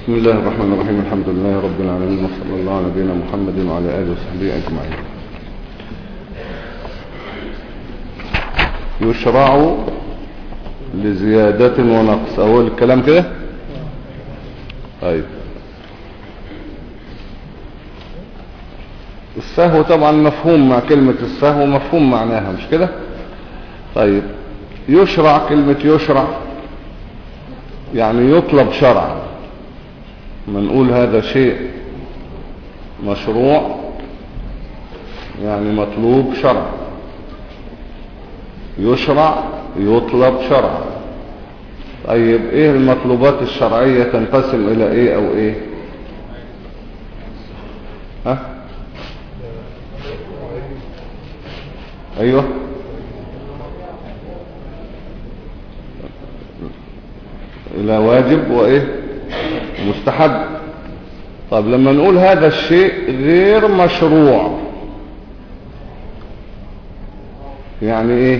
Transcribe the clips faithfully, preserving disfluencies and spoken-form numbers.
بسم الله الرحمن الرحيم. الحمد لله رب العالمين، وصلى الله على نبينا محمد وعلى آله وصحبه أجمعين. يشرع لزيادة ونقص. أول الكلام كده. طيب، السهو طبعا مفهوم مع كلمة السهو، مفهوم معناها، مش كده؟ طيب، يشرع، كلمة يشرع يعني يطلب شرعا. ما نقول هذا شيء مشروع يعني مطلوب شرعا. يشرع يطلب شرعا. طيب، ايه المطلوبات الشرعية؟ تنقسم الى ايه او ايه؟ ها؟ ايوه، الى واجب وايه مستحب. طب لما نقول هذا الشيء غير مشروع يعني ايه؟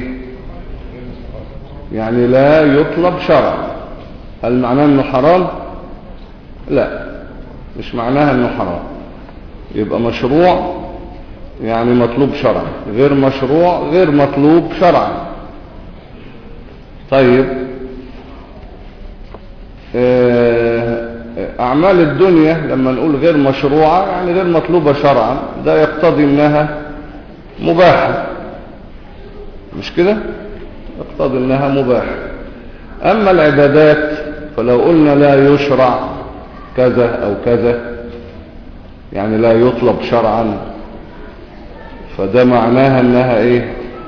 يعني لا يطلب شرعا. هل معناه انه حرام؟ لا، مش معناها انه حرام. يبقى مشروع يعني مطلوب شرعا، غير مشروع غير مطلوب شرعا. طيب، أعمال الدنيا لما نقول غير مشروعة يعني غير مطلوبة شرعا، ده يقتضي أنها مباحة، مش كده؟ يقتضي أنها مباحة. أما العبادات فلو قلنا لا يشرع كذا أو كذا يعني لا يطلب شرعا، فده معناها أنها إيه؟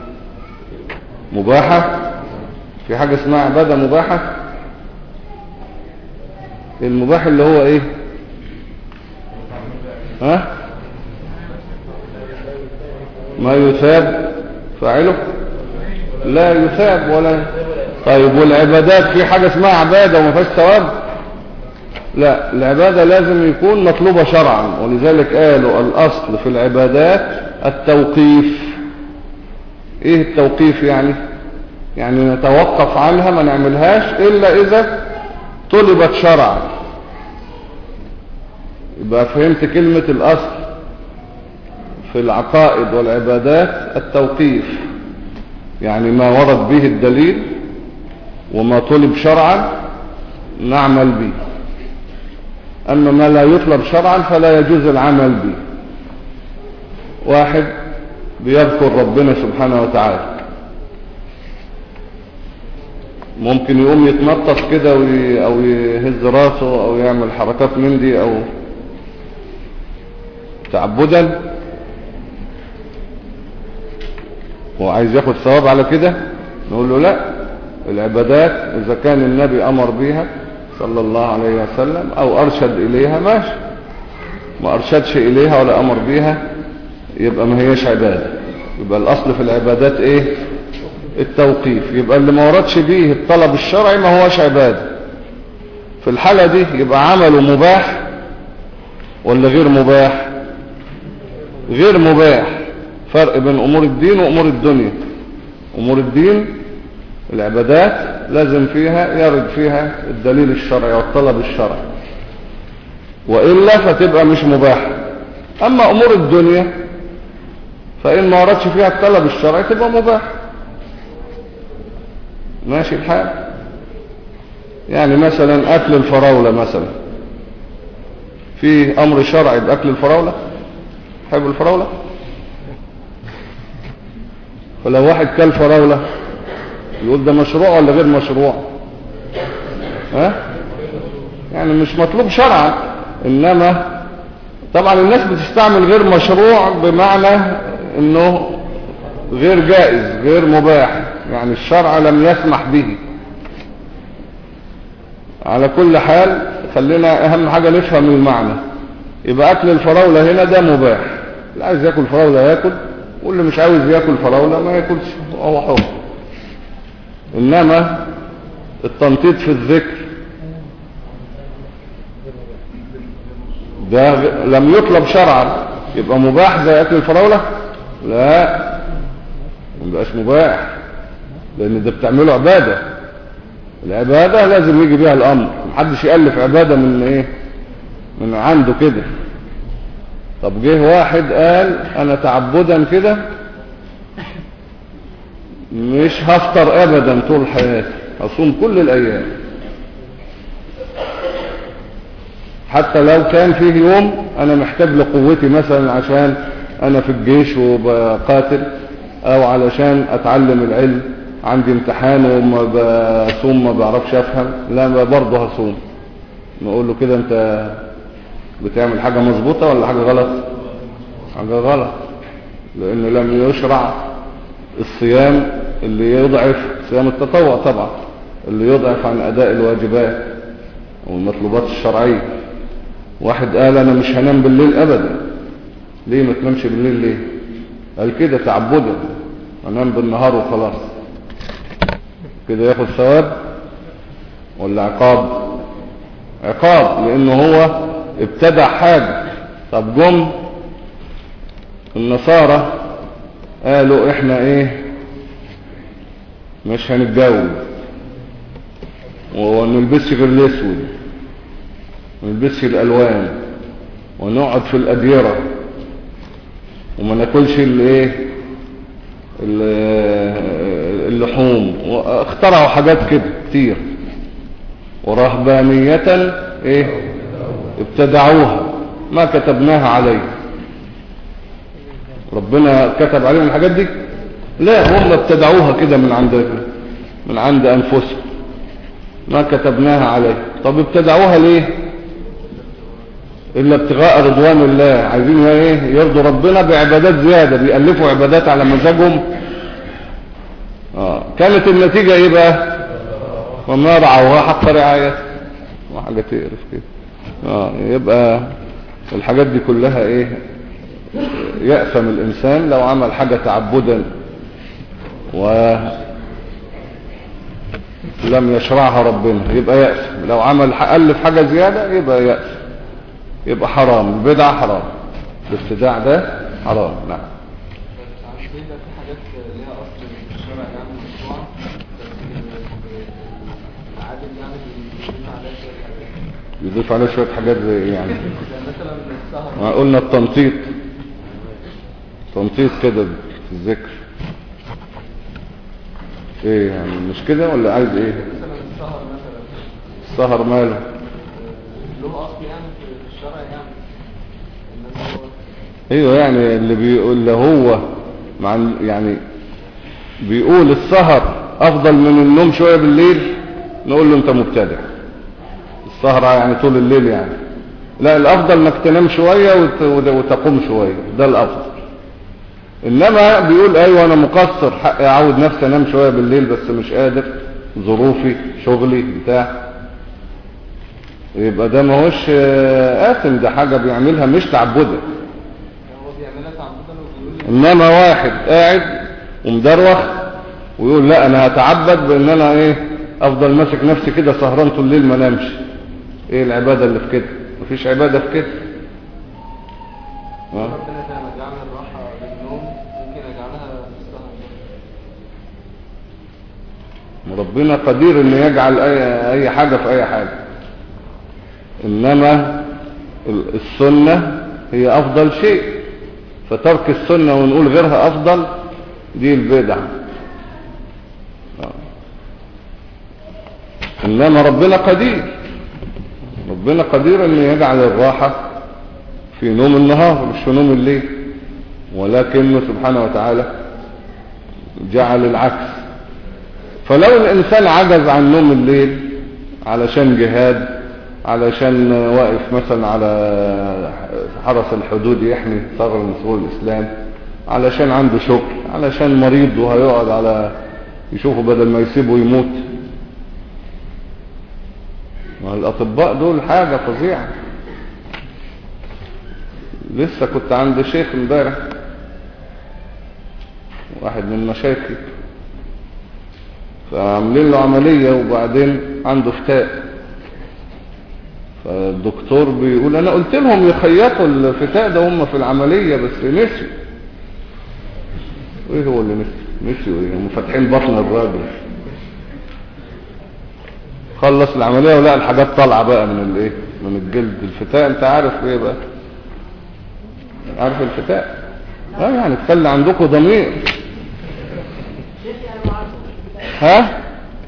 مباحة. في حاجة اسمها عبادة مباحة؟ المباح اللي هو ايه؟ ها؟ ما يثاب فاعله؟ لا يثاب ولا. طيب، والعبادات في حاجة اسمها عبادة وما فيهاش ثواب؟ لا، العبادة لازم يكون مطلوبة شرعا، ولذلك قالوا الاصل في العبادات التوقيف. ايه التوقيف يعني؟ يعني نتوقف عنها، ما نعملهاش الا اذا طلبت شرعا. يبقى فهمت كلمة الأصل في العقائد والعبادات التوقيف، يعني ما ورد به الدليل وما طلب شرعا نعمل به. أما ما لا يطلب شرعا فلا يجوز العمل به. واحد بيذكر ربنا سبحانه وتعالى، ممكن يقوم يتنطط كده او يهز راسه او يعمل حركات من دي او تعبدا وعايز ياخد ثواب على كده؟ نقول له لا، العبادات اذا كان النبي امر بيها صلى الله عليه وسلم او ارشد اليها ماشي، ما ارشدش اليها ولا امر بيها يبقى ما هيش عبادة. يبقى الاصل في العبادات ايه؟ التوقيف. يبقى اللي ما وردش بيه الطلب الشرعي ما هوش عبادة. في الحالة دي يبقى عمله مباح ولا غير مباح؟ غير مباح. فرق بين امور الدين وامور الدنيا. امور الدين العبادات لازم فيها يرد فيها الدليل الشرعي والطلب الشرعي، وإلا فتبقى مش مباح. اما امور الدنيا فإن ما وردش فيها الطلب الشرعي تبقى مباح. ماشي الحال؟ يعني مثلا اكل الفراولة مثلا، في امر شرعي باكل الفراولة؟ حب الفراولة؟ فلو واحد كل فراولة يقول ده مشروع ولا غير مشروع؟ ها؟ يعني مش مطلوب شرعا. انما طبعا الناس بتستعمل غير مشروع بمعنى انه غير جائز غير مباح، يعني الشرع لم يسمح به. على كل حال خلينا اهم حاجة نفهم المعنى. يبقى اكل الفراولة هنا ده مباح، اللي عايز ياكل فراولة ياكل، واللي مش عاوز ياكل فراولة ما ياكلش، هو حر. انما التنطيط في الذكر ده لم يطلب شرعا، يبقى مباح زي اكل الفراولة؟ لا، ما يبقاش مباح، لان ده بتعمله عبادة. العبادة لازم يجي بيها الامر، محدش يألف عبادة من ايه من عنده كده. طب جه واحد قال انا تعبدا كده مش هفطر ابدا طول حياتي، هصوم كل الايام، حتى لو كان فيه يوم انا محتاج لقوتي مثلا عشان انا في الجيش وبقاتل، او علشان اتعلم العلم، عندي امتحان وما بصوم ما بعرفش افهم، لا برضه هصوم. نقول له كده انت بتعمل حاجة مظبوطة ولا حاجة غلط؟ حاجة غلط، لانه لم يشرع الصيام اللي يضعف، صيام التطوع طبعا، اللي يضعف عن اداء الواجبات والمطلوبات الشرعية. واحد قال انا مش هنام بالليل ابدا. ليه ما تنامش بالليل ليه؟ قال كده تعبدا، انام بالنهار وخلاص. كده ياخد ثواب ولا عقاب؟ عقاب، لانه هو ابتدع حاجة. طب جم النصارى قالوا احنا ايه مش هنتجوز ونلبسش غير الاسود ونلبسش الالوان ونقعد في الاديرة وما ناكلش الايه اللحوم، واخترعوا حاجات كده كتير. ورهبانية ايه ابتدعوها ما كتبناها عليه. ربنا كتب عليهم الحاجات دي؟ لا، هم ابتدعوها كده من عند من عند انفسهم، ما كتبناها عليه. طب ابتدعوها ليه؟ الا ابتغاء رضوان الله، عايزين ايه يرضوا ربنا بعبادات زيادة، بيألفوا عبادات على مزاجهم. آه. كانت النتيجة ايه بقى؟ وما رعوها حق رعاية، وحاجة تقرف كده. آه. يبقى الحاجات دي كلها ايه يأثم الانسان لو عمل حاجة تعبدا ولم يشرعها ربنا، يبقى يأثم. لو عمل ألف حاجة زيادة يبقى يأثم، يبقى حرام. البدعة حرام، الابتداع ده حرام. نعم. يضيف عليه شوية حاجات زي يعني ما قلنا التنطيط، تنطيط كده في الذكر. ايه يعني مش كده ولا عايز ايه؟ السهر مثلا. السهر ماله؟ له اصل يعني في الشرع يعني. ايوه يعني اللي بيقول له هو مع يعني بيقول السهر افضل من النوم شوية بالليل، نقول له انت مبتدع. السهر يعني طول الليل يعني، لا الافضل انك تنام شوية وتقوم شوية، ده الافضل. انما بيقول ايوه انا مقصر، حقي اعود نفسي انام شوية بالليل بس مش قادر، ظروفي شغلي بتاع، يبقى ده ما هوش آثم، ده حاجة بيعملها مش تعبدا. هو بيعملها تعبدا وبيقول انما واحد قاعد ومدروخ ويقول لا انا هتعبد بان انا ايه افضل ماسك نفسي كده سهران طول الليل ما نامش. ايه العبادة اللي في كده؟ مفيش عبادة في كده. ربنا زي ما جعل الراحة للنوم ممكن يجعلها للسهر. ربنا قدير ان يجعل اي, أي حاجة في اي حاجة، انما السنة هي افضل شيء، فترك السنة ونقول غيرها افضل دي البدعة. انما ربنا قدير، ربنا قدير ان يجعل الراحة في نوم النهار مش في نوم الليل، ولكنه سبحانه وتعالى جعل العكس. فلو الانسان عجز عن نوم الليل علشان جهاد، علشان واقف مثلا على حرس الحدود يحمي ثغر من ثغور الاسلام، علشان عنده شغل، علشان مريض وهيقعد على يشوفه بدل ما يسيبه يموت، والاطباء دول حاجة فظيعة. لسه كنت عند شيخ امبارح، واحد من مشايخي، فعاملين له عملية وبعدين عنده فتاء، فالدكتور بيقول انا قلت لهم يخيطوا الفتاء ده هم في العملية بس نسوا. ايه هو اللي نسوا؟ نسوا ايه؟ هم فاتحين بطن الراجل. خلص العملية ولقى الحاجات طالعة بقى من الايه من الجلد. الفتاء انت عارف ايه بقى؟ عارف الفتاء؟ اه يعني تخلي عندكم ضمير. ها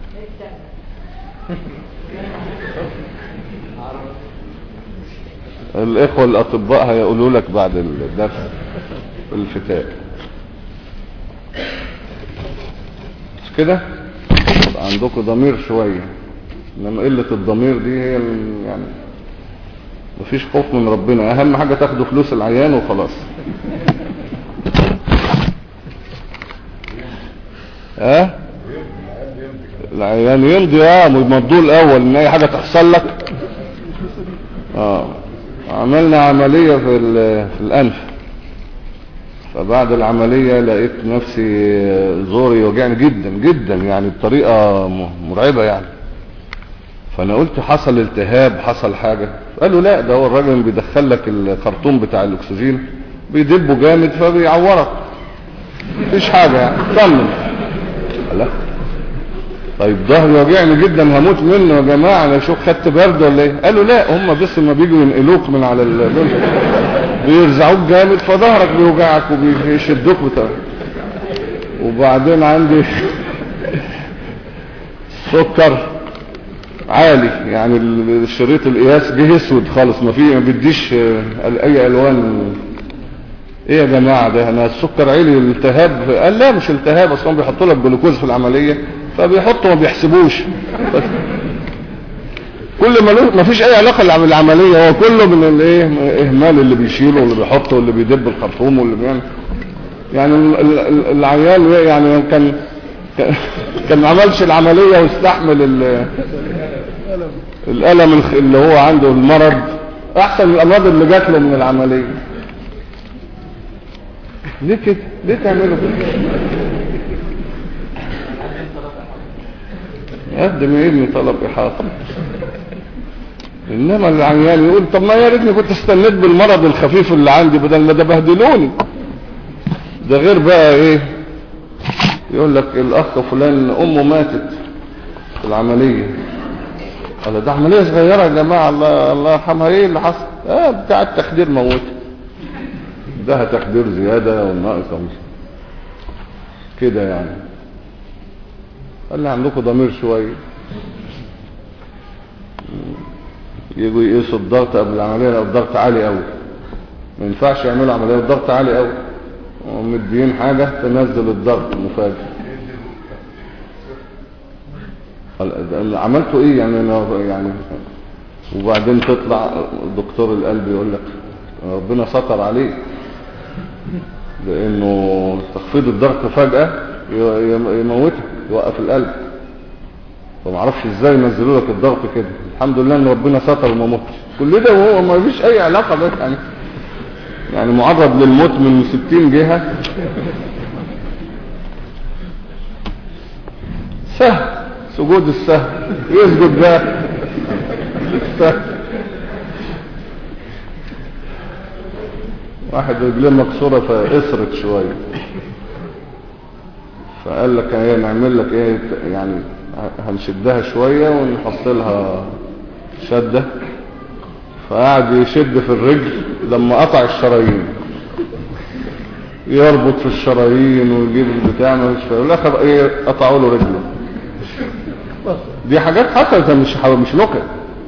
الاخوة الاطباء هيقولوا لك بعد الدرس الفتاء مش كده؟ عندكم ضمير شوية، انما قلة الضمير دي هي يعني مفيش خوف من ربنا. اهم حاجة تاخدوا فلوس العيان وخلاص. ها أه؟ العيان يمضي اه يمضوه الاول ان اي حاجة تحصل لك. اه عملنا عملية في, في الانف، فبعد العملية لقيت نفسي زوري وجعني جدا جدا يعني بطريقة مرعبة يعني. فانا قلت حصل التهاب، حصل حاجة. قالوا لا، ده هو الراجل بيدخل لك الخرطوم بتاع الاكسجين بيدبه جامد فبيعورك، مفيش حاجة يعني، طمن. لا طيب ظهري وجعني جدا هموت منه يا جماعة، انا شوف خدت برد ولا ايه؟ قالوا لا، هم بس ما بيجوا ينقلوك من على ال بيرزعوك جامد فظهرك بيوجعك وبيشدوك بتاع. وبعدين عندي سكر عالي يعني الشريط القياس جه اسود خالص، ما فيه ما بيديش اي الوان. ايه يا جماعه ده انا السكر عالي الالتهاب؟ قال لا مش التهاب، اصلا بيحطوا لك جلوكوز في العمليه فبيحطوا ما بيحسبوش. كل ما ما فيش اي علاقه بالعمليه، هو كله من الايه اهمال اللي بيشيله واللي بيحطه واللي بيدب الخرطوم واللي بيعمل يعني العيان يعني كان كان ما عملش العمليه واستحمل الالم اللي هو عنده المرض احسن من الامراض اللي جات له من العمليه. ليه كده؟ ليه تعملوا كده؟ قدم يا ابني طلب احاطه. انما العيان يقول طب ما يا ريتني كنت استنيت بالمرض الخفيف اللي عندي بدل ما ده بهدلوني. ده غير بقى ايه، يقول لك الاخ فلان امه ماتت في العمليه. قال ده عمليه صغيره يا جماعه، الله الله يرحمها. ايه اللي حصل؟ اه بتاع التخدير موت، ده تخدير زياده والناقصه مش كده يعني. قال لي عندكم ضمير شويه. يجوا يقيسوا الضغط قبل العمليه، لو الضغط عالي قوي ما ينفعش يعملوا عمليه الضغط عالي قوي، ومدين حاجه تنزل الضغط مفاجئ. عملتوا ايه يعني انا يعني؟ وبعدين تطلع دكتور القلب يقول لك ربنا ستر عليه، لانه تخفيض الضغط فجأة يموتك يوقف القلب، فما عرفش ازاي ينزلوا لك الضغط كده. الحمد لله ان ربنا ستر وما متش. كل ده وهو ما فيش اي علاقة بس يعني يعني معرض للموت من ستين جهة. سهل سجود السهل، يسجد بقى السهل. واحد رجليه مكسورة فقصرت شوية، فقال لك ايه نعمل لك ايه يعني، هنشدها شوية ونحط لها شدة. فقعد يشد في الرجل لما قطع الشرايين، يربط في الشرايين ويجيب البتاع مش فاهم. الاخر ايه قطعوا له رجله. دي حاجات حصلت مش مش نكت.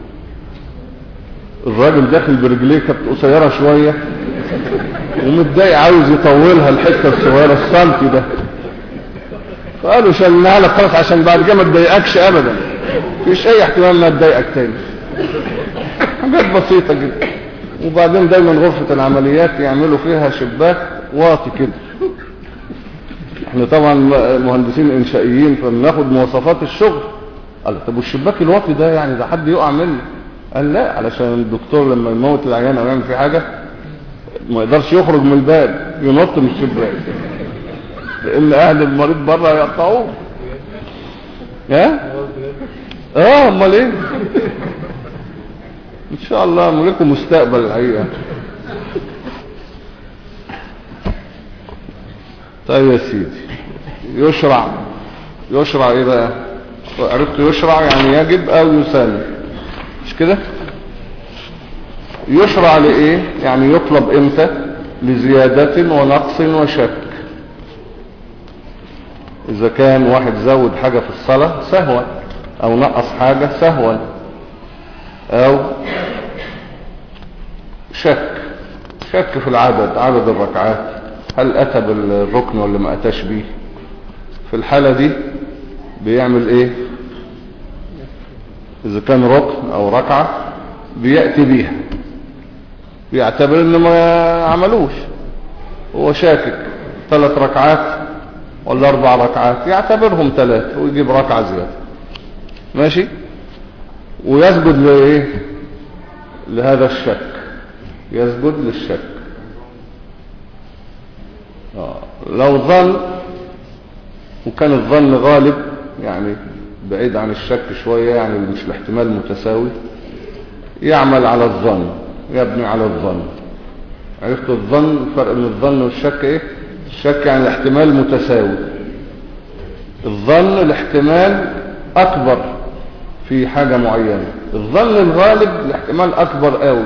الراجل داخل برجليه كانت قصيره شويه ومتضايق عاوز يطولها الحته الصغيره السنتي ده، فقالوا شلناها لك خلاص عشان بعد كده ما تضايقكش ابدا، مفيش اي احتمال انها تضايقك تاني. حاجات بسيطه جدا. وبعدين دايما غرفه العمليات يعملوا فيها شباك واطي كده. احنا طبعا مهندسين انشائيين فبناخد مواصفات الشغل. قال طب والشباك الواطي ده يعني ده حد يقع منه؟ قال لا، علشان الدكتور لما يموت العيان او يعمل فيه حاجه ما يقدرش يخرج من الباب، ينط من الشباك لان اهل المريض بره يقطعوه. ها اه امال ايه؟ ان شاء الله لكم مستقبل الحقيقه. طيب يا سيدي، يشرع يشرع ايه بقى؟ عرفت يشرع يعني يجب او يسن، مش كده؟ يشرع لإيه؟ يعني يطلب إمتى؟ لزيادة ونقص وشك. إذا كان واحد زود حاجة في الصلاة سهوا، أو نقص حاجة سهوا، أو شك شك في العدد، عدد الركعات، هل أتى بالركن ولا ما أتاش به. في الحالة دي بيعمل إيه؟ إذا كان ركن أو ركعة بيأتي بيها، بيعتبر إنه ما عملوش، هو شاكك ثلاث ركعات ولا أربع ركعات، يعتبرهم ثلاث ويجيب ركعة زيادة، ماشي، ويسجد لإيه؟ لهذا الشك، يسجد للشك. آه. لو ظن وكان الظن غالب، يعني بعيد عن الشك شوية، يعني مش الاحتمال متساوي، يعمل على الظن، يبني على الظن. عرفت الظن؟ الفرق بين الظن والشك ايه؟ الشك يعني الاحتمال متساوي، الظن الاحتمال اكبر في حاجة معينة، الظن الغالب الاحتمال اكبر قوي،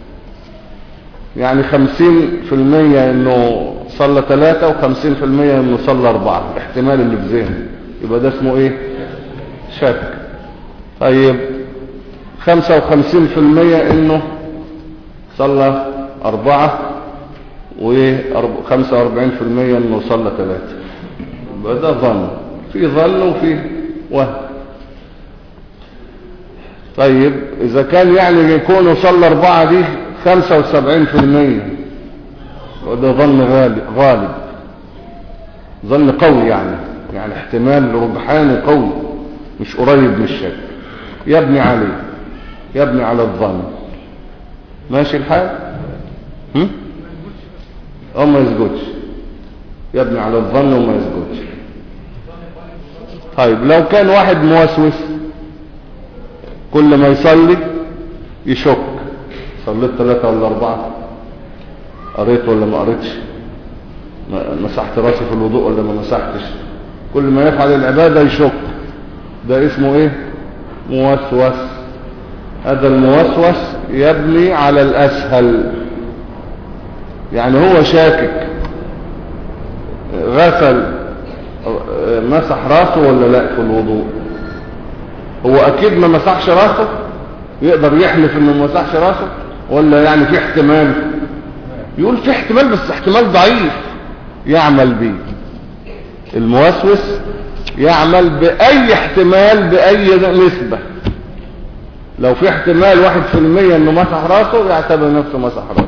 يعني خمسين في المية انه صلى ثلاثة وخمسين في المية انه صلى اربعة، الاحتمال اللي في ذهنه، يبقى ده اسمه ايه؟ شك. طيب خمسة وخمسين في المية انه صلى اربعة وخمسة واربعين في المية انه صلى ثلاثة، يبقى ده ظن، في ظن وفي وهم. طيب اذا كان يعني يكون صلى اربعة دي خمسة وسبعين في المية، وده ظن غالب, غالب ظن قوي، يعني يعني احتمال ربحاني قوي مش قريب من الشك، يبني عليه، يبني على الظن. ماشي الحال؟ هم؟ او ما يسجدش، يبني على الظن وما يسجدش. طيب لو كان واحد موسوس كل ما يصلي يشك، صليت ثلاثة ولا أربعة، قريت ولا ما قريتش، مسحت راسي في الوضوء ولا ما مسحتش، كل ما يفعل العبادة يشك، ده اسمه ايه؟ موسوس. هذا الموسوس يبني على الأسهل، يعني هو شاكك، غسل مسح راسه ولا لا في الوضوء، هو اكيد ما مسحش راسه، يقدر يحلف انه ما مسحش راسه، ولا يعني في احتمال، يقول في احتمال بس احتمال ضعيف، يعمل به. الموسوس يعمل بأي احتمال بأي نسبة، لو في احتمال واحد في المية انه مسح راسه يعتبر نفسه مسح راسه،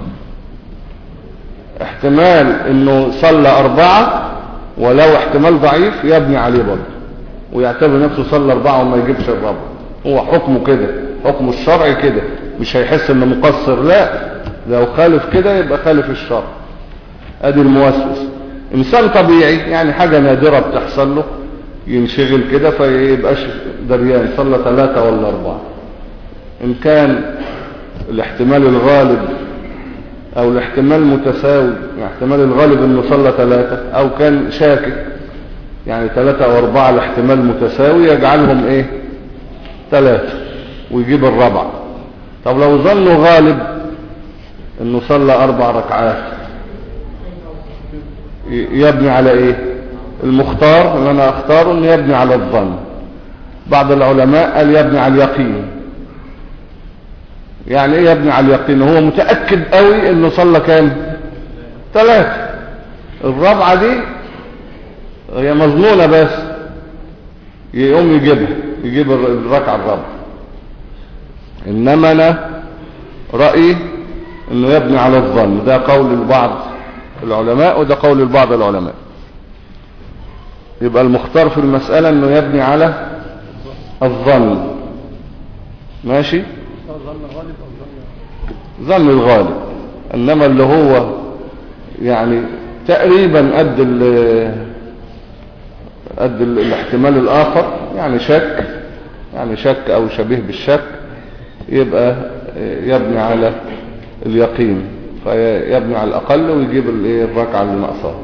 احتمال انه صلى اربعة ولو احتمال ضعيف يبني عليه برضه ويعتبر نفسه صلى اربعة وما يجيبش الرابع. هو حكمه كده، حكمه الشرعي كده، مش هيحس انه مقصر، لا، لو خالف كده يبقى خالف الشرع. ادي الموسوس. انسان طبيعي يعني حاجة نادرة بتحصل له، ينشغل كده فيبقاش دريان صلى ثلاثة ولا اربعة. ان كان الاحتمال الغالب او الاحتمال متساوي، يعني احتمال الغالب انه صلى ثلاثة، او كان شاكك يعني ثلاثة او اربعة الاحتمال متساوي، يجعلهم ايه؟ ثلاثة ويجيب الرابعة. طب لو ظنوا غالب انه صلى اربع ركعات يبني على ايه؟ المختار اللي انا اختاره انه يبني على الظن. بعض العلماء قال يبني على اليقين. يعني ايه يبني على اليقين؟ هو متأكد قوي انه صلى كام؟ ثلاثة، الرابعة دي هي مظنونة بس، يقوم يجيبها، يجيب الركعة الرابعة. انما انا رأيي انه يبني على الظن، ده قول البعض العلماء وده قول البعض العلماء. يبقى المختار في المسألة انه يبني على الظن. ماشي؟ ظن الغالب، انما اللي هو يعني تقريبا قد ال قد ال الاحتمال الاخر، يعني شك، يعني شك او شبيه بالشك، يبقى يبني على اليقين، فيبني على الاقل ويجيب الايه؟ الركعه اللي ناقصاها.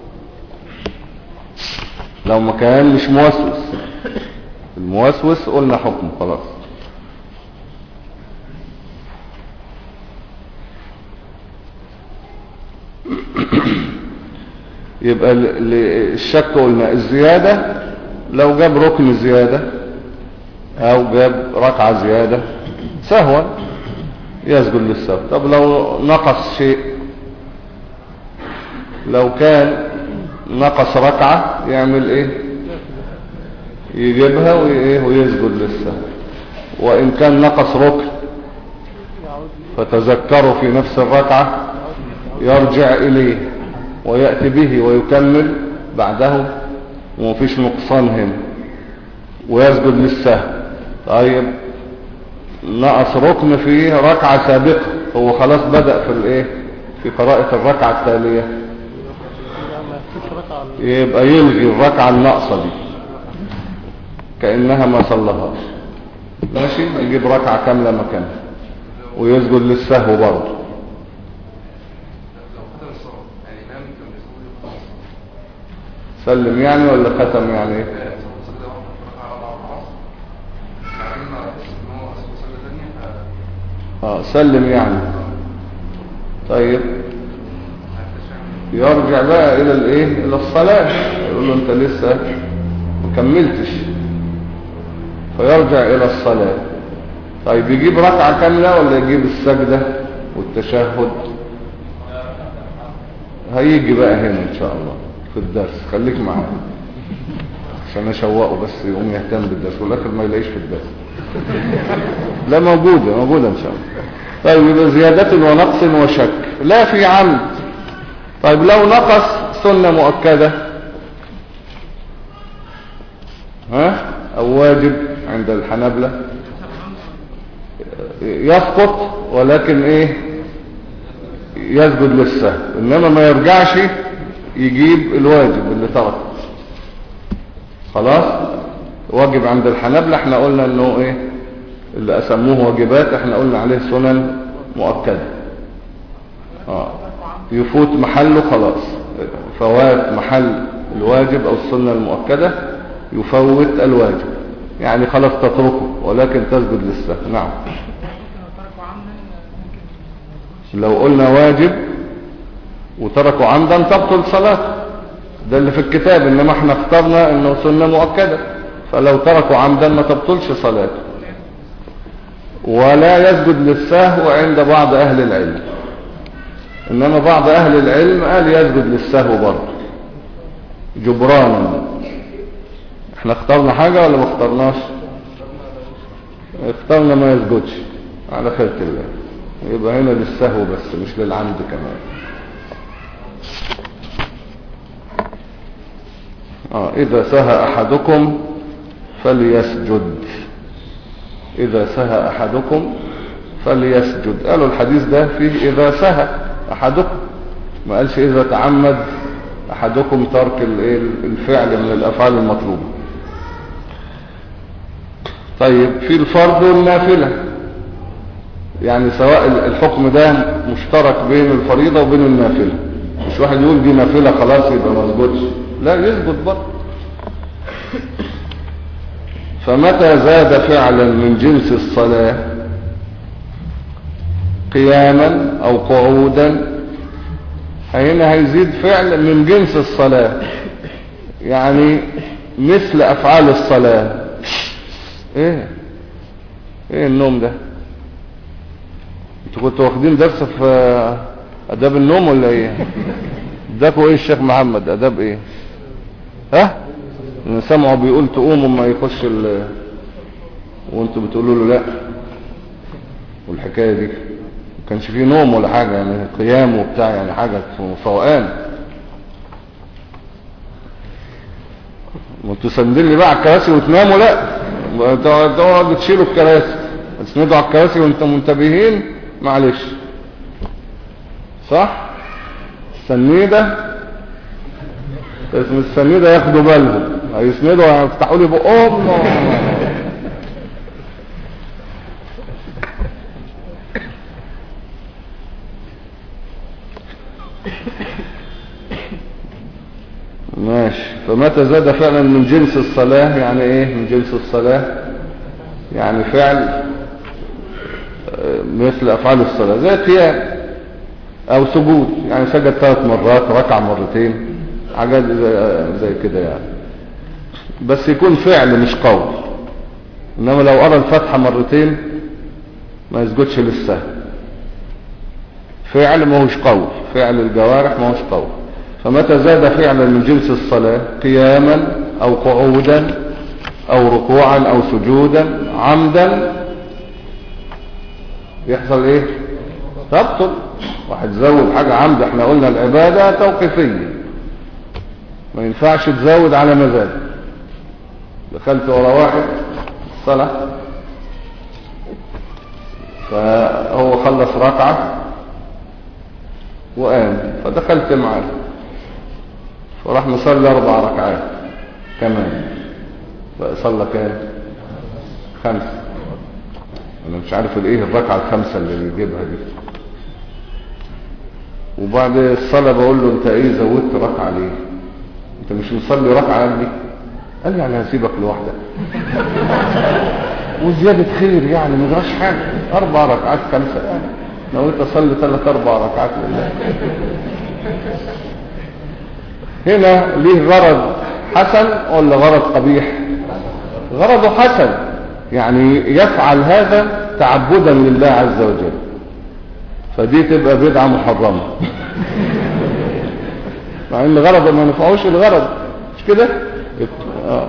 لو ما كان مش موسوس، الموسوس قلنا حكمه خلاص. يبقى الشك قلنا الزيادة لو جاب ركن زيادة او جاب ركعة زيادة سهوا يسجد للسهو. طب لو نقص شيء، لو كان نقص ركعة يعمل ايه؟ يجيبها ويسجد للسهو. وان كان نقص ركن فتذكروا في نفس الركعة يرجع اليه ويأتي به ويكمل بعده ومفيش نقصان هنا ويسجد للسهو. طيب نقص ركن في ركعة سابقة، هو خلاص بدأ في الايه في قراءة الركعة التالية، يبقى يلغي الركعة الناقصة دي كأنها ما صلهاش، ماشي، يجيب ركعة كاملة مكانها ويسجد للسهو برضه. سلم يعني ولا ختم يعني ايه؟ اه سلم يعني. طيب يرجع بقى الى الايه الى الصلاة، يقول له انت لسه مكملتش، فيرجع الى الصلاة. طيب يجيب ركعة كاملة ولا يجيب السجدة والتشهد؟ هيجي بقى هنا ان شاء الله في الدرس، خليك معايا عشان اشوقه بس يقوم يهتم بالدرس والاخر ما يلاقيش في الدرس. لا موجودة موجودة ان شاء الله. طيب يبقى زيادة ونقص وشك لا في عمد. طيب لو نقص سنة مؤكدة ها او واجب عند الحنابلة يسقط، ولكن ايه يسجد للسهو، انما ما يرجعش يجيب الواجب اللي ترك. خلاص واجب عند الحنابلة احنا قلنا انه ايه اللي اسموه واجبات، احنا قلنا عليه سنن مؤكدة. اه يفوت محله خلاص، فوات محل الواجب او السنة المؤكدة يفوت الواجب، يعني خلاص تتركه ولكن تسجد للسهو. نعم لو قلنا واجب وتركوا عمدا تبطل صلاته، ده اللي في الكتاب، انما احنا اخترنا انه سنة مؤكدة، فلو تركوا عمدا ما تبطلش صلاته. ولا يسجد للسهو عند بعض اهل العلم، انما بعض اهل العلم قال يسجد للسهو برضه جبرانا. احنا اخترنا حاجة ولا ما اخترناش؟ اخترنا ما يسجدش على خيرة الله، يبقى هنا للسهو بس مش للعمد كمان. آه إذا سهى أحدكم فليسجد، إذا سهى أحدكم فليسجد. قالوا الحديث ده فيه إذا سهى أحدكم، ما قالش إذا تعمد أحدكم ترك الفعل من الأفعال المطلوبة. طيب في الفرض والنافلة، يعني سواء الحكم ده مشترك بين الفريضة وبين النافلة، مش واحد يقول دي نافلة خلاص يبقى ما يسجدش، لا يسجد برضه. فمتى زاد فعلا من جنس الصلاة قياما او قعودا، هنا هيزيد فعل من جنس الصلاة، يعني مثل افعال الصلاة. ايه ايه النوم ده؟ انتوا كنتوا واخدين درس في اداب النوم ولا ايه؟ اداكوا ايه الشيخ محمد؟ اداب ايه؟ ها انا سامعه بيقول تقوموا ما يخش ال... وانتوا بتقولوا له لا، والحكايه دي ما كانش فيه نوم ولا حاجه، يعني قيام وبتاع، يعني حاجه فوقان. وانتوا ساندين لي بقى على الكراسي وتناموا؟ لا، تقعدوا تشيلوا الكراسي تسندوا على الكراسي وانتم منتبهين، معلش صح. السنيده اسم السنيده ياخدوا بالهم، هيسندوا هيفتحوا لي بقهم. ماشي. فمتى زاد فعلا من جنس الصلاة، يعني ايه من جنس الصلاة؟ يعني فعل مثل افعال الصلاة زي القيام. او سجود، يعني سجد ثلاث مرات، ركع مرتين، حاجات زي كده يعني، بس يكون فعل مش قول. انما لو قرأ الفاتحة مرتين ما يسجدش للسهو، فعل ما هوش قول، فعل الجوارح ما هوش قول. فمتى زاد فعلا من جنس الصلاة قياما او قعودا او ركوعا او سجودا عمدا يحصل ايه؟ تبطل. واحد زود حاجة عمد، احنا قلنا العبادة توقيفية، ما ينفعش تزود على مزاج. دخلت ورا واحد الصلاة فهو خلص ركعة وقام، فدخلت معاه فراح مصلي اربع ركعات كمان، فصلى كام؟ خمسة. انا مش عارف الايه الركعة الخمسة اللي بيجيبها دي. وبعد الصلاة بقول له انت ايه زودت ركعة ليه؟ انت مش مصلي ركعة قبلي؟ قال لي يعني هسيبك لوحدك وزيادة خير يعني ما جراش حاجة، اربع ركعات خمسة يعني نويت اصلي ثلاث اربع ركعات لله. هنا ليه غرض حسن ولا غرض قبيح؟ غرضه حسن، يعني يفعل هذا تعبدا لله عز وجل، فدي تبقى بدعة محرمة مع ان غرضه ما نفعوش الغرض، مش كده؟ آه.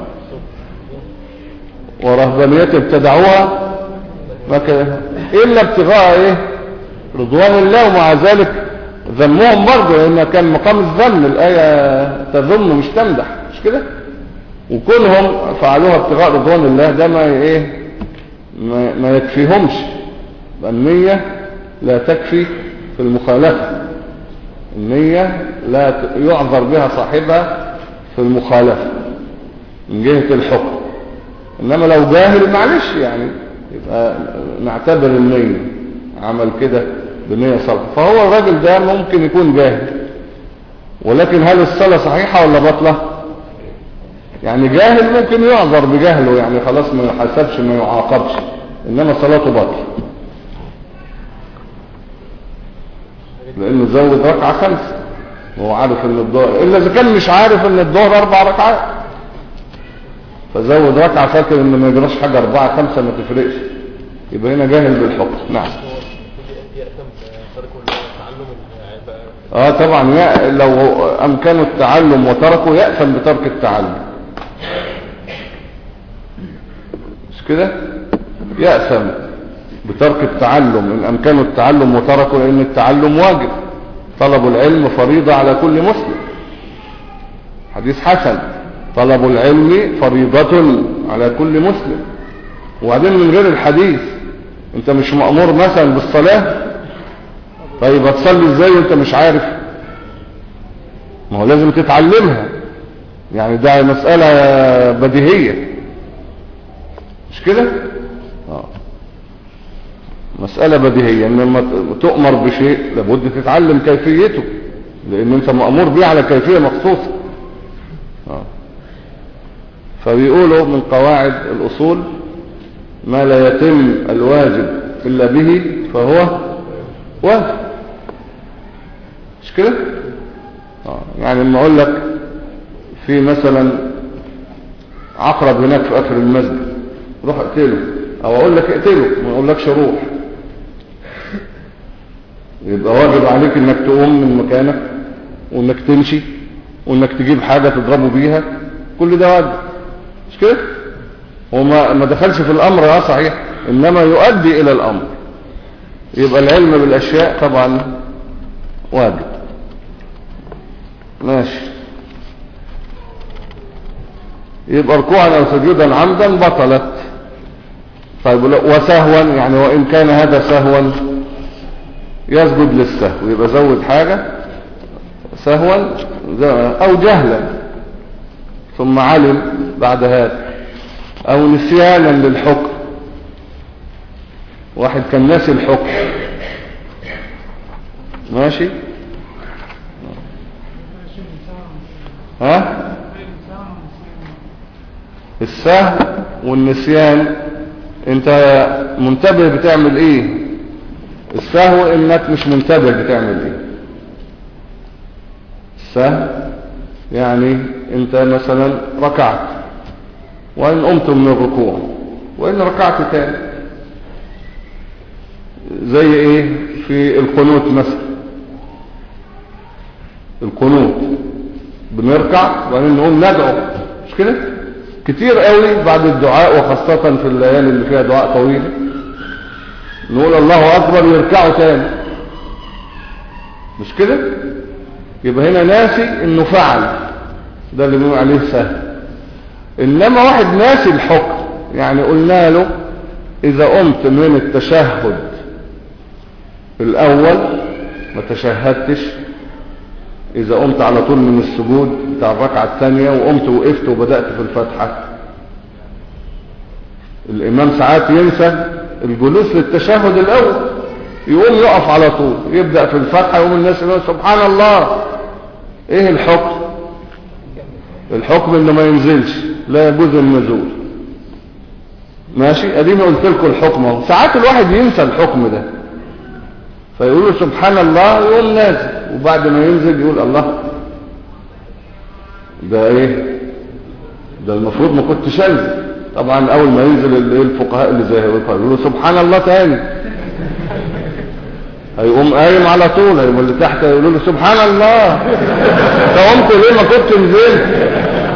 ورهبانية ابتدعوها الا ابتغاء ايه؟ رضوان الله، ومع ذلك ذمهم برضه لان كان مقام الذم، الآية تذم مش تمدح، مش كده؟ وكونهم فعلوها ابتغاء رضوان الله ده ما ايه ما, ما يكفيهمش. النية لا تكفي في المخالفة، النية لا يعذر بها صاحبها في المخالفة من جهة الحكم. انما لو جاهل معلش يعني يبقى نعتبر النية عمل كده بنية صالحة. فهو الراجل ده ممكن يكون جاهل، ولكن هل الصلاة صحيحة ولا باطلة؟ يعني جاهل ممكن يعذر بجهله، يعني خلاص ما يحسبش ما يعاقبش، انما صلاته باطلة لانه زود ركعة خمسة وهو عارف ان الظهر، الا اذا كان مش عارف ان الظهر اربع ركعات فزود ركعة فاكر ان ما يجراش حاجة، اربعة خمسة ما تفرقش، يبقى هنا جاهل بالحكم. نعم. اه طبعا يا لو امكانه التعلم وتركه يأثم بترك التعلم، مش كده؟ يأثم بترك التعلم ان امكانه التعلم وتركه، لان التعلم واجب، طلب العلم فريضة على كل مسلم، حديث حسن طلب العلم فريضة على كل مسلم. وبعدين من غير الحديث انت مش مأمور مثلا بالصلاة، طيب هتصلي ازاي وانت مش عارف؟ ما هو لازم تتعلمها، يعني ده مسألة بديهية، مش كده؟ آه. مسألة بديهية ان لما تؤمر بشيء لابد تتعلم كيفيته، لان انت مأمور بيه على كيفية مخصوصة. آه. فبيقولوا من قواعد الأصول ما لا يتم الواجب إلا به فهو واجب، مش كده؟ آه. يعني لما أقول لك في مثلا عقرب هناك في آخر المسجد روح اقتله، أو أقول لك اقتله ما أقول لكش روح، يبقى واجب عليك إنك تقوم من مكانك وإنك تمشي وإنك تجيب حاجة تضربه بيها، كل ده واجب، مش كده؟ وما ما دخلش في الامر، اه صحيح، انما يؤدي الى الامر. يبقى العلم بالاشياء طبعا واجب. ماشي. يبقى ركوعا او سجودا عمدا بطلت. طيب وسهوا، يعني وان كان هذا سهوا يسجد للسهو، يبقى زود حاجة سهوا او جهلا ثم علم بعد هذا، او نسيانا للحكم، واحد كان ناسي الحكم، ماشي؟ ها؟ السهو والنسيان انت منتبه بتعمل ايه؟ السهو انك مش منتبه بتعمل ايه. السهو يعني انت مثلا ركعت وان قمت من الركوع وان ركعت تاني، زي ايه في القنوت مثلا. القنوت بنركع وبعدين نقوم ندعو، مش كده؟ كتير قوي بعد الدعاء وخاصة في الليالي اللي فيها دعاء طويل نقول الله اكبر يركعوا تاني، مش كده؟ يبقى هنا ناسي انه فعل، ده اللي بنقول عليه سهل. انما واحد ناسي الحكم، يعني قلنا له اذا قمت من التشهد الاول ما تشهدتش، اذا قمت على طول من السجود بتاع الركعة الثانية وقمت وقفت وبدأت في الفاتحة، الامام ساعات ينسى الجلوس للتشهد الاول، يقوم يقف على طول يبدأ في الفاتحة، يقوم الناس يقول سبحان الله. ايه الحكم؟ الحكم انه ما ينزلش، لا يجوز النزول. ماشي، اديني قلت لكم الحكم اهو. ساعات الواحد ينسى الحكم ده فيقول سبحان الله يقوم نازل، وبعد ما ينزل يقول الله ده ايه ده، المفروض ما كنتش انزل. طبعا اول ما ينزل الفقهاء اللي زي هيقولوا يقولوا سبحان الله تاني، هيقوم قايم على طول، هيقوم اللي تحت يقولوا له سبحان الله انت قمت ليه ما كنت نزلت؟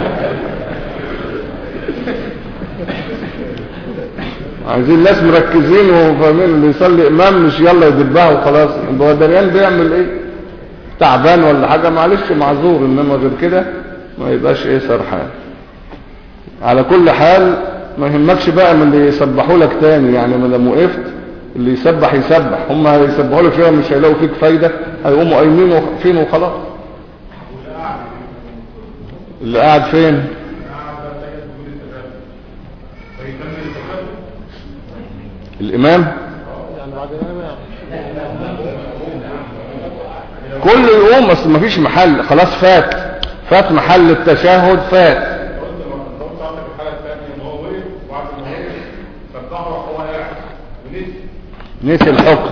عايزين الناس مركزين وفاهمين اللي يصلي امام مش يلا يدبها وخلاص. هو دريان بيعمل ايه؟ تعبان ولا حاجه معلش معذور، انما غير كده ما يبقاش ايه سرحان. على كل حال ما يهمكش بقى من اللي يسبحوا لك تاني، يعني ما دام وقفت اللي يسبح يسبح، هم هيسبحوا لك فيها مش هيلاقوا فيك فايده، هيقوموا قايمين فين وخلاص. اللي قاعد فين؟ الامام كل يوم، بس ما فيش محل، خلاص فات فات محل التشهد فات. نسي الحكم،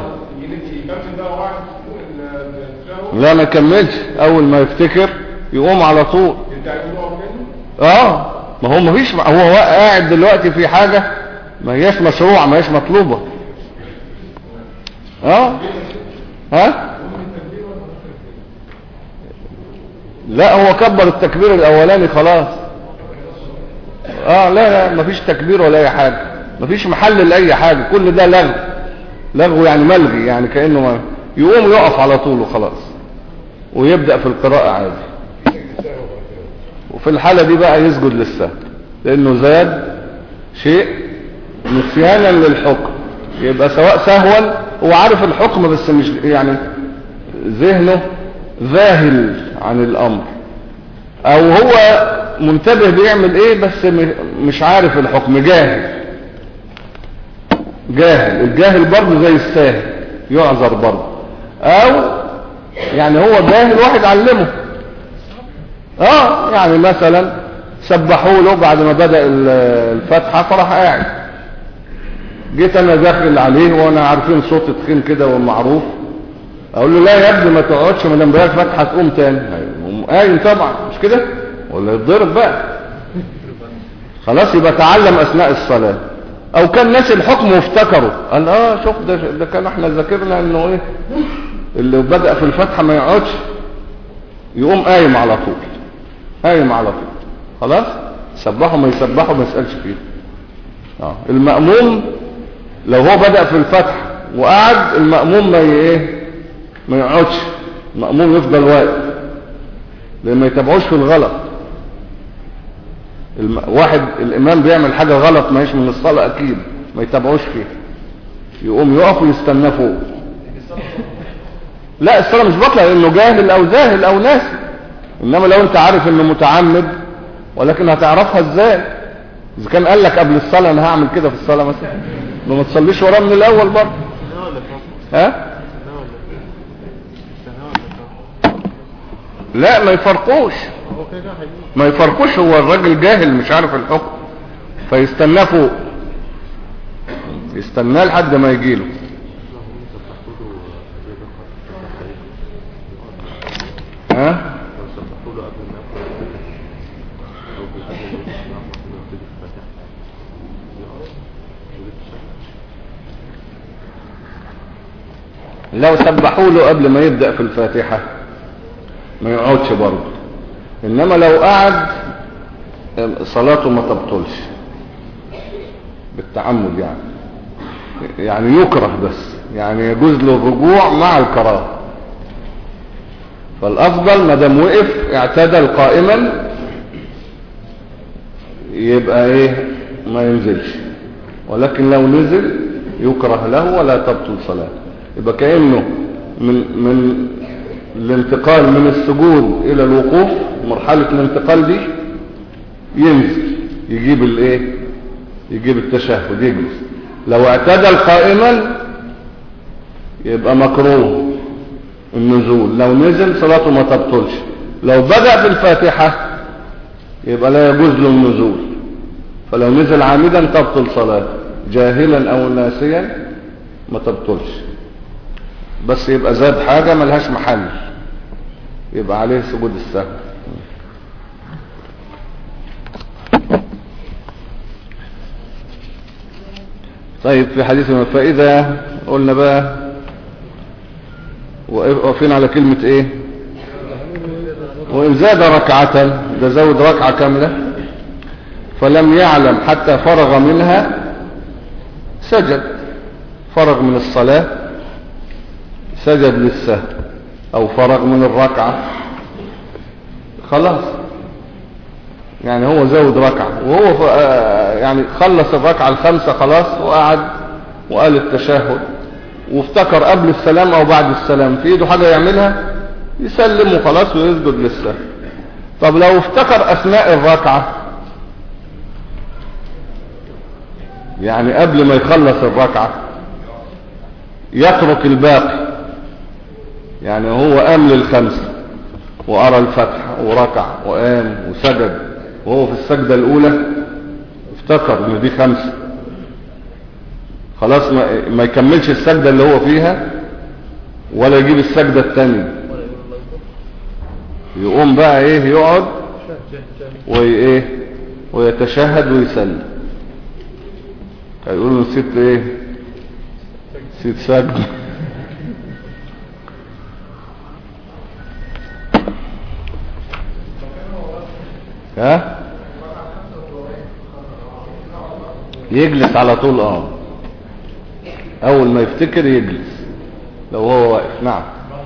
لا ما كملش، اول ما يفتكر يقوم على طول. اه ما هو ما فيش، هو قاعد دلوقتي في حاجة ما هياش مشروع، ما هياش مطلوبة. اه ها لا هو كبر التكبير الاولاني خلاص. اه لا لا ما فيش تكبير ولا اي حاجة، ما فيش محل لاي حاجة، كل ده لغو. لغو يعني ملغي، يعني كأنه ما يقوم يقف على طول وخلاص ويبدأ في القراءة عادي. وفي الحالة دي بقى يسجد للسهو، لانه زاد شيء نسيانا للحكم. يبقى سواء سهوا هو عارف الحكم بس مش يعني ذهنه ذاهل عن الامر، او هو منتبه بيعمل ايه بس مش عارف الحكم، جاهل. جاهل، الجاهل برضه زي الساهل يعذر برضه، او يعني هو جاهل واحد علمه. اه يعني مثلا سبحوا له بعد ما بدأ الفتحة فراح قاعد، جيت انا داخل عليه وانا عارفين صوت تخين كده والمعروف، اقول له لا يا ابني ما تقعدش ما دام بقى فتحة تقوم تاني، هيقوم قايم طبعا مش كده، ولا يتضرب بقى خلاص. يبقى تعلم اثناء الصلاة. او كان ناس الحكم وافتكروا قال اه شوف ده, ده كان احنا ذاكرنا انه ايه اللي بدأ في الفتحة ما يقعدش، يقوم قايم على طول، قايم على طول خلاص. سبحوا ما يسبحوا ما يسألش فيه. اه المأموم لو هو بدأ في الفتح وقعد، المأموم ما ايه ما يقعدش، المأموم يفضل واقف لان ما يتابعوش في الغلط. الم... واحد الامام بيعمل حاجة غلط ما هيش من الصلاة اكيد، ما يتابعوش فيها، يقوم يقف ويستنى فوق. لا الصلاة مش بطلة لانه جاهل او ذاهل او ناسي، انما لو انت عارف انه متعمد، ولكن هتعرفها ازاي؟ اذا كان قال لك قبل الصلاة انا هعمل كده في الصلاة مثلا، ما تصليش وراه من الاول برضه. ها لا ما يفرقوش، ما يفرقوش، هو الراجل جاهل مش عارف الحكم فيستناه فوق، يستناه لحد ما يجيله. ها لو سبحوا له قبل ما يقرأ الفاتحة أو في الحاجة اللي يبتدي الفاتحة لو سبحوا له قبل ما يبدأ في الفاتحة ما يقعدش برضه، إنما لو قعد صلاته ما تبطلش بالتعمد يعني يعني يكره، بس يعني يجوز له الرجوع مع الكراهه. فالافضل ما دام وقف اعتدل قائما يبقى ايه ما ينزلش، ولكن لو نزل يكره له ولا تبطل صلاته. يبقى كأنه من من الانتقال من السجود الى الوقوف، مرحلة الانتقال دي ينزل يجيب الايه يجيب التشهد يجلس. لو اعتدل قائما يبقى مكروه النزول، لو نزل صلاته ما تبطلش. لو بدأ بالفاتحة يبقى لا يجوز له النزول، فلو نزل عامدا تبطل صلاته، جاهلا او ناسيا ما تبطلش، بس يبقى زاد حاجة ملهاش محل يبقى عليه سجود السهو. طيب في حديث فإذا قلنا بقى وقفين على كلمة ايه وإن زاد ركعة، ده زود ركعة كاملة فلم يعلم حتى فرغ منها سجد، فرغ من الصلاة سجد للسهو، او فرغ من الركعة خلاص، يعني هو زود ركعة وهو يعني خلص الركعة الخامسة خلاص وقعد وقال التشهد وافتكر قبل السلام او بعد السلام في ايده حاجة يعملها يسلم وخلاص ويسجد للسهو. طب لو افتكر اثناء الركعة يعني قبل ما يخلص الركعة يترك الباقي، يعني هو قام للخمسة وقرأ الفتحة وركع وقام وسجد وهو في السجدة الاولى افتكر ان دي خمسة، خلاص ما, ما يكملش السجدة اللي هو فيها ولا يجيب السجدة التانية، يقوم بقى ايه يقعد وايه ويتشهد ويسلم. هيقولوا نسيت ايه نسيت سجد ها يجلس على طول، اه اول ما يفتكر يجلس لو هو واقف. نعم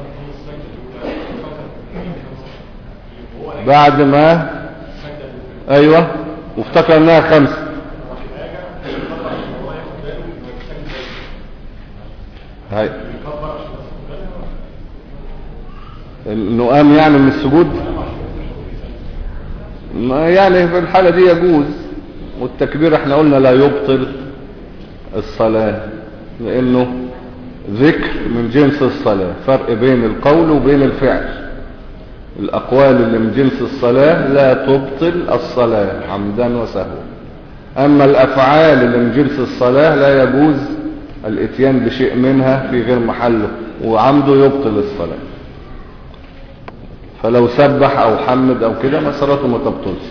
بعد ما ايوه وافتكر انها خمسة هاي انه قام يعني من السجود، ما يعني في الحالة دي يجوز. والتكبير احنا قلنا لا يبطل الصلاة لانه ذكر من جنس الصلاة، فرق بين القول وبين الفعل. الاقوال اللي من جنس الصلاة لا تبطل الصلاة عمدا وسهوا، اما الافعال اللي من جنس الصلاة لا يجوز الاتيان بشيء منها في غير محله وعمده يبطل الصلاة. فلو سبح او حمد او كده ما صلاته ما تبطلش.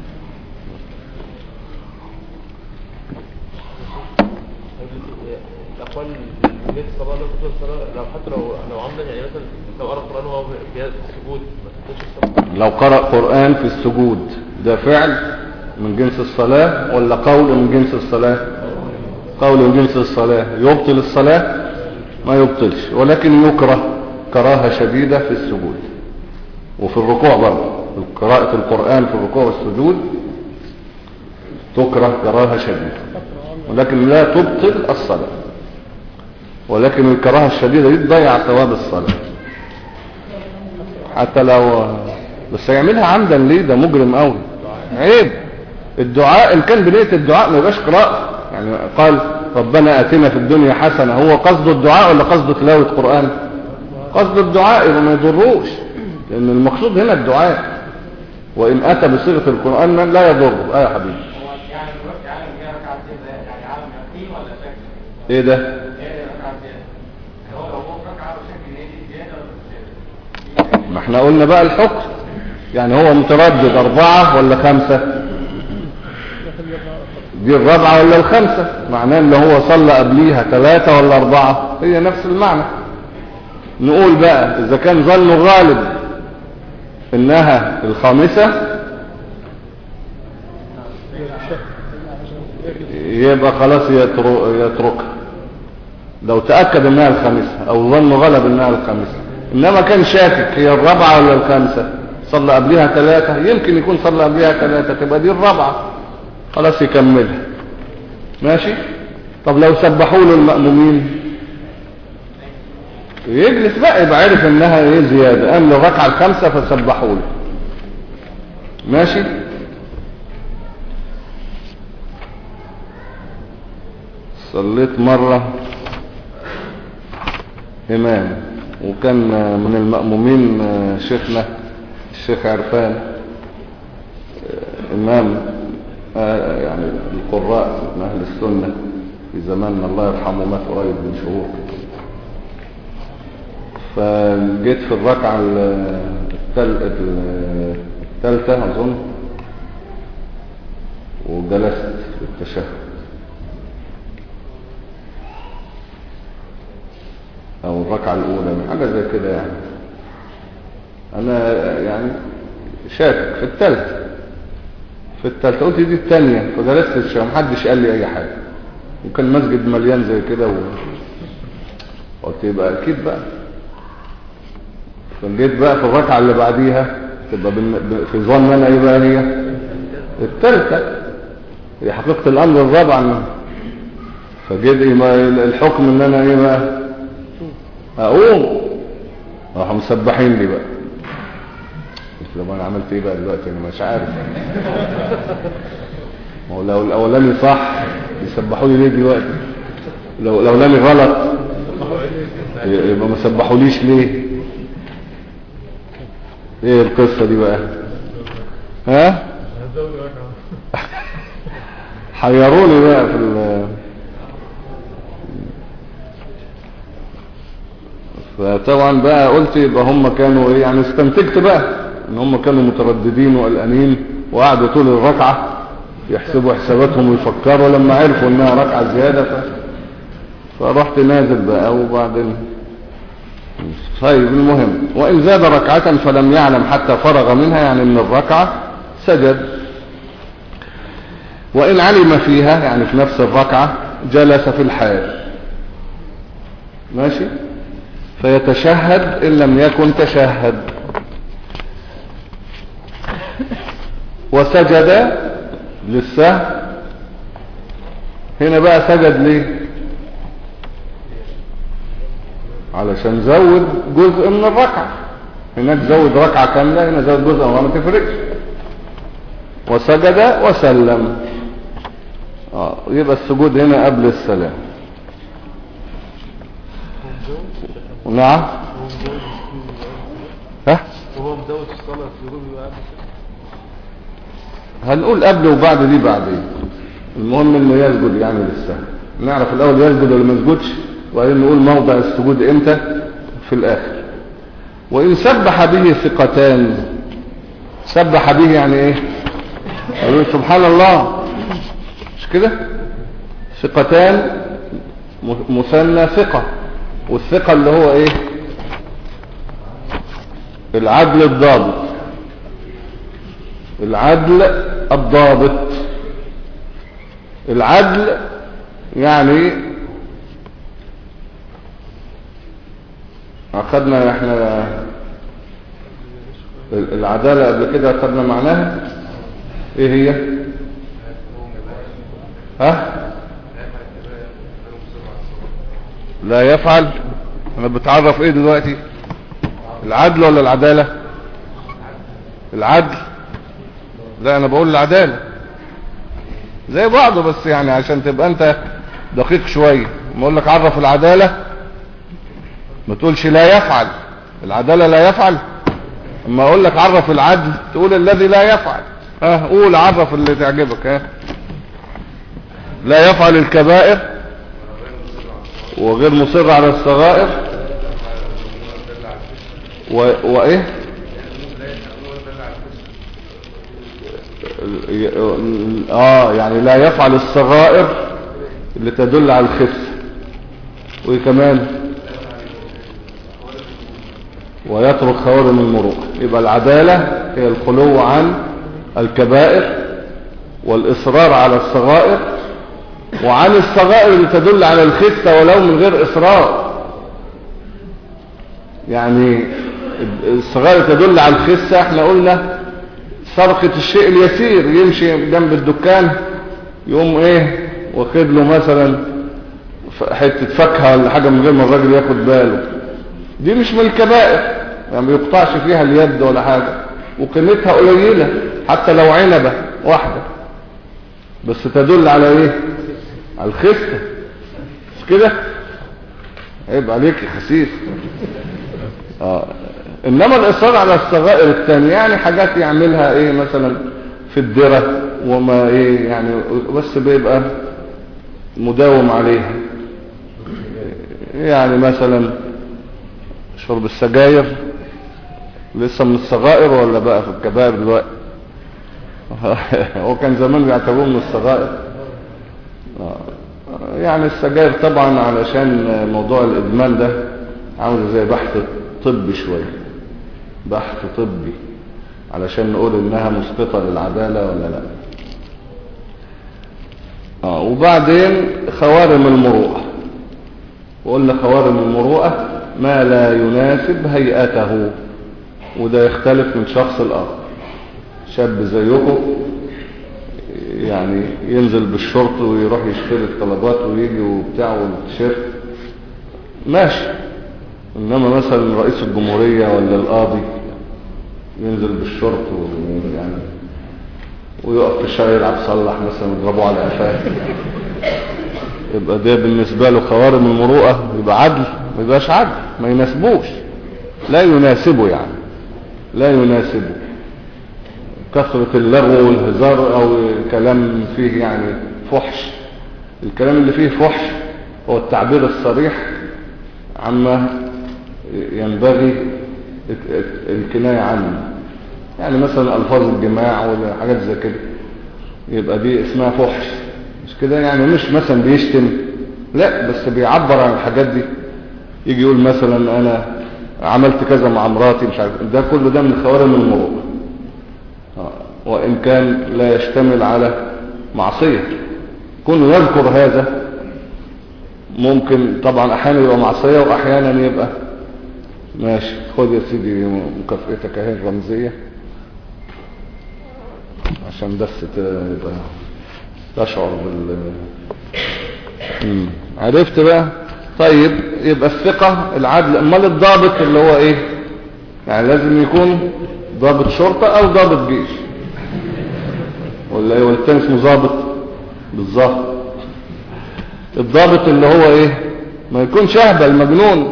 الاقوال اللي الصلاه لو تبطل الصلاه لو حتى لو لو عمدا، يعني مثلا لو قرأ القرآن وهو في السجود ما تبطلش الصلاه. لو قرأ قرآن في السجود ده فعل من جنس الصلاة ولا قول من جنس الصلاة؟ قول من جنس الصلاة يبطل الصلاة؟ ما يبطلش، ولكن يكره كراهة شديدة في السجود وفي الركوع برضه. قراءة القرآن في الركوع والسجود تكره كراهة شديدة، ولكن لا تبطل الصلاة، ولكن الكراهة الشديدة دي تضيع ثواب الصلاة حتى لو بس يعملها عمدا. ليه؟ ده مجرم قوي، عيب. الدعاء ان كان بنية الدعاء ما يبقاش قراءة، يعني قال ربنا اتنا في الدنيا حسنة، هو قصد الدعاء ولا قصد تلاوة قرآن؟ قصد الدعاء يبقى ما يضروش، لان المقصود هنا الدعاء، وان اتى بصيغة القرآن لا يضر. اه يا حبيبي ايه ده؟ ما احنا قلنا بقى الحكم، يعني هو متردد اربعة ولا خمسة، دي الرابعة ولا الخمسة، معناه ان هو صلى قبليها ثلاثة ولا اربعة، هي نفس المعنى. نقول بقى اذا كان ظنه غالب انها الخامسة يبقى خلاص يتركها لو تأكد انها الخامسة او ظنه غلب انها الخامسة. انما كان شاكك هي الرابعة ولا الخامسة، صلى قبلها ثلاثة، يمكن يكون صلى قبلها ثلاثة، تبقى دي الرابعة، خلاص يكملها. ماشي. طب لو سبحوا له المأمومين يجلس بقى، يبقى عارف انها ايه زيادة، قام للركعة الخامسة فسبحوا له. ماشي. صليت مرة امام وكان من المأمومين شيخنا الشيخ عرفان امام يعني القراء من اهل السنة في زماننا الله يرحمه، مات قريب من شهور كده. فجيت في الركعة الثالثة اظن وجلست في التشهد او الركعة الاولى حاجة زي كده، يعني انا يعني شاكك في الثالثة في الثالثة قلت دي الثانية، فجلست الشام، محدش قال لي اي حاجة، وكان المسجد مليان زي كده و... قلت يبقى اكيد بقى. فجيت بقى في الركعة اللي بعديها تبقى بن... في ظن انا ايه بقى هي الثالثة، هي حقيقة الامر الرابعة. فجيت إيه الحكم ان انا ايه بقى اقوم، راحوا مسبحين لي بقى. قلت لما انا عملت ايه بقى دلوقتي، انا مش عارف. ما هو لو الاولاني صح يسبحوا لي ليه دلوقتي، لو الاولاني غلط يبقى ما سبحوليش ليه؟ ايه القصة دي بقى؟ ها حيروني بقى في ال فطبعا بقى قلت يبقى هم كانوا ايه، يعني استنتجت بقى ان هم كانوا مترددين وقلقانين وقعدوا طول الركعة يحسبوا حساباتهم ويفكروا، لما عرفوا انها ركعة زيادة ف... فرحت نازل بقى. وبعدين طيب المهم، وإن زاد ركعة فلم يعلم حتى فرغ منها، يعني من الركعة سجد. وإن علم فيها يعني في نفس الركعة جلس في الحال. ماشي. فيتشهد إن لم يكن تشهد. وسجد للسهو. هنا بقى سجد ليه؟ علشان زود جزء من الركعة، هناك زود ركعة كاملة، هنا زود جزء ما تفرقش. وسجد وسلم. اه يبقى السجود هنا قبل السلام. نعم. ها وهو مزود في الصلاة السجود بيبقى قبل، هنقول قبل وبعد دي بعدين. المهم انه يسجد يعني للسهو، نعرف الاول يسجد ولا ما يسجدش، وبعدين نقول موضع السجود امتى في الاخر. وان سبح به ثقتان، سبح به يعني ايه؟ يقول سبحان الله، مش كده؟ ثقتان مثنى ثقة، والثقة اللي هو ايه؟ العدل الضابط، العدل الضابط. العدل يعني اخذنا احنا العدالة قبل كده، اخذنا معناها ايه هي؟ ها لا يفعل. انا بتعرف ايه دلوقتي، العدل ولا العدالة؟ العدل. لا انا بقول العدالة زي بعضه، بس يعني عشان تبقى انت دقيق شوية ما اقول لك عرف العدالة ما تقولش لا يفعل. العدالة لا يفعل. اما اقول لك عرف العدل تقول الذي لا يفعل. ها قول عرف اللي تعجبك. ها لا يفعل الكبائر وغير مصر على الصغائر و... وايه اه يعني لا يفعل الصغائر اللي تدل على الخفة، وكمان ويترك خوارم المروءة. يبقى العدالة هي الخلو عن الكبائر والإصرار على الصغائر، وعن الصغائر اللي تدل على الخفة ولو من غير إصرار. يعني الصغائر تدل على الخفة، احنا قلنا سرقة الشيء اليسير، يمشي جنب الدكان يقوم ايه واخد له مثلا حتة فاكهة ولا حاجة من غير ما الراجل ياخد باله، دي مش من الكبائر، يعني ما يقطعش فيها اليد ولا حاجة، وقيمتها قليلة حتى لو عنبة واحدة، بس تدل على ايه؟ على الخفة. مش كده؟ عيب عليك يا خسيس. اه انما الاصرار على الصغائر الثانية يعني حاجات يعملها ايه مثلا في الدرة وما ايه يعني، بس بيبقى مداوم عليها. يعني مثلا شرب السجاير لسه من الصغائر ولا بقى في الكبائر دلوقتي؟ هو كان زمان بيعتبروه من الصغائر. يعني السجاير طبعا علشان موضوع الادمان ده عاوز زي بحث طبي شوية، بحث طبي علشان نقول انها مسقطة للعدالة ولا لا. اه وبعدين خوارم المروءة، وقلنا خوارم المروءة ما لا يناسب هيئته، وده يختلف من شخص لآخر. شاب زيكم يعني ينزل بالشرط ويروح يشتري الطلبات ويجي وبتاع والتيشيرت ماشي، انما مثلا رئيس الجمهورية ولا القاضي ينزل بالشرط ويعني ويقف في الشارع يلعب صلح مثلا ويضربوه على قفاه، يبقى ده بالنسبة له خوارم المروءة، يبقى عدل؟ ما يبقاش عدل، ما يناسبوش، لا يناسبه، يعني لا يناسبه. كثرة اللغو والهزار او كلام فيه يعني فحش، الكلام اللي فيه فحش هو التعبير الصريح عما ينبغي الكناية عنه. يعني مثلا الفاظ الجماع ولا حاجات زي كده، يبقى دي اسمها فحش، مش كده؟ يعني مش مثلا بيشتم، لا بس بيعبر عن الحاجات دي. يجي يقول مثلا انا عملت كذا مع مراتي مش عارف، ده كله ده من خوارم المروءة، وان كان لا يشتمل على معصية. كونه يذكر هذا ممكن طبعا احيانا يبقى معصية واحيانا يبقى ماشي. خد يا سيدي مكافئتك اهي الرمزية عشان بس تبقى تشعر بال مم. عرفت بقى؟ طيب يبقى الثقة العدل. امال الضابط اللي هو ايه؟ يعني لازم يكون ضابط شرطة او ضابط جيش ولا ايه؟ والتاني اسمه ضابط بالظبط. الضابط اللي هو ايه؟ ما يكونش اهبل مجنون.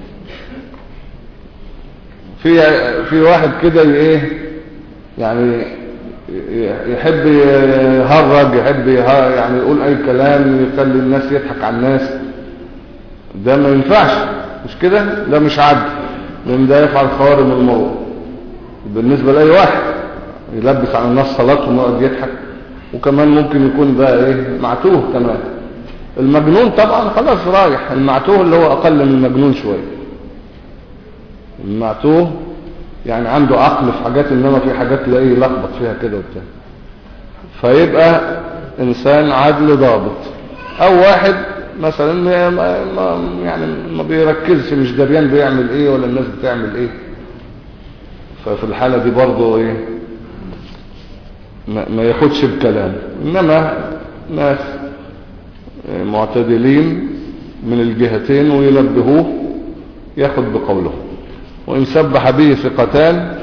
في في واحد كده ايه يعني يحب يهرج، يحب يعني يقول اي كلام يخلي الناس يضحك على الناس، ده ما ينفعش، مش كده؟ ده مش عدل، لان ده يفعل خوارم المروءة بالنسبة لاي واحد. يلبس على الناس صلاتهم ويقعد يضحك، وكمان ممكن يكون بقى ايه معتوه كمان. المجنون طبعا خلاص رايح، المعتوه اللي هو اقل من المجنون شوية. المعتوه يعني عنده عقل في حاجات، انما في حاجات تلاقيه يلخبط فيها كده وبتاع. فيبقى انسان عدل ضابط. او واحد مثلا ما يعني ما بيركزش، مش دريان بيعمل ايه ولا الناس بتعمل ايه، ففي الحالة دي برضه ايه ما ياخدش بكلام. انما ناس معتدلين من الجهتين وينبهوه ياخد بقوله. وإن سبح به ثقتان،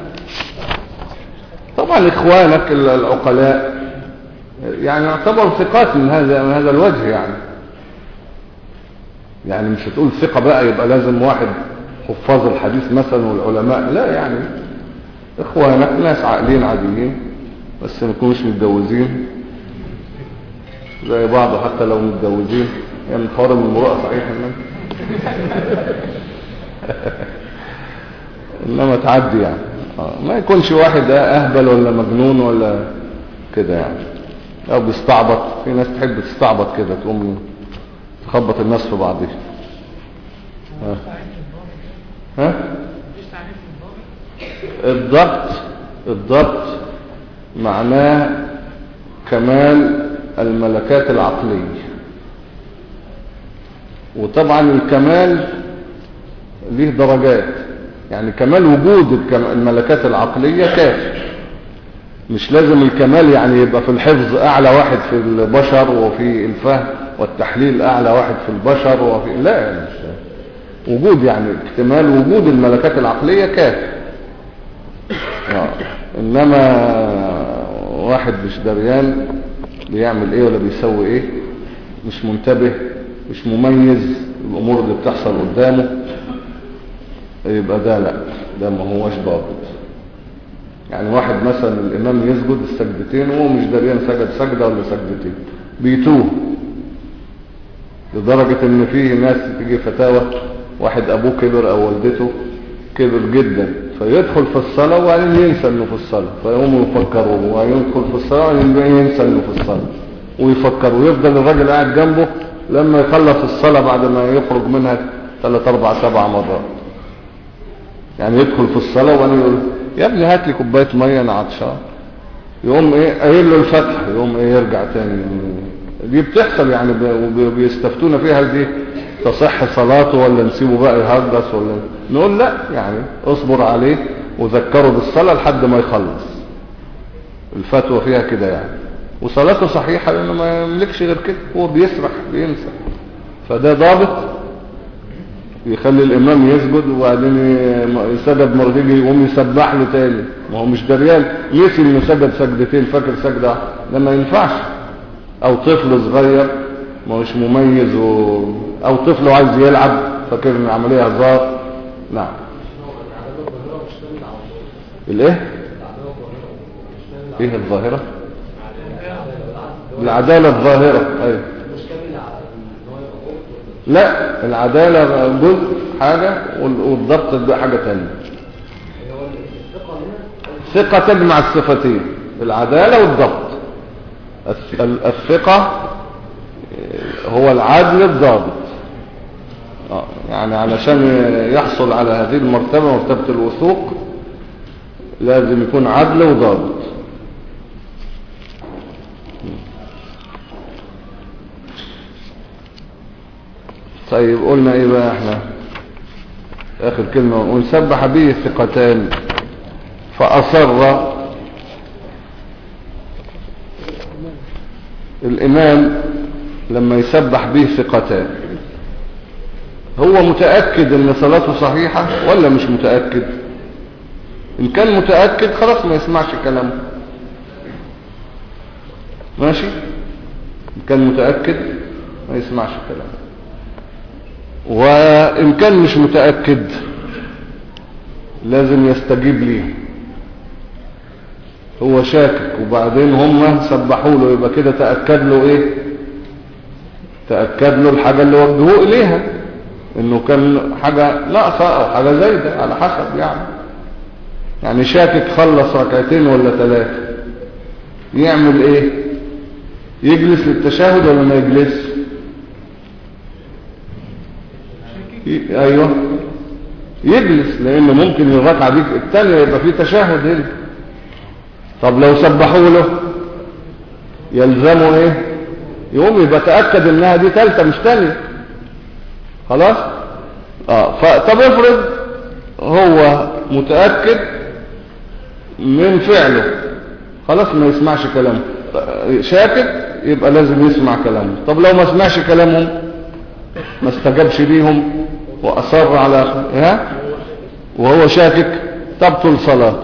طبعا إخوانك العقلاء يعني يعتبر ثقات من هذا من هذا الوجه. يعني يعني مش هتقول ثقة بقى يبقى لازم واحد حفاظ الحديث مثلا والعلماء، لا، يعني إخوانك ناس عاقلين عاديين بس ما يكونوش متجوزين زي بعض، حتى لو متجوزين يعني خوارم المروءة صحيح. انما تعدي يعني آه. ما يكونش واحد اهبل ولا مجنون ولا كده يعني، او بيستعبط. في ناس تحب تستعبط كده تقوم تخبط الناس في بعضها. ها ها الضبط الضبط معناه كمال الملكات العقلية. وطبعا الكمال ليه درجات، يعني كمال وجود الملكات العقلية كافي. مش لازم الكمال يعني يبقى في الحفظ اعلى واحد في البشر، وفي الفهم والتحليل اعلى واحد في البشر، وفي لا مش وجود، يعني اكتمال وجود الملكات العقلية كافي. آه. انما واحد مش دريان بيعمل ايه ولا بيسوي ايه، مش منتبه، مش مميز الامور اللي بتحصل قدامه، يبقى ده لا، ده ما هوش ضابط. يعني واحد مثلا الامام يسجد السجدتين وهو مش دريان سجد سجدة ولا سجدتين، بيتوه لدرجة ان فيه ناس تيجي فتاوى، واحد ابوه كبر او والدته كبر جدا فيدخل في الصلاة وبعدين ينسى انه في الصلاة، فيقوموا يفكروا ويدخل في الصلاة وبعدين ينسى انه في الصلاة ويفكر، ويفضل الراجل قاعد جنبه لما يخلص الصلاة بعد ما يخرج منها ثلاث اربع سبع مرات. يعني يدخل في الصلاة وبعدين يقول يا ابني هات لي كوباية مية انا عطشان، يقوم ايه قايل له الفتح، يقوم ايه يرجع تاني. دي بتحصل يعني، بيستفتونا فيها دي تصح صلاته ولا نسيبه بقى يهجس، ولا نقول لا، يعني اصبر عليه وذكره بالصلاة لحد ما يخلص. الفتوى فيها كده يعني، وصلاته صحيحة لانه ما يملكش غير كده، هو بيسرح بينسى. فده ضابط يخلي الامام يسجد وبعدين يسجد مرتين يقوم يسبح له تاني، ما هو مش دريان، نسي انه سجد سجدتين فاكر سجدة، ده ما ينفعش. او طفل صغير ما هوش مميز و... او طفل عايز يلعب فاكر ان العملية هزار. نعم. الايه ايه الظاهرة؟ العدالة الظاهرة. ايوه لا، العدالة جزء حاجة والضبط ده حاجة تانية. الثقة تجمع الصفتين، العدالة والضبط. الثقة هو العدل الضابط، يعني علشان يحصل على هذه المرتبة مرتبة الوثوق لازم يكون عدل وضابط. طيب قلنا ايه بقى احنا اخر كلمة، ونسبح به الثقتان فأصر الامام لما يسبح به ثقتان، هو متأكد ان صلاته صحيحة ولا مش متأكد؟ ان كان متأكد خلاص ما يسمعش كلامه، ماشي. ان كان متأكد ما يسمعش كلامه. وإن كان مش متأكد لازم يستجيب ليه، هو شاكك وبعدين هم سبحوا له، يبقى كده تأكد له ايه؟ تأكد له الحاجة اللي وجهوه اليها، انه كان حاجة ناقصة او حاجة زايدة على حسب يعني. يعني شاكك خلص ركعتين ولا ثلاثة، يعمل ايه؟ يجلس للتشهد ولا ما يجلس؟ ايوه يجلس، لانه ممكن الركعه دي الثانيه يبقى فيه تشهد هنا. طب لو سبحوا له يلزمه ايه؟ يقوم يبقى تاكد انها دي ثالثه مش ثانيه، خلاص. اه طب افرض هو متاكد من فعله، خلاص ما يسمعش كلامه. شاكك يبقى لازم يسمع كلامه. طب لو ما سمعش كلامهم، ما استجابش ليهم وأصر على ها وهو شاكك، تبطل صلاته.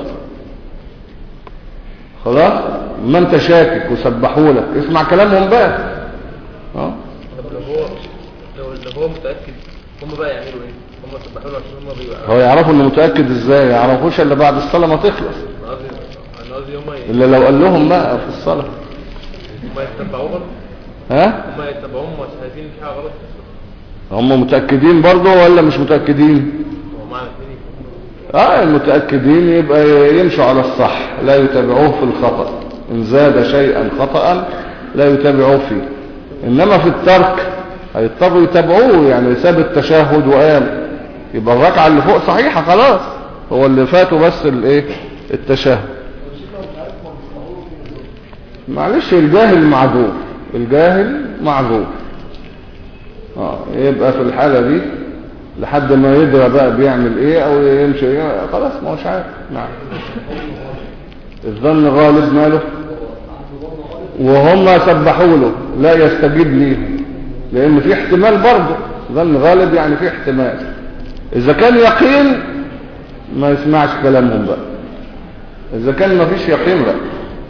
خلاص ما انت شاكك وسبحوا لك، اسمع كلامهم بقى. اه لو هو لو لو هو متأكد هم بقى يعملوا ايه؟ هم سبحوا له عشان هم بيبقى هو يعرفوا انه متأكد ازاي؟ يعرفوش الا بعد الصلاة ما تخلص. انا قصدي انا قصدي هم الا لو قال لهم بقى في الصلاة هم يتبعوهم. ها هم يتبعوهم وشايفين في حاجة غلط، هم متأكدين برضه ولا مش متأكدين؟ هو معنى اثنين اه المتأكدين يبقى يمشوا على الصح، لا يتابعوه في الخطأ. ان زاد شيئا خطأ لا يتابعوه فيه، انما في الترك هيضطروا يتابعوه. يعني ساب التشهد وقام، يبقى الركعة اللي فوق صحيحة خلاص، هو اللي فاته بس الايه التشهد. معلش الجاهل معذور، الجاهل معذور. اه يبقى في الحالة دي لحد ما يدرى بقى بيعمل ايه او يمشي ايه خلاص ما هوش عارف. نعم. الظن غالب ماله، وهم سبحوا له لا يستجيب ليهم، لان في احتمال برضه. ظن غالب يعني في احتمال. اذا كان يقين ما يسمعش كلامهم بقى، اذا كان ما فيش يقين لا.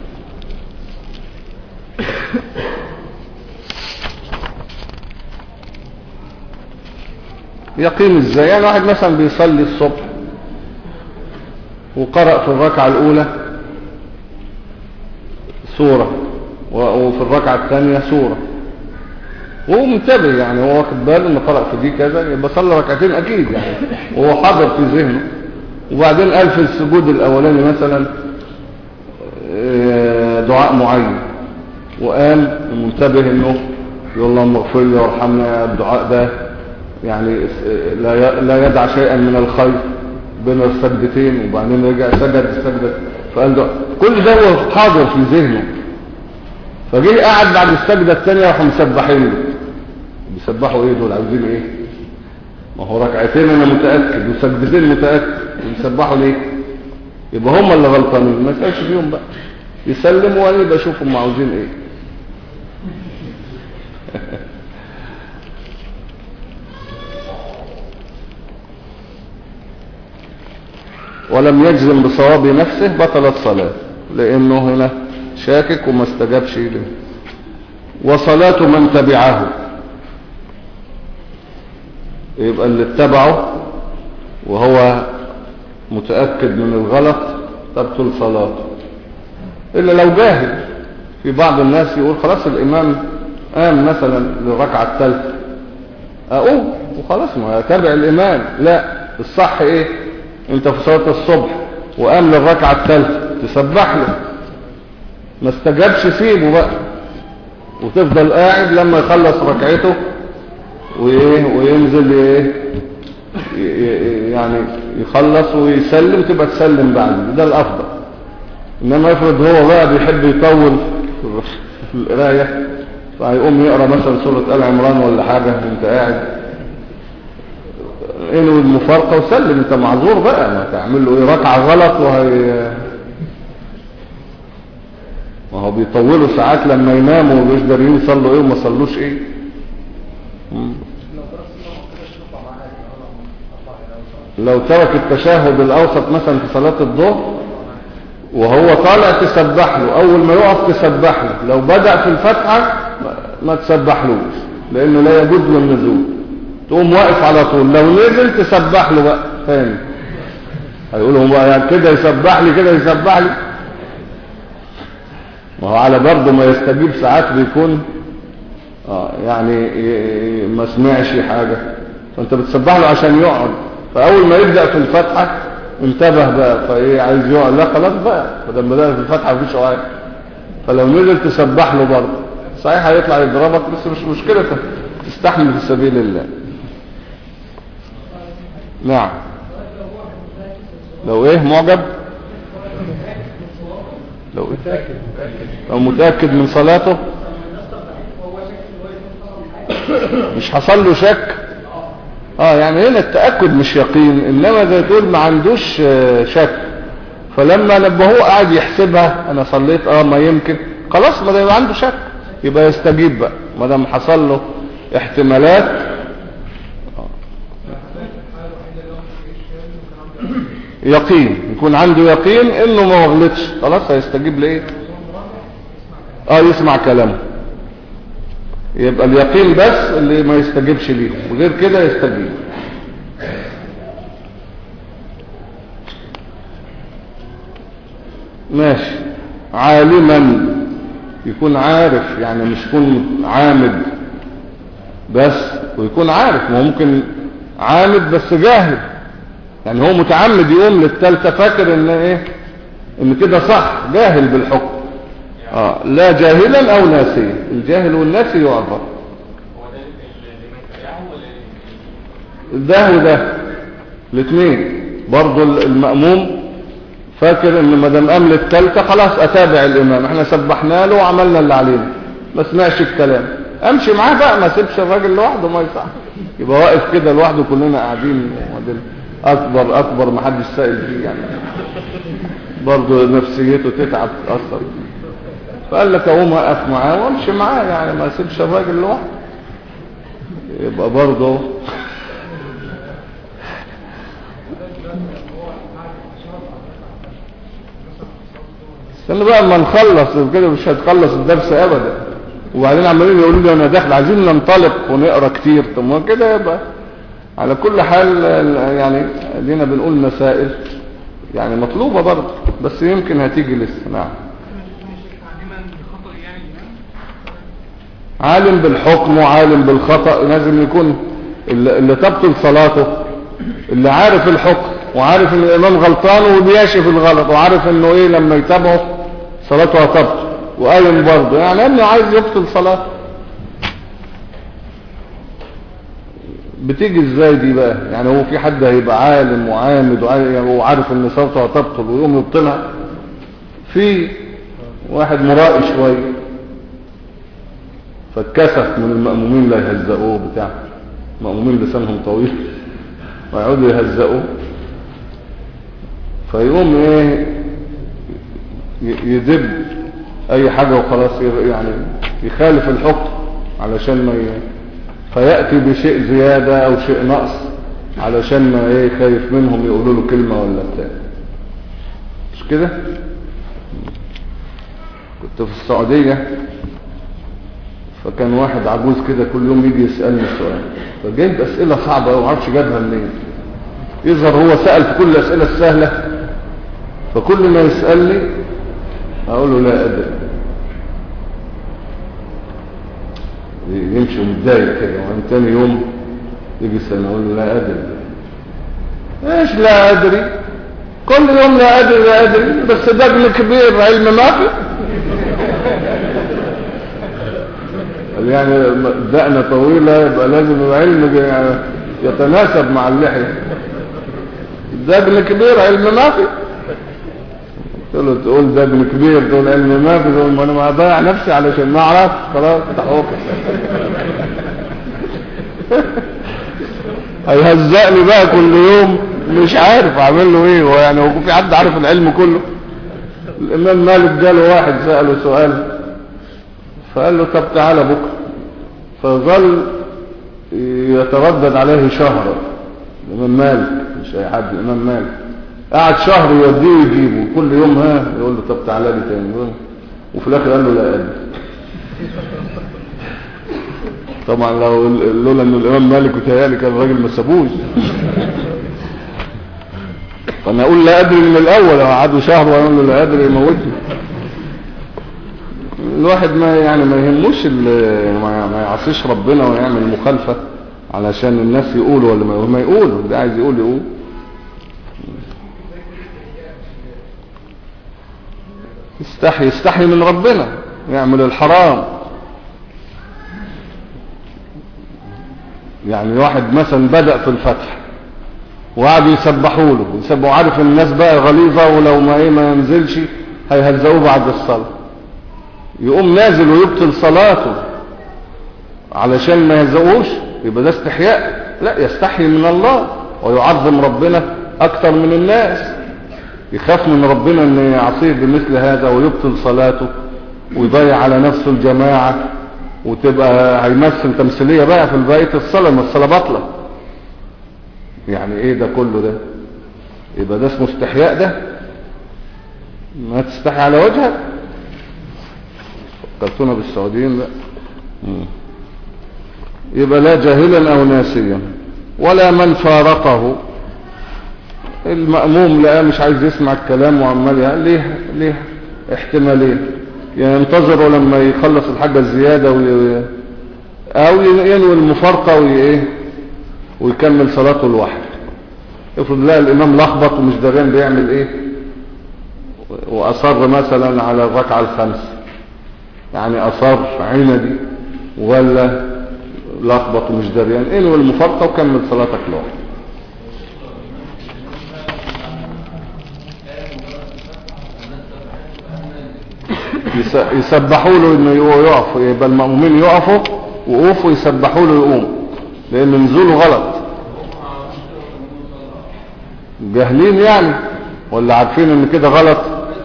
يقين ازاي؟ يعني واحد مثلا بيصلي الصبح وقرأ في الركعة الاولى سورة وفي الركعة الثانية سورة، وهو منتبه يعني، هو واخد باله انه قرأ في دي كذا، يبقى صلى ركعتين اكيد يعني، وهو حاضر في ذهنه. وبعدين قال في السجود الاولاني مثلا دعاء معين، وقام منتبه انه يقول اللهم اغفر لي وارحمني، الدعاء ده يعني لا يدع شيئا من الخير بين السجدتين، وبعدين رجع سجد السجدة فقال ده كل ده هو حاضر في ذهنه. فجه قاعد بعد السجدة الثانية راحوا مسبحين له. بيسبحوا ايه دول؟ عاوزين ايه؟ ما هو ركعتين انا متأكد وسجدتين متأكد، بيسبحوا ليه؟ يبقى هم اللي غلطانين، ما يسألش فيهم بقى، يسلموا وانا يبقى اشوف هم عاوزين ايه. ولم يجزم بصواب نفسه بطلت صلاة، لانه هنا شاكك وما استجابش له. وصلاة من تبعه، يبقى اللي اتبعه وهو متأكد من الغلط تبطل صلاته، إلا لو جاهل. في بعض الناس يقول خلاص الإمام قام مثلا للركعة الثالثة أقوم وخلاص ما أتابع الإمام. لا، الصح إيه؟ أنت في صلاة الصبح وقام للركعة الثالثة تسبح له، ما استجابش سيبه بقى وتفضل قاعد لما يخلص ركعته وإيه وينزل إيه يعني يخلص ويسلم، تبقى تسلم بعد، ده الأفضل. إنما يفرض هو بقى بيحب يطول في القراية فهيقوم يقرأ مثلا سورة آل عمران ولا حاجة وانت قاعد، انوي المفارقة وسلم، انت معذور بقى، ما تعمل له ايه ركعة غلط وهي ما هو بيطولوا ساعات لما يناموا ومش دارين يصلوا ايه وما صلوش ايه. مم. لو ترك التشهد الاوسط مثلا في صلاة الظهر وهو طالع تسبح له، اول ما يقف تسبح له، لو بدأ في الفتحة ما تسبحلوش لانه لا يجوز له النزول، تقوم واقف على طول. لو نزل تسبح له بقى ثاني، هيقولوا بقى يعني كده يسبح لي كده يسبح لي، ما هو على برضه ما يستجيب ساعات بيكون اه يعني ما سمعش حاجة، فانت بتسبح له عشان يقعد، فاول ما يبدأ في الفتحة انتبه بقى، فايه عايز يقعد، لا خلاص بقى فلما بدأ في الفتحة مفيش وعي، فلو نزل تسبح له برضه صحيح هيطلع يضربك بس مش مشكلة، تستحمل في سبيل الله. نعم. لو ايه معجب، لو إيه؟ لو متأكد من صلاته مش حصل له شك، اه يعني هنا التأكد مش يقين، انما زي تقول ما عندوش شك، فلما نبهوه قاعد يحسبها انا صليت اه ما يمكن، خلاص ما دام عنده شك يبقى يستجيب بقى ما دام حصل له احتمالات. يقين، يكون عنده يقين انه ما غلطش خلاص هيستجيب ليه، اه يسمع كلامه، يبقى اليقين بس اللي ما يستجيبش ليه، وغير كده يستجيب. ماشي. عالما، يكون عارف، يعني مش يكون عامد بس، ويكون عارف، ما ممكن عامد بس جاهل، يعني هو متعمد يقوم للثالثة فاكر ان ايه ان كده صح، جاهل بالحكم. اه لا جاهلا او ناسيا، الجاهل والناسي يعذر. ده وده الاثنين برضو. المأموم فاكر ان ما دام قام للثالثة خلاص اتابع الامام، احنا سبحنا له وعملنا اللي علينا، ما سمعش الكلام، امشي معاه بقى، ما سيبش الراجل لوحده، ما يصح يبقى واقف كده لوحده كلنا قاعدين اكبر اكبر ما حدش سائل فيه يعني، برضه نفسيته تتعب تتاثر. فقال لك اقوم اقف معاه وامشي معاه يعني، ما اسيبش الراجل لوحده، يبقى برضه استنى بقى اما نخلص كده، مش هتخلص الدرس ابدا. وبعدين عمالين يقولوا لي انا داخل عايزين ننطلق ونقرا كتير، طب ما كده يبقى. على كل حال يعني لينا بنقول مسائل يعني مطلوبة برضه، بس يمكن هتيجي لسه. نعم. عالم بالحكم وعالم بالخطأ، لازم يكون اللي تبطل صلاته اللي عارف الحكم وعارف ان الامام غلطان وبياشف الغلط، وعارف انه ايه لما يتابعه صلاته هتبطل، وقايم برضه يعني انه عايز يبطل صلاته. بتيجي ازاي دي بقى؟ يعني هو في حد هيبقى عالم وعامد وعارف ان صلاته هتبطل ويقوم يبطلها؟ في واحد مرائي شويه فاتكسف من المأمومين لا يهزقوه بتاع، مأمومين لسانهم طويل ويقعدوا يهزقوه، فيقوم ايه يدب اي حاجة وخلاص، يعني يخالف الحكم علشان ما ي... فيأتي بشيء زيادة او شيء نقص علشان ما ايه خايف منهم يقولوا له كلمة ولا بتاع. مش كده؟ كنت في السعودية، فكان واحد عجوز كده كل يوم يجي يسألني سؤال، فجايب اسئلة صعبة ومعرفش جابها منين. يظهر هو سأل في كل الاسئلة السهلة، فكل ما يسألني اقول له لا ادري، يمشي متضايق كده. ومن تاني يوم يجي يسألني اقول له لا ادري. ايش لا ادري؟ كل يوم لا ادري لا ادري، بس دجل كبير علم ما في. يعني دقنة طويلة يبقى لازم العلم يتناسب مع اللحية. دجل كبير علم ما في. قلت له تقول دجل كبير تقول علم ما في، تقول ما انا ما اضيع نفسي علشان ما اعرف، خلاص تحوك. هيهزقني بقى كل يوم، مش عارف اعمل له ايه. ويعني هو في حد عارف العلم كله؟ الامام مالك جاله واحد سأله سؤال فقال له طب تعالى بكره، فظل يتردد عليه شهرا. الامام مالك مش اي حد، الامام مالك قعد شهر يوديه ويجيبه، كل يوم ها يقول له طب تعالى لي تاني، وفي الاخر قال له لا ادري. طبعا لو لولا ان الامام مالك وتهيالي كان الراجل ما سابوش. فانا اقول لا ادري من الاول، قعدوا شهر واقول له لا ادري يموتني. الواحد ما يعني ما يهموش ما يعصيش ربنا ويعمل مخالفة علشان الناس يقولوا ولا ما يقولوا، ده عايز يقول يقول. يستحي يستحي من ربنا، يعمل الحرام. يعني واحد مثلا بدأ في الفتح وقعدوا يسبحوا له يسبحوا، عارف الناس بقى غليظة ولو ما ايه ما ينزلش هيهزقوه بعد الصلاة، يقوم نازل ويبطل صلاته علشان ما يهزقوش، يبقى ده استحياء؟ لا، يستحي من الله ويعظم ربنا اكتر من الناس، يخاف من ربنا ان يعصيه بمثل هذا ويبطل صلاته ويضيع على نفسه الجماعة، وتبقى هيمثل تمثيلية بقى في بقية الصلاة، ما الصلاة بطلة. يعني ايه ده كله ده؟ يبقى ده اسمه استحياء؟ ده ما تستحي على وجهك. فكرتونا بالسعوديين بقى. يبقى لا جاهلا او ناسيا ولا من فارقه. المأموم لقاه مش عايز يسمع الكلام وعمال ليه ليه احتمالين، ينتظروا لما يخلص الحاجة الزيادة وي... او ينوي المفارقة وي... ويكمل صلاته لوحده. افرض لا الامام لخبط ومش دريان بيعمل ايه، واصر مثلا على الركعة الخامسة، يعني اصر عندي ولا لخبط ومش دريان، انوي المفارقة وكمل صلاتك لوحدك. يسبحوا له انه يقف، يبقى المأمومين يقفوا وقوفوا يسبحوا له يقوم، لان نزوله غلط. جاهلين يعني ولا عارفين ان كده غلط؟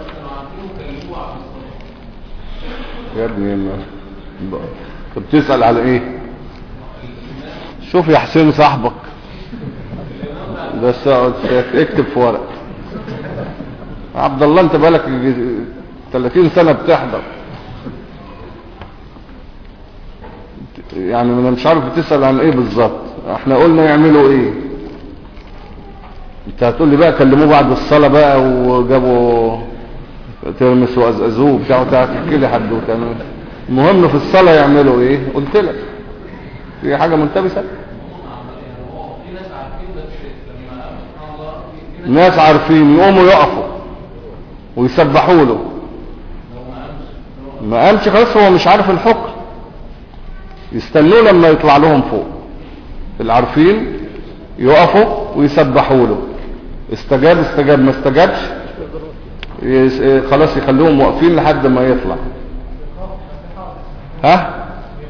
يا ابني انت بتسأل على ايه؟ شوف يا حسين صاحبك بس اكتب في ورق. عبد الله انت بالك ثلاثين سنة بتحضر، يعني انا مش عارف بتسأل عن ايه بالظبط. احنا قلنا يعملوا ايه؟ انت هتقول لي بقى كلموه بعد الصلاة بقى وجابوا ترمس وازازوه بتاعه، تحكي لي حدوته. المهم في الصلاة يعملوا ايه؟ قلت لك في حاجة ملتبسة. ناس عارفين يقوموا يقفوا ويسبحوا له، ما قامش خلاص هو مش عارف الحكم، يستنوه لما يطلع لهم فوق. العارفين يقفوا ويسبحوا له، استجاب استجاب، ما استجابش خلاص يخلوهم واقفين لحد ما يطلع. ها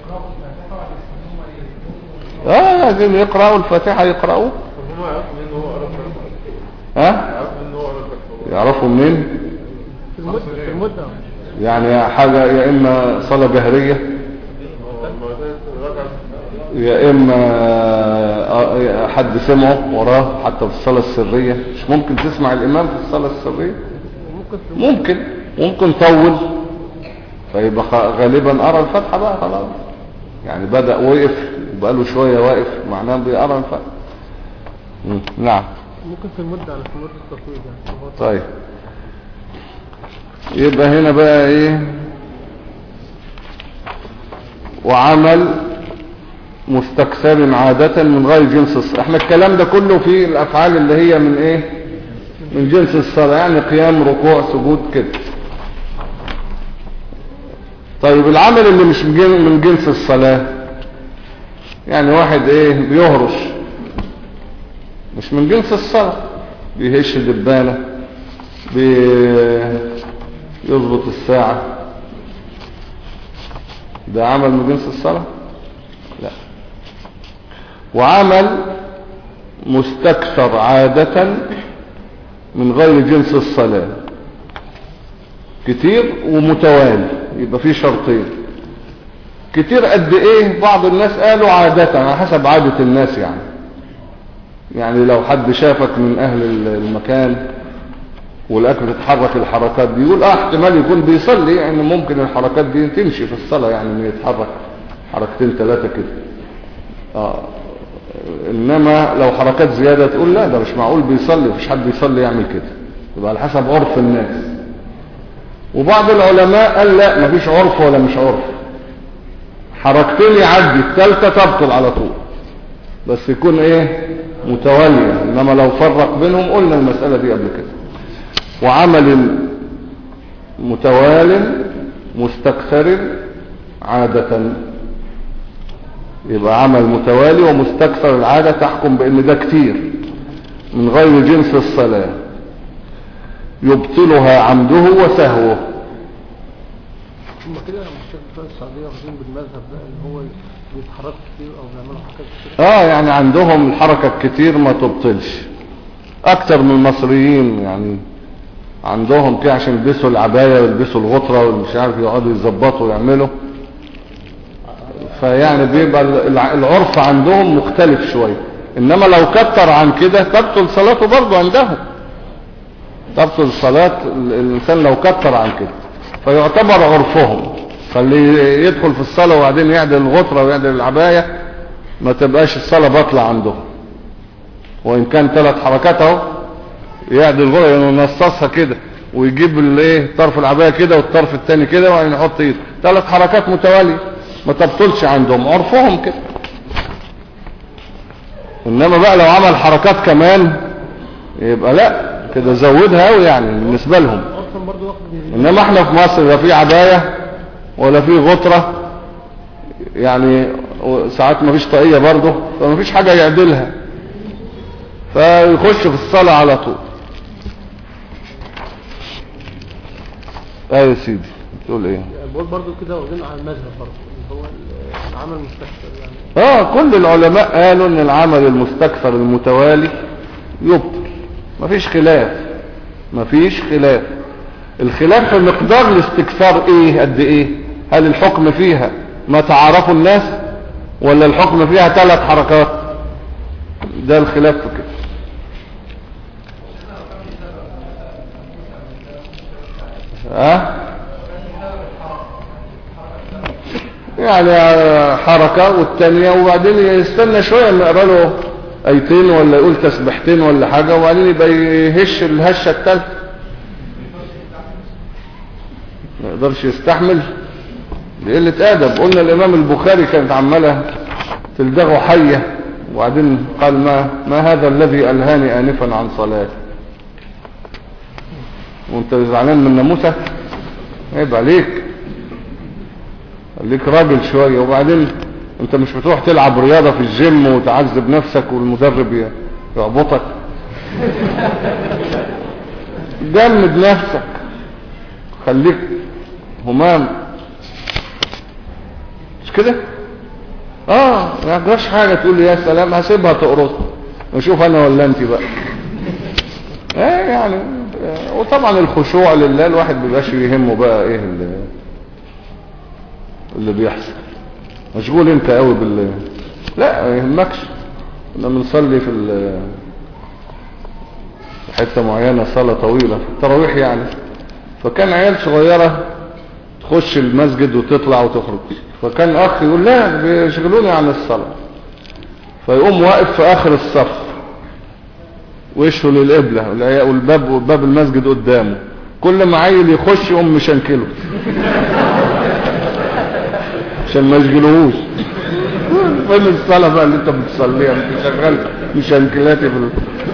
اه لازم يقرأوا الفاتحة، يقرأوا. ها يعرفوا منين؟ في المدة يعني حاجة يا اما صلاة جهرية يا اما حد سمعه وراه، حتى في الصلاة السرية مش ممكن تسمع الامام في الصلاة السرية؟ ممكن ممكن طول، فيبقى غالبا قرأ الفتحة بقى خلاص، يعني بدأ وقف وبقاله شوية واقف، معناه بيقرأ الفتحة. نعم ممكن في المدة على في مدة التصوير يعني. طيب يبقى هنا بقى ايه؟ وعمل مستكثر عادة من غير جنس الصلاة. احنا الكلام ده كله في الافعال اللي هي من ايه؟ من جنس الصلاة، يعني قيام ركوع سجود كده. طيب العمل اللي مش من جنس الصلاة، يعني واحد ايه بيهرش، مش من جنس الصلاة، بيهش دبانة، بيظبط الساعة، ده عمل من جنس الصلاة؟ لا. وعمل مستكثر عادة من غير جنس الصلاة، كتير ومتوالي، يبقى فيه شرطين. كتير قد ايه؟ بعض الناس قالوا عادة، على حسب عادة الناس يعني. يعني لو حد شافك من اهل المكان والاكل تتحرك الحركات دي، يقول اه احتمال يكون بيصلي، يعني ممكن الحركات دي تمشي في الصلاة، يعني يتحرك حركتين ثلاثة كده. اه انما لو حركات زيادة تقول لا ده مش معقول بيصلي، مفيش حد يصلي يعمل كده، يبقى على حسب عرف الناس. وبعض العلماء قال لا مفيش عرف ولا مش عرف، حركتين يعدي، الثالثة تبطل على طول، بس يكون ايه متوالية. انما لو فرق بينهم، قلنا المسألة دي قبل كده. وعمل متوال مستكثر عادة، يبقى عمل متوالي ومستكثر العادة تحكم بان ده كتير من غير جنس الصلاة، يبطلها عمده وسهوه. هم كده الشيخ بتوع السعودية واخدين بالمذهب ده اللي هو بيتحركوا كتير او بيعملوا حركات كتير. اه يعني عندهم الحركة الكتير ما تبطلش، اكتر من المصريين يعني. عندهم كده عشان يلبسوا العباية ويلبسوا الغطرة ومش عارف يقعدوا يظبطوا ويعملوا، فيعني بيبقى العرف عندهم مختلف شوية. انما لو كتر عن كده تبطل صلاته برضو عندهم، تبطل صلاة الانسان لو كتر عن كده، فيعتبر عرفهم. فاللي يدخل في الصلاة وبعدين يعدل الغطرة ويعدل العباية ما تبقاش الصلاة باطلة عندهم، وان كان ثلاث حركات اهو، يعدل الغطرة ينصصها كده ويجيب الايه طرف العباية كده والطرف الثاني كده وبعدين يحط ايده، ثلاث حركات متوالية ما تبطلش عندهم، عرفهم كده. انما بقى لو عمل حركات كمان يبقى لا كده زودها قوي يعني بالنسبة لهم. اصلا برضه واخد انما احنا في مصر لا في عباية ولا في غطرة يعني، ساعات ما فيش طاقية برضه، فما فيش حاجة يعدلها، فيخش في الصلاة على طول. ايه يا سيدي تقول ايه؟ بقول برضه كده واخدين على المذهب برضه اللي هو العمل المستكثر يعني. اه كل العلماء قالوا ان العمل المستكثر المتوالي يبطل، مفيش خلاف، مفيش خلاف. الخلاف في مقدار الاستكثار ايه قد ايه، هل الحكم فيها ما تعرفوا الناس ولا الحكم فيها ثلاث حركات؟ ده الخلاف في كده. ها يعني حركة والتانية وبعدين يستنى شوية ما يقرأ له ايتين ولا يقول تسبحتين ولا حاجة وبعدين يبقى يهش الهشة التالتة، ما يقدرش يستحمل لقلة ادب. قلنا الامام البخاري كانت عمالة تلدغه حية وبعدين قال ما, ما هذا الذي ألهاني آنفا عن صلاتي، وانت زعلان من ناموسة؟ عيب عليك، خليك راجل شوية. وبعدين انت مش بتروح تلعب رياضة في الجيم وتعذب نفسك والمدرب يعبطك؟ جمد نفسك، خليك همام، مش كده؟ اه ما يجراش حاجة تقول لي يا سلام هسيبها تقرص نشوف انا ولا انت بقى. ايه يعني. وطبعا الخشوع لله الواحد بيبقاش يهمه بقى ايه اللي, اللي بيحصل، مشغول انت قوي بال لا ما يهمكش. كنا بنصلي في ال... في حته معينه صلاه طويله في التراويح يعني، فكان عيال صغيره تخش المسجد وتطلع وتخرج، فكان اخ يقول لا بيشغلوني عن الصلاه، فيقوم واقف في اخر الصف وشه للقبلة والباب وباب المسجد قدامه، كل ما عيل يخش يقوم مشنكله عشان ما يشغلوهوش. فين الصلاة بقى اللي انت بتصليها انت شغال مشنكلاتي في ال...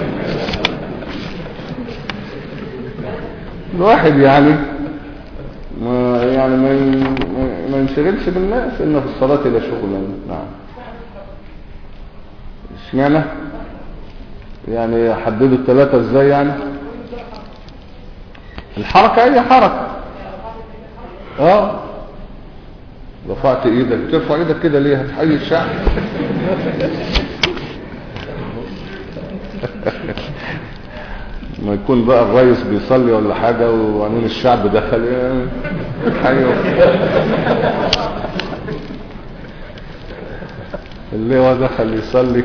الواحد يعني ما يعني ما ما ينشغلش بالناس، ان في الصلاة لا شغل. نعم. اشمعنى يعني حددوا الثلاثة ازاي يعني؟ الحركة اي حركة. اه رفعت ايدك، ترفع ايدك كده ليه؟ هتحيي الشعب؟ ما يكون بقى الرئيس بيصلي ولا حاجة وعنين الشعب دخل حيو اللي هو دخل يصلي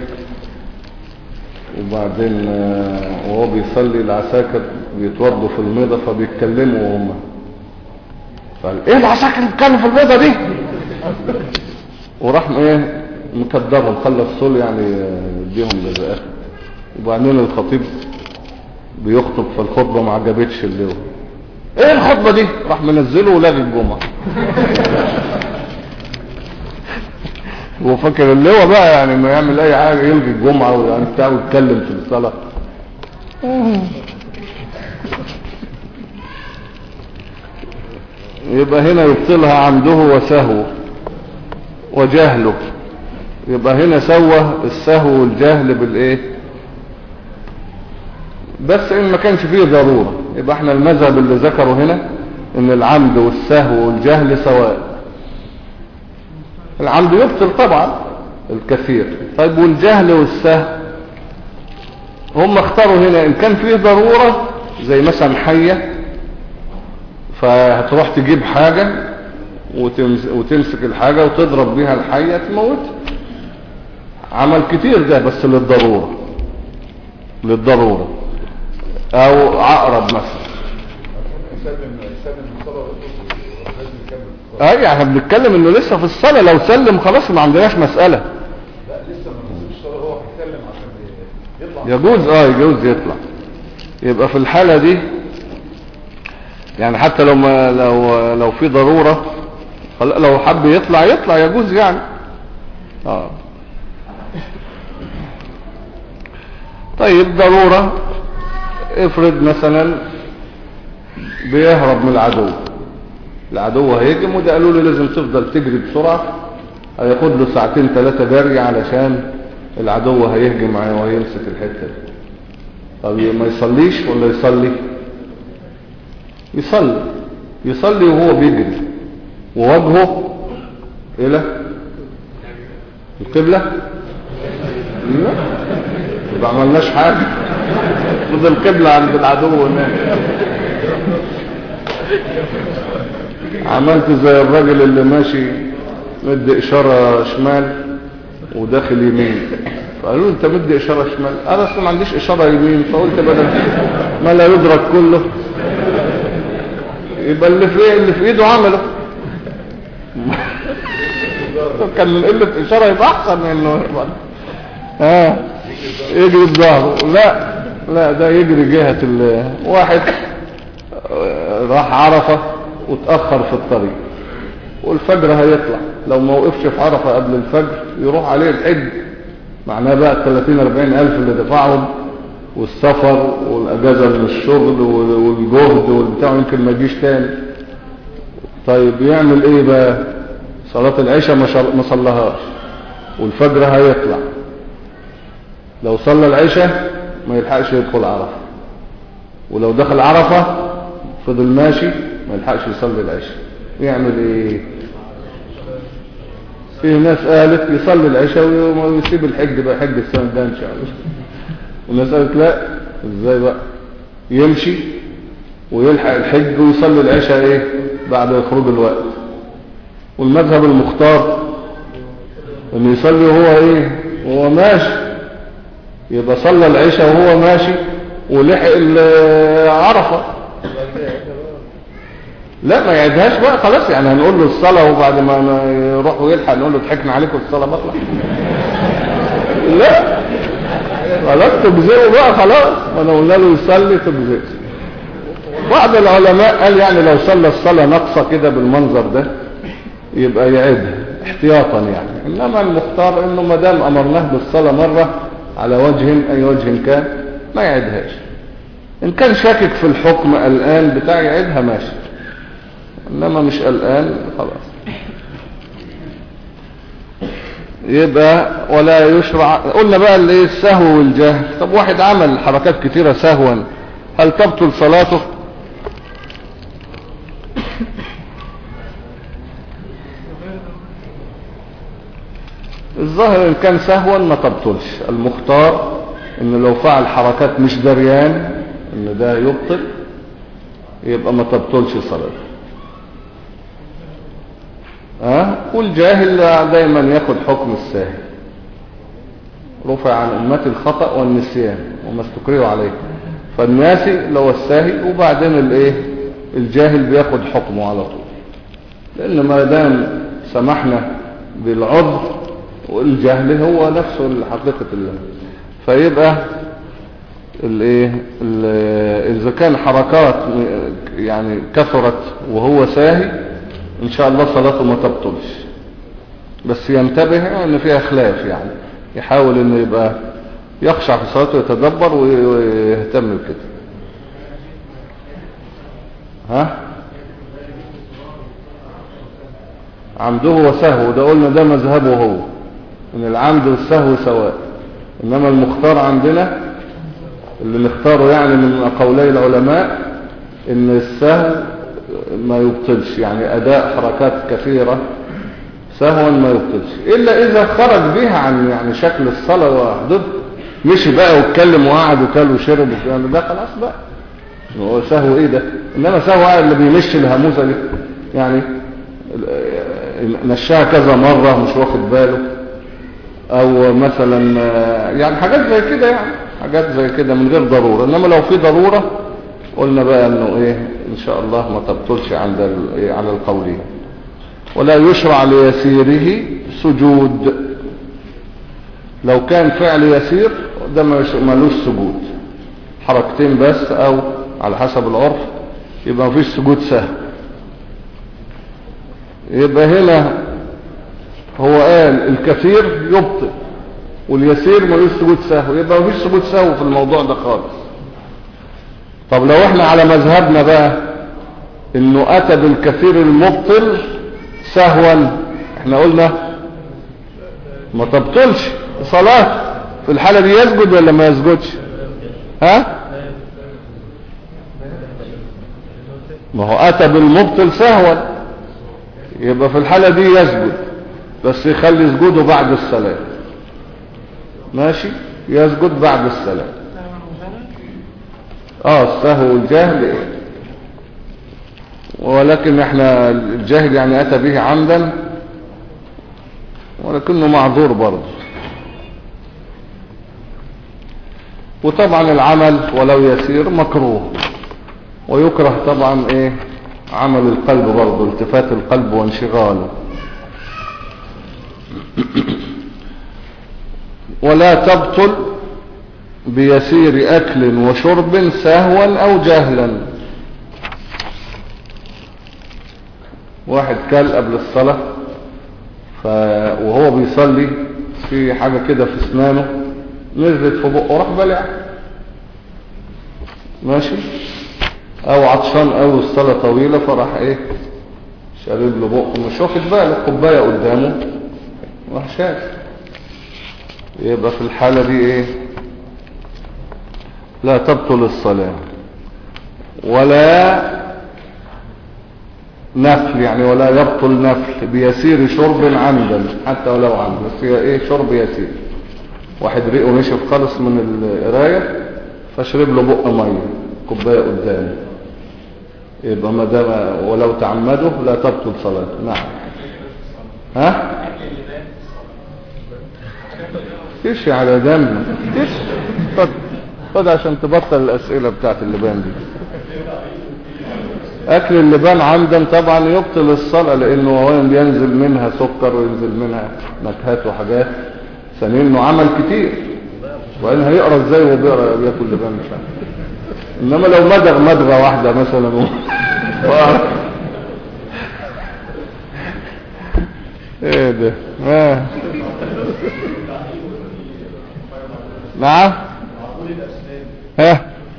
وبعدين وهو بيصلي العساكر بيتوضوا في الميضة فبيتكلموا وهم قال ايه العساكر اللي بيتكلموا في الميضة دي؟ وراح ايه مكدرهم خلى الصول يعني يديهم جزاءات. وبعدين الخطيب بيخطب فالخطبة ما عجبتش اللي هو ايه الخطبة دي؟ راح منزله ولغي الجمعة. هو فاكر اللي هو بقى يعني ما يعمل اي حاجة يلغي الجمعة ويعني بتاعه يتكلم في الصلاة. يبقى هنا يبطلها عمده وسهوه وجهله. يبقى هنا سوى السهو والجهل بالايه؟ بس ان ما كانش فيه ضرورة. يبقى احنا المذهب اللي ذكره هنا ان العمد والسهو والجهل سواء. العمد يبطل طبعا الكثير. طيب والجهل والسهو هم اختاروا هنا ان كان فيه ضرورة زي مثلا حية فهتروح تجيب حاجة وتمسك الحاجة وتضرب بيها الحية تموت. عمل كتير ده بس للضرورة للضرورة. او عقرب مثلا. اي احنا بنتكلم انه لسه في الصلاة، لو سلم خلاص ما عندناش مسألة. لا لسه ما في الصلاة هو هيسلم عشان يطلع. يجوز اه يجوز يطلع. يبقى في الحالة دي يعني حتى لو ما لو لو في ضرورة لو حب يطلع يطلع يجوز يعني. اه طيب ضرورة افرض مثلا بيهرب من العدو، العدو هيجم وده قالوا له لازم تفضل تجري بسرعة، هياخد له ساعتين ثلاثة جري علشان العدو هيهجم وهيمسك الحتة دي. طب ما يصليش ولا يصلي؟ يصلي يصلي وهو بيجري ووجهه الى القبلة. لا يبقى عملناش حاجة، خد القبلة عند العدو هناك. عملت زي الراجل اللي ماشي مد اشارة شمال وداخل يمين، فقالوا انت مد اشارة شمال، انا اصلا ما عنديش اشارة يمين، فقلت بدل ما لا يدرك كله يبقى اللي في اللي في ايده عمله. كان قلة اشارة يبقى احسن من انه ها يجري بظهره. لا لا ده يجري جهة واحد راح عرفة وتأخر في الطريق والفجر هيطلع، لو ما وقفش في عرفة قبل الفجر يروح عليه الحج، معناه بقى ثلاثين أربعين ألف اللي دفعهم والسفر والأجازة من الشغل والجهد والبتاع، يمكن ما يجيش تاني. طيب يعمل ايه بقى؟ صلاة العشاء ما صلىهاش والفجر هيطلع، لو صلى العشاء ما يلحقش يدخل عرفة، ولو دخل عرفة فضل ماشي ما يلحقش يصلي العشاء، يعمل ايه؟ في ناس قالت يصلي العشاء ويسيب الحج بقى، حج السنة ده ان شاء الله. والناس قالت لا، ازاي بقى؟ يمشي ويلحق الحج ويصلي العشاء ايه بعد خروج الوقت. والمذهب المختار انه يصلي وهو ايه وهو ماشي، يبقى صلى العشاء وهو ماشي ولحق عرفة. لا ما يعيدهاش بقى خلاص، يعني هنقول له الصلاة وبعد ما يروح ويلحق نقول له ضحكنا عليكم الصلاة بطلع؟ لا خلاص تجزئه بقى خلاص، وانا قلنا له يصلي تجزئه. بعض العلماء قال يعني لو صلى الصلاة ناقصة كده بالمنظر ده يبقى يعيدها احتياطا يعني، انما المختار انه ما دام امرناه بالصلاة مرة على وجه اي وجه كان ما يعيدهاش. ان كان شاكك في الحكم الان بتاع يعيدها ماشي، انما مش الان خلاص. يبقى ولا يشرع. قلنا بقى الايه السهو والجهل. طب واحد عمل حركات كتيرة سهوا هل تبطل صلاته؟ الظاهر ان كان سهوا ما تبطلش. المختار ان لو فعل حركات مش دريان ان ده يبطل يبقى ما تبطلش صلاته. ها والجاهل دايما ياخد حكم الساهل، رفع عن امتي الخطأ والنسيان وما استكرهوا عليه، فالناسي لو الساهل وبعدين الايه الجاهل بياخد حكمه على طول، لان ما دام سمحنا بالعذر والجهل هو نفسه حقيقة الله. فيبقى الايه اذا كان حركات يعني كثرت وهو ساهي ان شاء الله صلاته ما تبطلش، بس ينتبه ان فيها خلاف، يعني يحاول انه يبقى يخشع في صلاته ويتدبر ويهتم بكده. ها عمده وسهو ده قلنا ده مذهبه هو ان العمد والسهو سواء، انما المختار عندنا اللي نختاره يعني من قولي العلماء ان السهو ما يبطلش، يعني اداء حركات كثيرة سهوا ما يبطلش الا اذا خرج بها عن يعني شكل الصلاة وحدود، مشي بقى واتكلم وقعد وكل وشرب يعني ده خلاص بقى هو سهو ايه ده. انما سهو اللي بيمشي الهموزة دي يعني مشاها كذا مرة مش واخد باله، او مثلا يعني حاجات زي كده، يعني حاجات زي كده من غير ضرورة. انما لو في ضرورة قلنا بقى انه ايه ان شاء الله ما تبطلش عند على القولين. ولا يشرع ليسيره سجود، لو كان فعل يسير ده ملوش سجود، حركتين بس او على حسب العرف يبقى مفيش سجود سهو. يبقى هنا هو قال الكثير يبطل واليسير ملوش سجود سهو، يبقى مفيش سجود سهو في الموضوع ده خالص. طب لو احنا على مذهبنا بقى انه اتى بالكثير المبطل سهوا، احنا قلنا ما تبطلش صلاة، في الحالة دي يسجد ولا ما يسجدش؟ ها؟ ما هو اتى بالمبطل سهوا، يبقى في الحالة دي يسجد، بس يخلي سجوده بعد الصلاة. ماشي، يسجد بعد الصلاة. اه السهو والجهل إيه؟ ولكن احنا الجاهل يعني اتى به عمدا ولكنه معذور برضه. وطبعا العمل ولو يسير مكروه، ويكره طبعا ايه عمل القلب برضه، التفات القلب وانشغاله. ولا تبطل بيسير اكل وشرب سهوا او جهلا. واحد كل قبل الصلاة ف... وهو بيصلي في حاجة كده في اسنانه نزلت في بقه راح بلع، ماشي، او عطشان او الصلاة طويلة فراح ايه شارب له بقه، مش واخد باله، كوباية قدامه راح شاف، يبقى في الحالة دي ايه لا تبطل الصلاة. ولا نفل يعني ولا يبطل نفل بيسير شرب عمدا حتى ولو عمد، بس هي ايه شرب يسير، واحد ريقه نشف خالص من القرايه فشرب له بق ميه كوبايه قدامه، يبقى ما دام ولو تعمده لا تبطل صلاته. نعم. ها ايش على دم ايش؟ خد خد عشان تبطل الاسئله بتاعت اللبان دي. اكل اللبان عمدا طبعا يبطل الصلاة، لانه هو ينزل منها سكر وينزل منها نكهات وحاجات، ثانيا انه عمل كتير، وان هيقرا ازاي وهو بيقرا بياكل لبان مش عارف. انما لو مدغ مدغه واحده مثلا و... ايه ده آه. نعم ها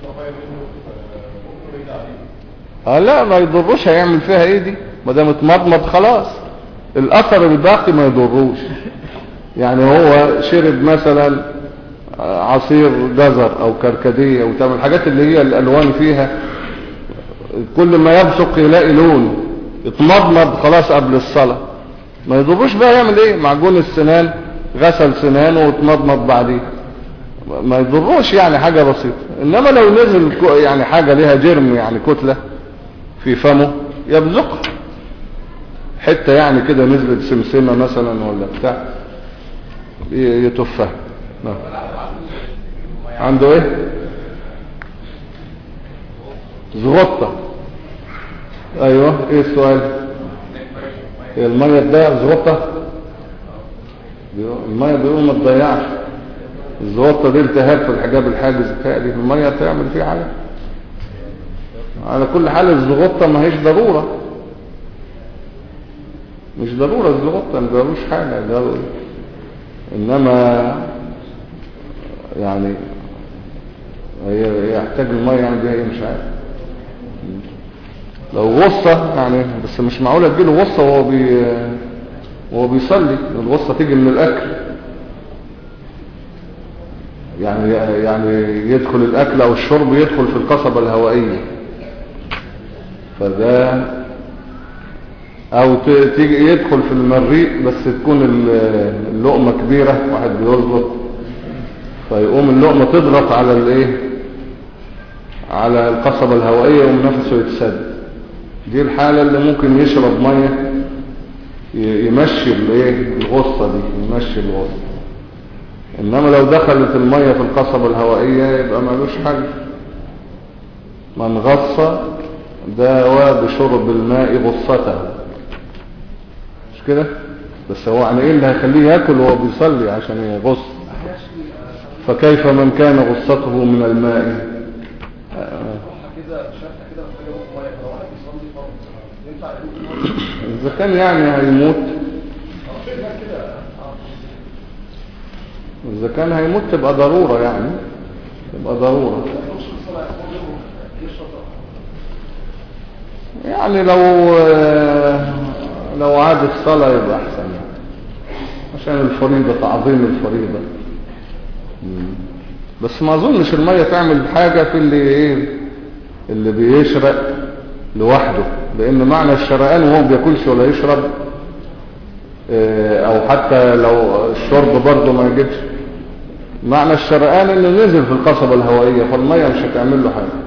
اه لا ما يضروش، هيعمل فيها ايه دي ما دام اتمضمض خلاص، الاثر الباقي ما يضروش. يعني هو شرب مثلا عصير جزر او كركديه او تعمل الحاجات اللي هي الالوان فيها، كل ما يبصق يلاقي لون، اتمضمض خلاص قبل الصلاة، ما يضروش بقى يعمل ايه، معجون السنان غسل سنانه واتمضمض بعديه، ما يضروش يعني حاجة بسيطة. انما لو نزل يعني حاجة ليها جرم يعني كتلة في فمه يبزقها، حتة يعني كده نزلت سمسمة مثلا ولا بتاع يتفها. عنده ايه زغطة؟ ايوه ايه السؤال؟ هي المية تضيع زغطة؟ المية بيقول ما تضيعش، الزغطة دي التهاب في الحجاب الحاجز التالي، المية تعمل فيه حاجة؟ على كل حال الزغطة ما هيش ضرورة، مش ضرورة الزغطة ما ضروش حاجة ضروري. انما يعني هي يحتاج المية يعني دي هي مش عارف، لو غصة يعني، بس مش معقولة تجيله غصة وهو بي وهو بيصلي، الغصة تيجي من الاكل يعني، يعني يدخل الاكل او الشرب يدخل في القصبة الهوائية، فده او تيجي يدخل في المريء بس تكون اللقمة كبيرة، واحد بيربط فيقوم اللقمة تضغط على الايه على القصبة الهوائية ونفسه يتسد، دي الحالة اللي ممكن يشرب مية يمشي الايه الغصة دي، يمشي الغصة. انما لو دخلت المية في القصبة الهوائية يبقى مالوش حل. من غص داوى بشرب الماء غصته، مش كده؟ بس هو يعني ايه اللي هيخليه ياكل وهو بيصلي عشان يغص؟ فكيف من كان غصته من الماء؟ اذا كان يعني هيموت، اذا كان هيموت تبقى ضرورة، يعني تبقى ضرورة. يعني لو لو عاد الصلاة يبقى احسن، عشان الفريضة، تعظيم الفريضة. بس ما اظنش المية تعمل حاجة في اللي ايه اللي بيشرق لوحده، لان معنى الشرقان وهو بياكلش ولا يشرب، او حتى لو الشرب برضه ما يجيبش، معنى الشرقان انه نزل في القصبة الهوائية، فالمية مش هتعمل له حاجة.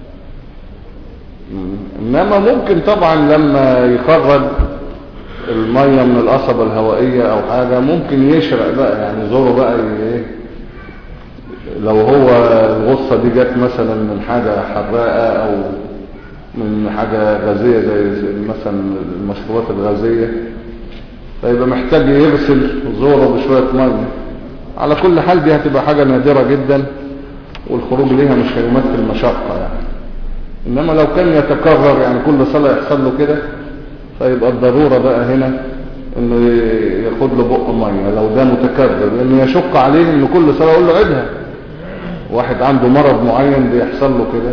انما ممكن طبعا لما يخرج المية من القصبة الهوائية او حاجة ممكن يشرق بقى، يعني زوره بقى ايه، لو هو الغصة دي جت مثلا من حاجة حراقة او من حاجة غازية زي مثلا المشروبات الغازية، فيبقى محتاج يغسل زوره بشوية مية. على كل حال دي هتبقى حاجة نادرة جدا، والخروج ليها مش هيمثل مشقة يعني. انما لو كان يتكرر يعني كل صلاة يحصل له كده، فيبقى الضرورة بقى هنا انه ياخد له بق مية لو ده متكرر، لانه يشق عليه ان كل صلاة يقول له عيدها. واحد عنده مرض معين بيحصل له كده،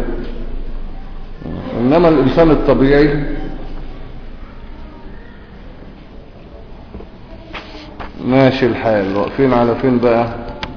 انما الانسان الطبيعي ماشي الحال. واقفين على فين بقى؟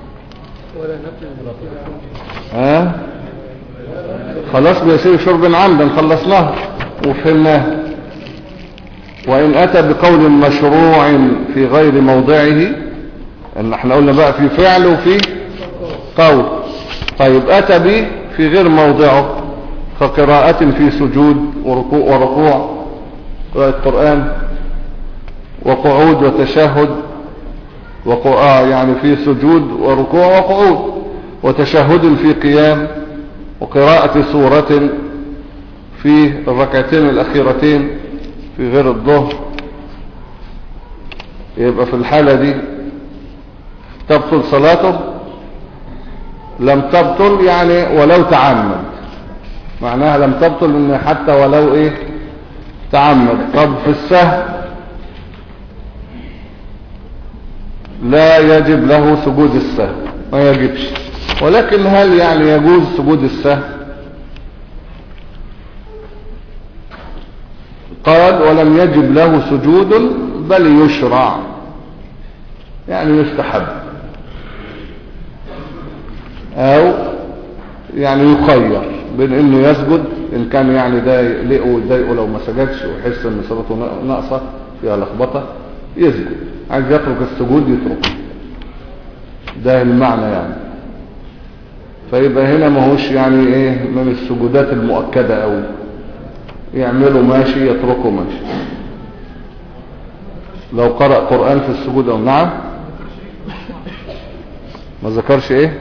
ها خلاص بيصير شرب عمدا، خلصناه وفهمناه. وإن أتى بقول مشروع في غير موضعه، ان احنا قلنا بقى في فعل وفي قول. طيب أتى به في غير موضعه كقراءة في سجود وركوع وركوع قراءة القرآن، وقعود وتشهد، وقراءة يعني في سجود وركوع وقعود، وتشهد في قيام، وقراءة سورة في الركعتين الأخيرتين في غير الظهر. يبقى في الحالة دي تبطل صلاته؟ لم تبطل يعني ولو تعمد، معناها لم تبطل ان حتى ولو ايه تعمد. طب في السهو لا يجب له سجود السهو، ما يجبش. ولكن هل يعني يجوز سجود السهو؟ قال ولم يجب له سجود بل يشرع، يعني يستحب، او يعني يخير بين انه يسجد ان كان يعني ده يقلقه ويضايقه لو ما سجدش ويحس ان صلاته ناقصه فيها لخبطه يسجد، عايز يترك السجود يتركه، ده المعنى يعني. فيبقى هنا ما هوش يعني ايه من السجودات المؤكده قوي، يعمله ماشي يتركه ماشي. لو قرأ قرآن في السجود او نعم ما ذكرش ايه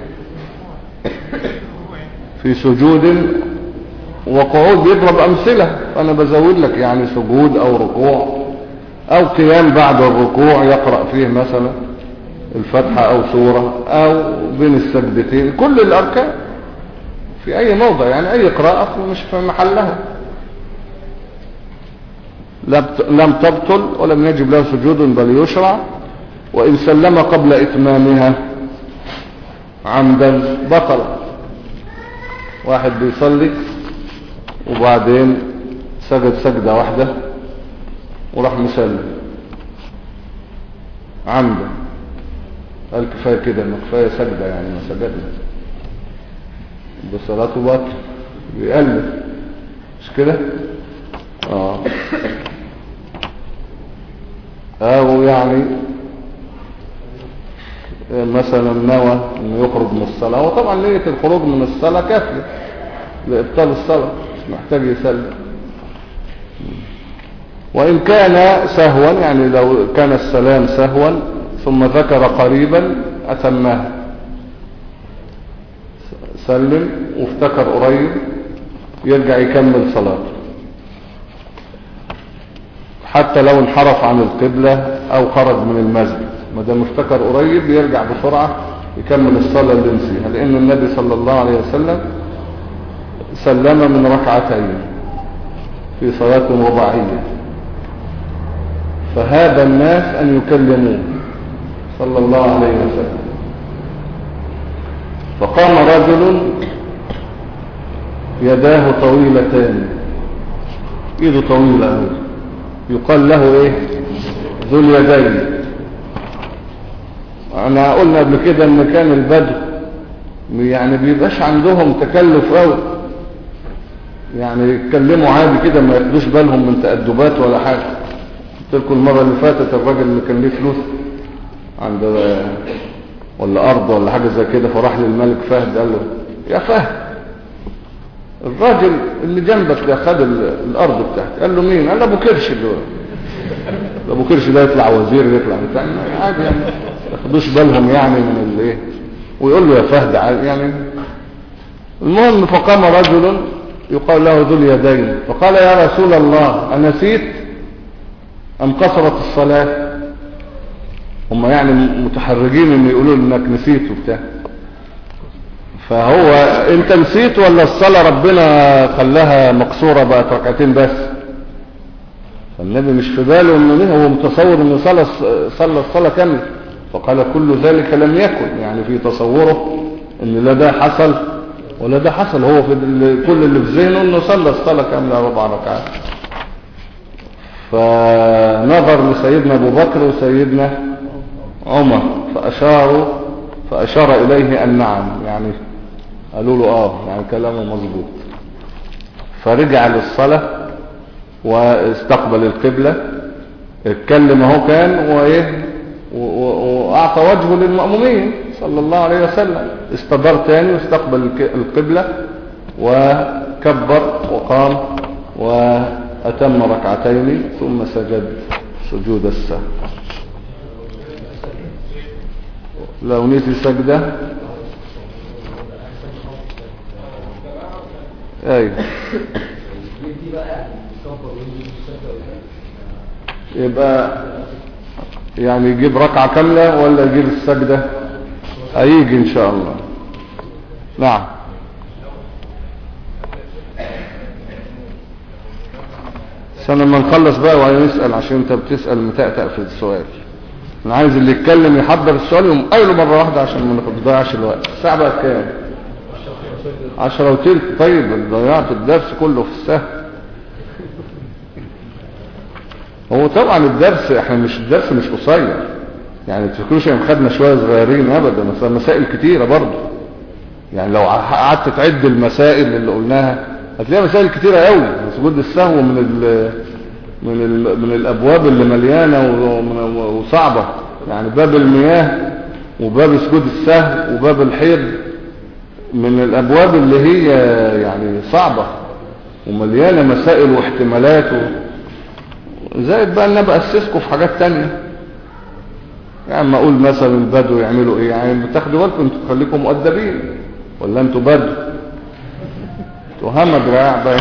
في سجود وقعود، بيضرب امثلة فانا بزود لك يعني سجود او ركوع او قيام بعد الركوع يقرأ فيه مثلا الفتحة او سورة او بين السجدتين، كل الاركان في اي موضع يعني اي قراءة مش في محلها. لم تبطل ولم يجب له سجود بل يشرع. وإن سلم قبل إتمامها عمدا بطل. واحد بيصلي وبعدين سجد سجدة واحدة وراح مسلم عمدا، قال كفاية كده، ما كفاية سجدة يعني ما سجدنا، بصلاته باطل، بيقلب مش كده؟ اه او يعني مثلا نوى انه يخرج من الصلاة، وطبعا نية الخروج من الصلاة كافية لإبطال الصلاة، مش محتاج يسلم. وإن كان سهوا يعني لو كان السلام سهوا ثم ذكر قريبا أتماه، سلم وافتكر قريب يرجع يكمل صلاته، حتى لو انحرف عن القبلة او خرج من المسجد، ما دام افتكر قريب يرجع بسرعة يكمل الصلاة اللي نسيها، لان النبي صلى الله عليه وسلم سلم من ركعتين في صلاة رباعية، فهذا الناس ان يكلموه صلى الله عليه وسلم. فقام رجل يداه طويلتان، ايده طويلة، يقال له ايه؟ ذو اليدين. انا قلنا قبل كده ان كان البدو يعني بيبقاش عندهم تكلف قوي، يعني يتكلموا عادي كده ما ياخدوش بالهم من تأدبات ولا حاجة. قلت لكم المرة اللي فاتت الراجل اللي كان ليه فلوس عند ولا ارض ولا حاجة زي كده، فراح للملك فهد قال له يا فهد الراجل اللي جنبك ده خد الارض بتاعتي. قال له مين؟ قال له ابو كرش. اللي ابو كرش ده يطلع وزير يطلع بتاع عادي يعني، ما ياخدوش بالهم يعني من الايه، ويقول له يا فهد عادي يعني. المهم فقام رجل يقال له ذو اليدين فقال يا رسول الله أنسيت أم قصرت الصلاة؟ هم يعني متحرجين ان يقولوا انك نسيت وبتاع، فهو انت نسيت ولا الصلاة ربنا خلاها مقصورة بقت ركعتين بس؟ فالنبي مش في باله انه هو متصور انه صلى صلى الصلاة كاملة، فقال كل ذلك لم يكن، يعني في تصوره ان لا ده حصل ولا ده حصل، هو في كل اللي في ذهنه انه صلى الصلاة كاملة ربع ركعات. فنظر لسيدنا ابو بكر وسيدنا عمر فاشاروا فاشار اليه ان نعم، يعني قالوا له اه يعني كلامه مظبوط. فرجع للصلاة واستقبل القبلة، اتكلم اهو كان وايه واعطى وجهه للمأمومين صلى الله عليه وسلم، استدار تاني واستقبل القبلة وكبر وقام واتم ركعتين ثم سجد سجود السهو. لو نسي سجدة ايوه يبقى يعني يجيب ركعة كاملة ولا يجيب السجدة؟ هيجي ان شاء الله. نعم. سنة ما نخلص بقى وهنسأل، عشان انت بتسأل متأتأ في السؤال. انا عايز اللي يتكلم يحضر السؤال يقوم قايله مرة واحدة عشان ما نضيعش الوقت. الساعة بقت كام؟ عشرة وتلت. طيب ضيعت الدرس كله في السهل. هو طبعا الدرس احنا مش الدرس مش قصير، يعني تفكروش ان خدنا شوية صغيرين ابدا، مثلا مسائل كتيرة برضو، يعني لو قعدت تعد المسائل اللي قلناها هتلاقي مسائل كتيرة قوي. سجود السهو من ال من ال من الابواب اللي مليانة وصعبة، يعني باب المياه وباب سجود السهو وباب الحيض من الابواب اللي هي يعني صعبة ومليانة مسائل واحتمالات و... زائد بقى ان ابقى اسسكم في حاجات تانية. يعني ما اقول مثلا البدو يعملوا ايه، يعني بتاخدوا بالكم انتوا تخليكم مؤدبين ولا انتوا بدو انتوا هم دراع باين.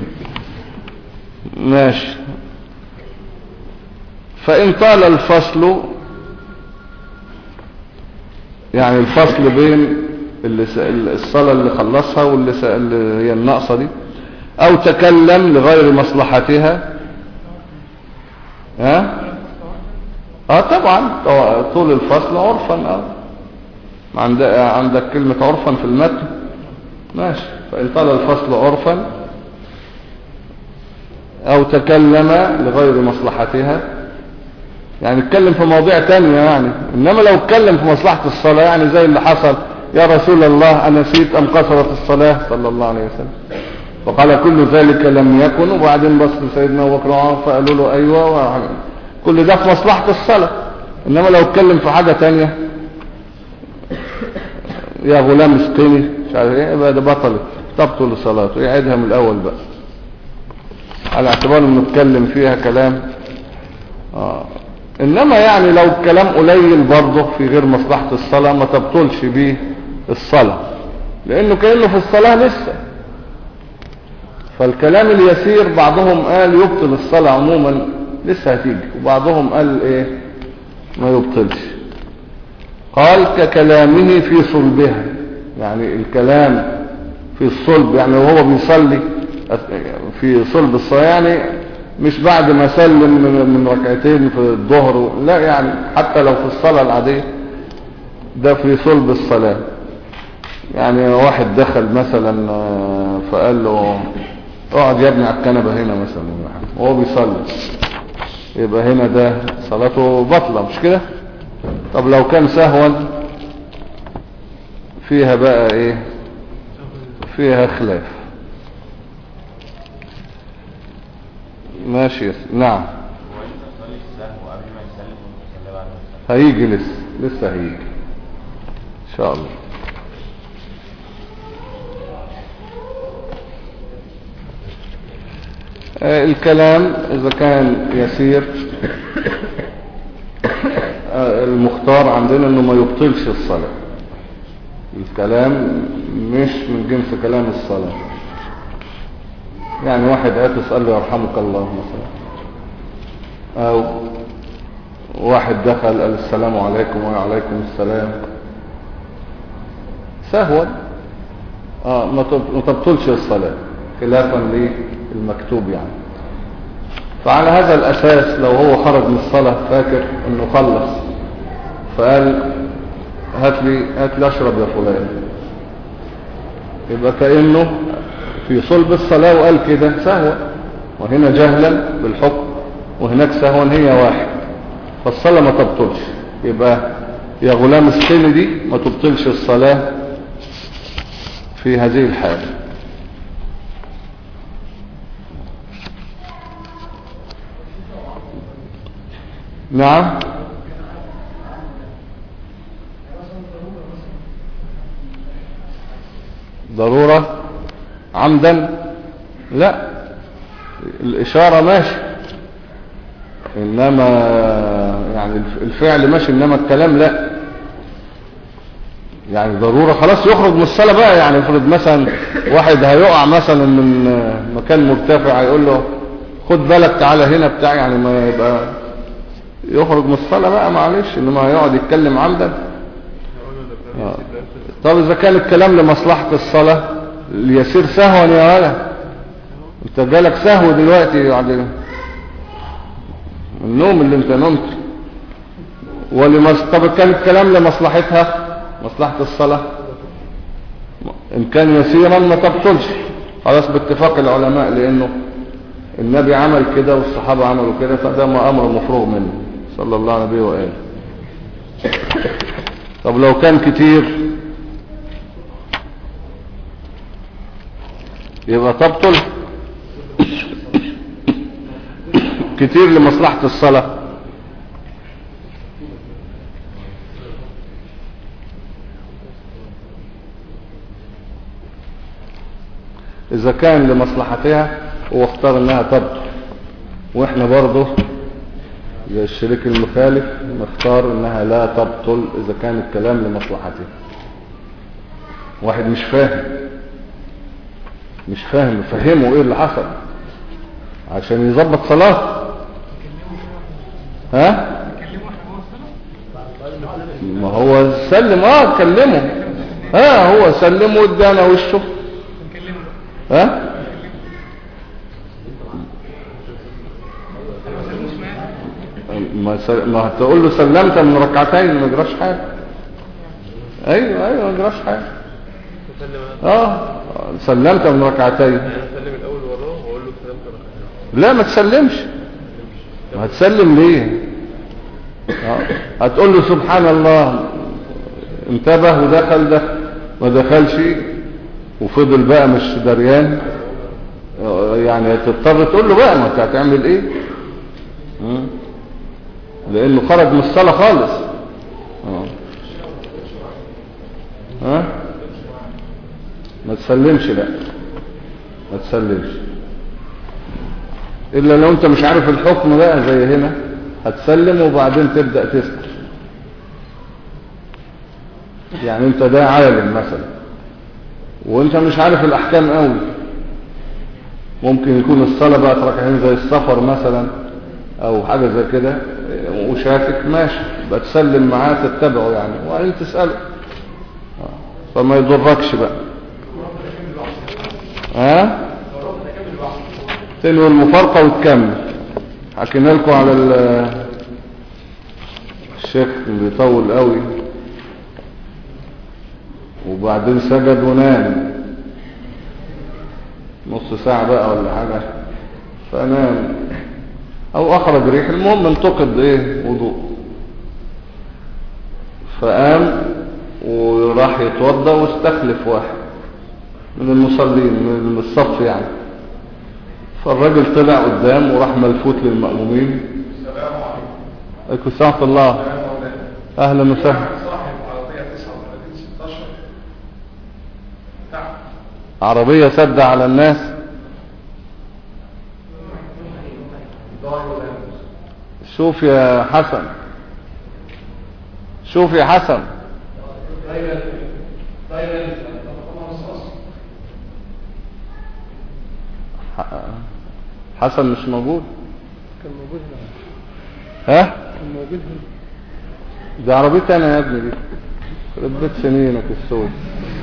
ماشي. فان طال الفصل، يعني الفصل بين اللي الصلاة اللي خلصها واللي هي الناقصة دي، او تكلم لغير مصلحتها. ها اه طبعا طول الفصل عرفا. اه عندك عندك كلمة عرفا في المتن. ماشي. فإن طال الفصل عرفا او تكلم لغير مصلحتها، يعني اتكلم في مواضيع تانية يعني، انما لو اتكلم في مصلحة الصلاة يعني زي اللي حصل يا رسول الله أنسيت أم قصرت الصلاة صلى الله عليه وسلم، فقال كل ذلك لم يكن. وبعدين بص سيدنا أبو بكر فقالوا له أيوة، كل ده في مصلحة الصلاة. إنما لو اتكلم في حاجة تانية يا غلام اسقني مش عارف ايه، يبقى ده بطلت تبطل صلاته، يعيدها من الأول بقى على اعتبار انه اتكلم فيها كلام. آه. إنما يعني لو الكلام قليل برضه في غير مصلحة الصلاة ما تبطلش بيه الصلاة، لأنه كأنه في الصلاة لسه. فالكلام اليسير بعضهم قال يبطل الصلاة عموما لسه هتيجي، وبعضهم قال ايه ما يبطلش. قال ككلامه في صلبها، يعني الكلام في الصلب، يعني وهو بيصلي في صلب الصلاة، يعني مش بعد ما سلم من ركعتين في الظهر، لا، يعني حتى لو في الصلاة العادية ده في صلب الصلاة. يعني واحد دخل مثلا فقال له اقعد يا ابني على الكنبة هنا مثلا وهو بيصلي، يبقى هنا ده صلاته بطلة مش كده؟ طب لو كان سهوا فيها بقى ايه؟ فيها خلاف. ماشي. نعم. هيجي لسه لسه هيجي ان شاء الله. آه الكلام اذا كان يسير آه المختار عندنا انه ما يبطلش الصلاة. الكلام مش من جنس كلام الصلاة. يعني واحد قاعد يسأل له يرحمك الله مثلا، او واحد دخل قال السلام عليكم وعليكم السلام سهوا اه ما تبطلش الصلاة خلافا للمكتوب يعني. فعلى هذا الاساس لو هو خرج من الصلاة فاكر انه خلص فقال هات لي هات لي اشرب يا فلان، يبقى كأنه في صلب الصلاة وقال كده سهوا، وهنا جهلا بالحكم وهناك سهوا هي واحد، فالصلاة ما تبطلش. يبقى يا غلام السن دي ما تبطلش الصلاة في هذه الحالة. نعم. ضرورة عمدا لا، الإشارة ماشي إنما يعني الفعل ماشي إنما الكلام لا. يعني ضرورة خلاص يخرج من الصلاة بقى. يعني افرض مثلا واحد هيقع مثلا من مكان مرتفع يقول له خد بالك تعالى هنا بتاع، يعني ما يبقى يخرج من الصلاة بقى معلش، إنما هيقعد يتكلم عمدا. آه. طب إذا كان الكلام لمصلحة الصلاة ليسير سهوا يا ولا انت جالك سهو دلوقتي بعد النوم اللي انت نمت، ولمس... طب كان الكلام لمصلحتها مصلحة الصلاة ان كان يسيرا ما تبطلش خلاص باتفاق العلماء، لانه النبي عمل كده والصحابة عملوا كده، فده ما امر مفروغ منه صلى الله عليه وآله. طب لو كان كتير يبقى تبطل كتير لمصلحة الصلاة. إذا كان لمصلحتها هو اختار انها تبطل، واحنا برضه زي الشريك المخالف نختار انها لا تبطل اذا كان الكلام لمصلحتها. واحد مش فاهم مش فاهم فهمه ايه اللي حصل عشان يظبط صلاة. ها ما هو سلم اه كلمه ها هو سلمه ادانا وشه ها ما, سل... ما هتقول له سلمت من ركعتين ما يجراش حاجه. ايوه ايوه ما يجراش حاجه. اه سلمت من ركعتين اسلم الاول وراه واقول له سلمت ركعتين. لا ما تسلمش. ما هتسلم ليه؟ آه. هتقول له سبحان الله انتبه ودخل ده ما دخلش وفضل بقى مش دريان، يعني هتضطر تقول له بقى ما انت هتعمل ايه؟ م? لانه خرج من الصلاة خالص. اه ها ما تسلمش لا ما تسلمش الا لو انت مش عارف الحكم بقى زي هنا هتسلم وبعدين تبدأ تسأل. يعني انت ده عالم مثلا وانت مش عارف الاحكام قوي، ممكن يكون الصلاة بقى ركعتين زي السفر مثلا او حاجة زي كده وشافك ماشي بقى تسلم معاه تتبعه يعني وبعدين تسأله فما يضركش بقى. ها تنوي المفارقة وتكمل. حكينا لكم على الشيخ اللي بيطول قوي وبعدين سجد ونام نص ساعة بقى ولا حاجة، فنام او اخرج ريح، المهم انتقد ايه وضوء، فقام وراح يتوضى واستخلف واحد من المصلين من الصف يعني، فالراجل طلع قدام وراح ملفوت للمأمومين. السلام عليكم. عليكم السلام ورحمة الله. اهلا وسهلا. صاحب عربية تسعة وثلاثين ستاشر تحت عربية سد على الناس. شوف يا حسن، شوف يا حسن. حسن مش موجود. كان موجود هنا. ها كان موجود هنا. دي عربيتي انا يا ابني دي، ربيت سنينك السود.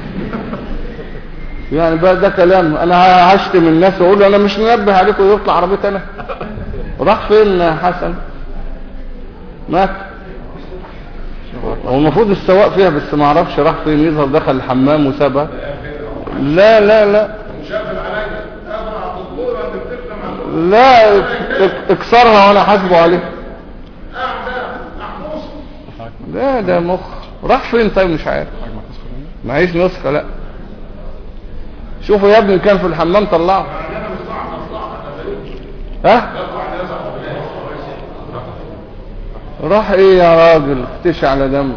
يعني بقى ده كلام؟ انا هشتم الناس واقول انا مش منبه عليكم يطلع عربيتي انا. راح فين يا حسن؟ مات. هو المفروض السواق فيها بس ما اعرفش راح فين، يظهر دخل الحمام وسابها. لا لا لا لا اكسرها وانا حاسبه عليه. لا ده مخ. راح فين طيب؟ مش عارف، معيش نسخة. لا شوفوا يا ابني كان في الحمام طلعه. ها راح ايه يا راجل؟ اختشى على دم.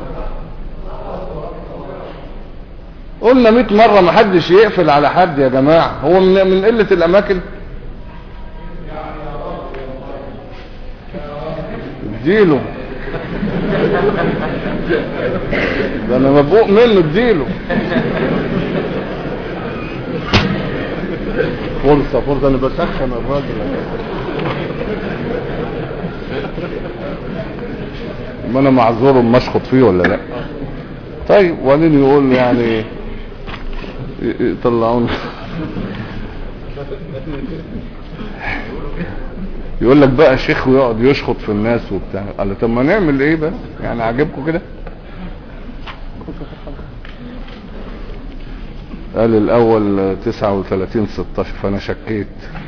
قلنا مئة مرة ما حدش يقفل على حد يا جماعة، هو من, من قلة الاماكن. اديله ده انا مبقوق منه، اديله فرصة فرصة. انا بسخن الراجل ما انا معذور ما اشخط فيه ولا لا. طيب وبعدين يقول يعني يطلعون يقول لك بقى شيخ ويقعد يشخط في الناس وبتاع. قال طب ما نعمل ايه بقى يعني؟ عجبكم كده؟ قال الاول تسعة وثلاثين ستاشر فانا شكيت.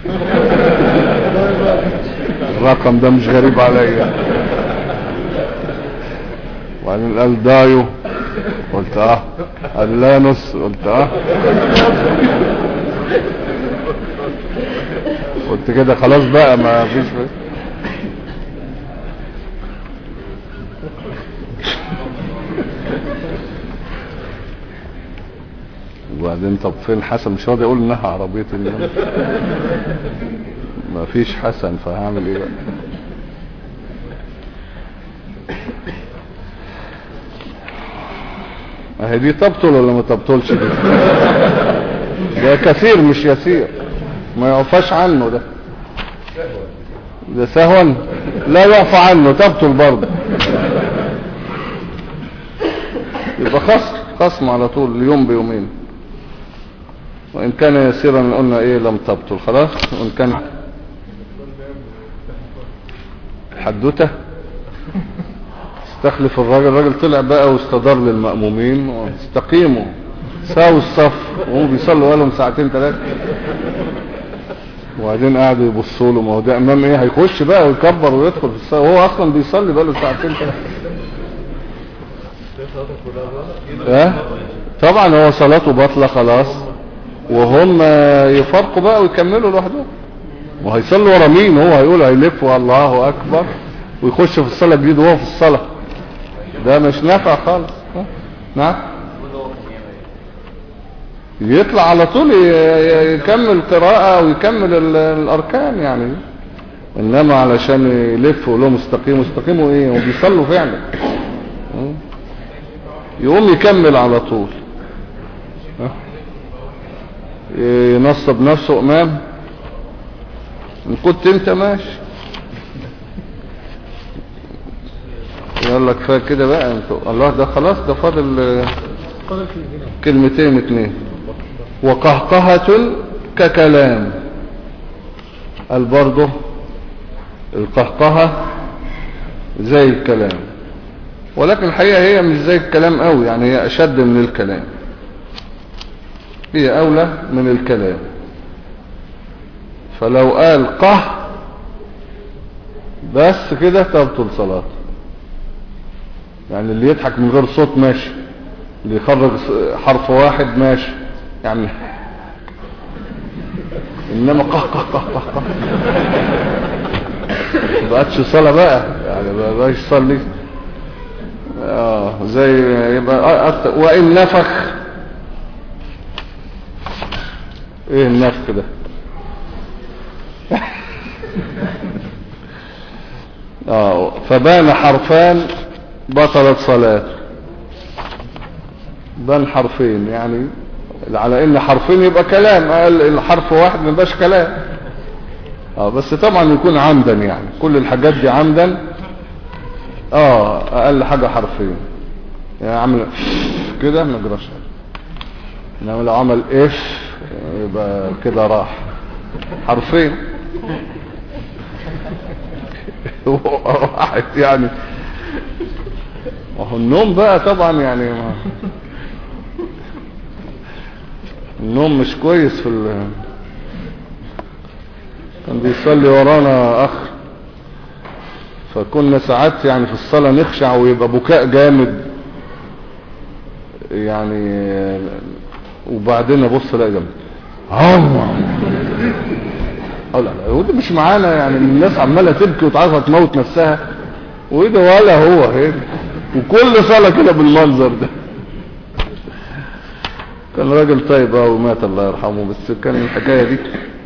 الرقم ده مش غريب عليا. وبعدين قال دايو، قلت اه. قال لانوس، قلت اه. قلت كده خلاص بقى ما فيش بقى. وبعدين طب فين حسن؟ مش راضي اقول انها عربيتي اليوم. ما فيش حسن، فهعمل ايه بقى؟ اهي دي تبطل ولا ما تبطلش؟ دي ده كثير مش يسير، ما يعفاش عنه. ده ده سهوا لا يعفى عنه، تبطل برضه. يبقى خصم خصم على طول اليوم بيومين. وان كان يسيرا قلنا ايه لم تبطل خلاص. وان كان حدوته استخلف الراجل. الراجل طلع بقى واستدار للمأمومين واستقيموا ساووا الصف وهم بيصلوا لهم ساعتين ثلاثة. وبعدين قاعدوا يبصوا له. ما هو ده امام ايه؟ هيخش بقى ويكبر ويدخل في الصلاه وهو اصلا بيصلي بقى له ساعتين ثلاثة. اه طبعا هو صلاته باطله خلاص، وهم يفرقوا بقى ويكملوا لوحدهم. وهيصلوا ورا مين؟ هو هيقول هيلف الله اكبر ويخش في الصلاه جديد وهو في الصلاه. ده مش نافع خالص. نعم يطلع على طول يكمل قراءة ويكمل الاركان يعني. انما علشان يلف وله مستقيم مستقيمه ايه؟ وبيصلوا فعلا. يقوم يكمل على طول، ينصب نفسه امام. ان كنت انت ماشي يلا كفايه كده بقى. الله ده خلاص، ده فاضل كلمتين اتنين. وقهقهة ككلام. قال برضه القهقهة زي الكلام، ولكن الحقيقة هي مش زي الكلام قوي يعني، هي اشد من الكلام. هي أولى من الكلام. فلو قال قه بس كده تبطل صلاته. يعني اللي يضحك من غير صوت ماشي، اللي يخرج حرف واحد ماشي يعني، انما قه قه قه قه قه ما بقتش صلاة بقى، يعني ما بقاش صلي. اه زي يبقى أكتر. وإن نفخ، ايه النفخ ده؟ اه فبان حرفان بطلت صلاة. بان حرفين يعني على ان حرفين يبقى كلام، قال الحرف واحد ما يبقاش كلام. اه بس طبعا يكون عمدا، يعني كل الحاجات دي عمدا. اه اقل حاجة حرفين، يعني عمل كده ما يجراش، انما لو عمل اف يبقى كده راح حرفين واحد يعني. وهو النوم بقى طبعا يعني ما النوم مش كويس. في ال... كان بيصلي ورانا اخ، فكنا ساعات يعني في الصلاة نخشع ويبقى بكاء جامد يعني، وبعدين ابص لا جنب اه لا لا وده مش معانا يعني، الناس عمالة تبكي وتعرف تموت نفسها، وده ولا هو هيك، وكل صلاة كده بالمنظر ده. كان راجل طيب اه ومات الله يرحمه، بس كان الحكاية دي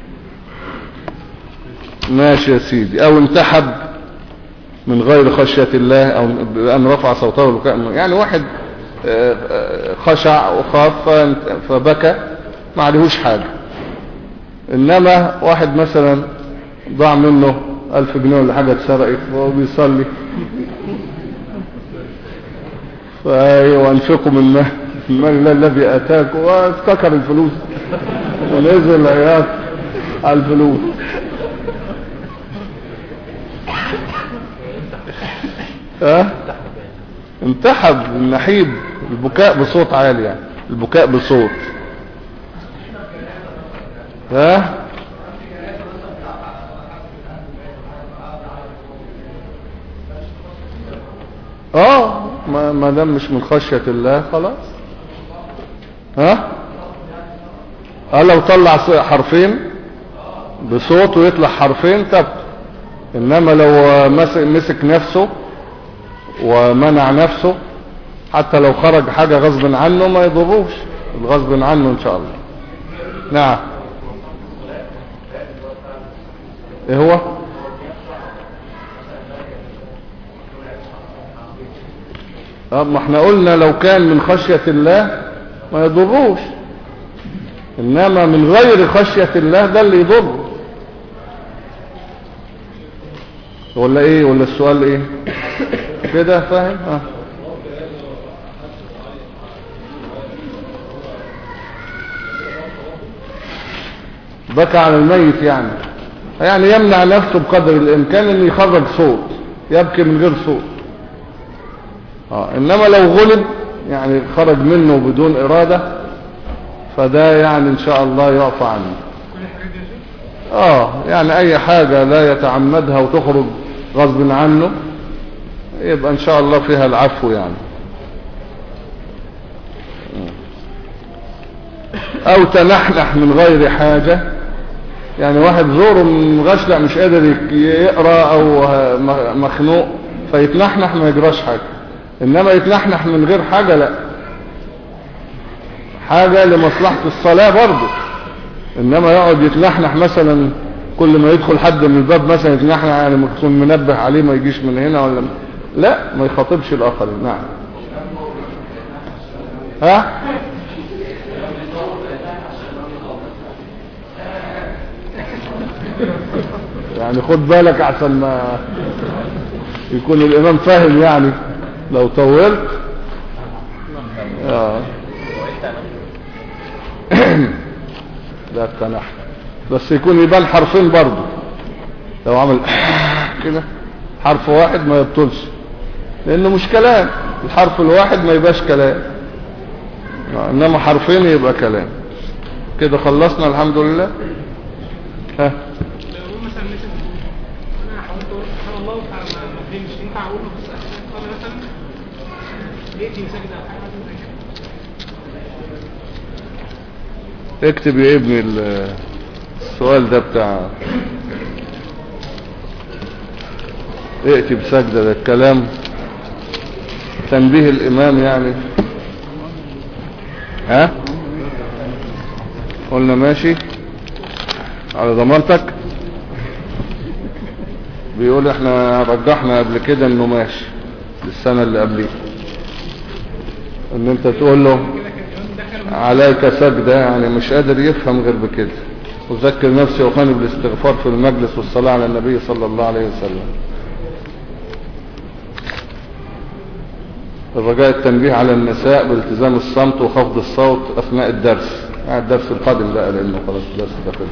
ماشي يا سيدي. او انتحب من غير خشية الله، او بأن رفع صوته، يعني واحد خشع وخاف فبكى ما عليهوش حاجة. انما واحد مثلا ضاع منه الف جنيه ولا حاجة اتسرقت وهو بيصلي، وانفقوا من المال الذي اتاكم، وافتكر الفلوس ونزل عياط على الفلوس. ها انتحب النحيب، البكاء بصوت عالي يعني، البكاء بصوت. ها اه ما دام مش من خشية الله خلاص. ها اه لو طلع حرفين بصوت ويطلع حرفين تبت، انما لو مسك نفسه ومنع نفسه حتى لو خرج حاجة غصب عنه ما يضروش، غصب عنه ان شاء الله. نعم ايه هو؟ اه ما احنا قلنا لو كان من خشية الله ما يضروش، انما من غير خشية الله ده اللي يضر. ولا ايه؟ ولا السؤال ايه كده؟ فاهم؟ اه بكى على الميت يعني، يعني يمنع نفسه بقدر الامكان ان يخرج صوت، يبكي من غير صوت. اه انما لو غلب يعني خرج منه بدون ارادة فده يعني ان شاء الله يعفى عنه. اه يعني اي حاجة لا يتعمدها وتخرج غصب عنه يبقى ان شاء الله فيها العفو يعني. او تنحنح من غير حاجة، يعني واحد زوره من غشلة مش قادر يقرأ او مخنوق فيتنحنح ما يجراش حاجة، انما يتنحنح من غير حاجة لا، حاجة لمصلحة الصلاة برضه. انما يقعد يتنحنح مثلا كل ما يدخل حد من الباب مثلا يتنحنح، يعني مكتون منبه عليه ما يجيش من هنا ولا من... لا ما يخاطبش الاخرين. نعم ها يعني خد بالك عشان ما يكون الامام فاهم يعني لو طولت. اه لا التنحنح بس يكون يبان حرفين برضه، لو عمل كده حرف واحد ما يبطلش لانه مش كلام، الحرف الواحد ما يبقاش كلام، انما حرفين يبقى كلام. كده خلصنا الحمد لله. ها لو مثلا مثلا انا حاولت اقول سبحان الله فما ما فهمش ينفع اقول له بس احسن قال مثلا لقيت مساجد او حاجه زي كده. اكتب يا ابني ال- السؤال ده بتاع اكتب سجدة، ده الكلام تنبيه الامام يعني. ها قلنا ماشي على ضمانتك. بيقول احنا رجحنا قبل كده انه ماشي السنة اللي قبليه، ان انت تقول له عليك سجدة، يعني مش قادر يفهم غير بكده. وذكر نفسي وخاني بالاستغفار في المجلس والصلاة على النبي صلى الله عليه وسلم. الرجاء التنبيه على النساء بالتزام الصمت وخفض الصوت اثناء الدرس. يعني الدرس القادم بقى لانه خلاص الدرس ده خلص.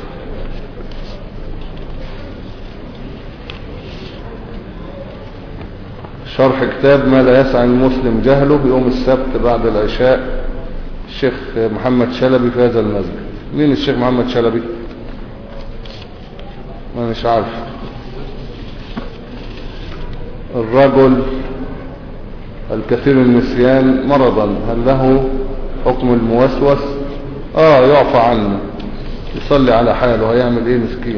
شرح كتاب ما لا يسعى المسلم جهله بيوم السبت بعد العشاء، الشيخ محمد شلبي في هذا المسجد. مين الشيخ محمد شلبي؟ ما مش عارف. الرجل الكثير النسيان مرضا، هل له حكم الموسوس؟ اه يعفى عنه، يصلي على حاله، هيعمل ايه مسكين؟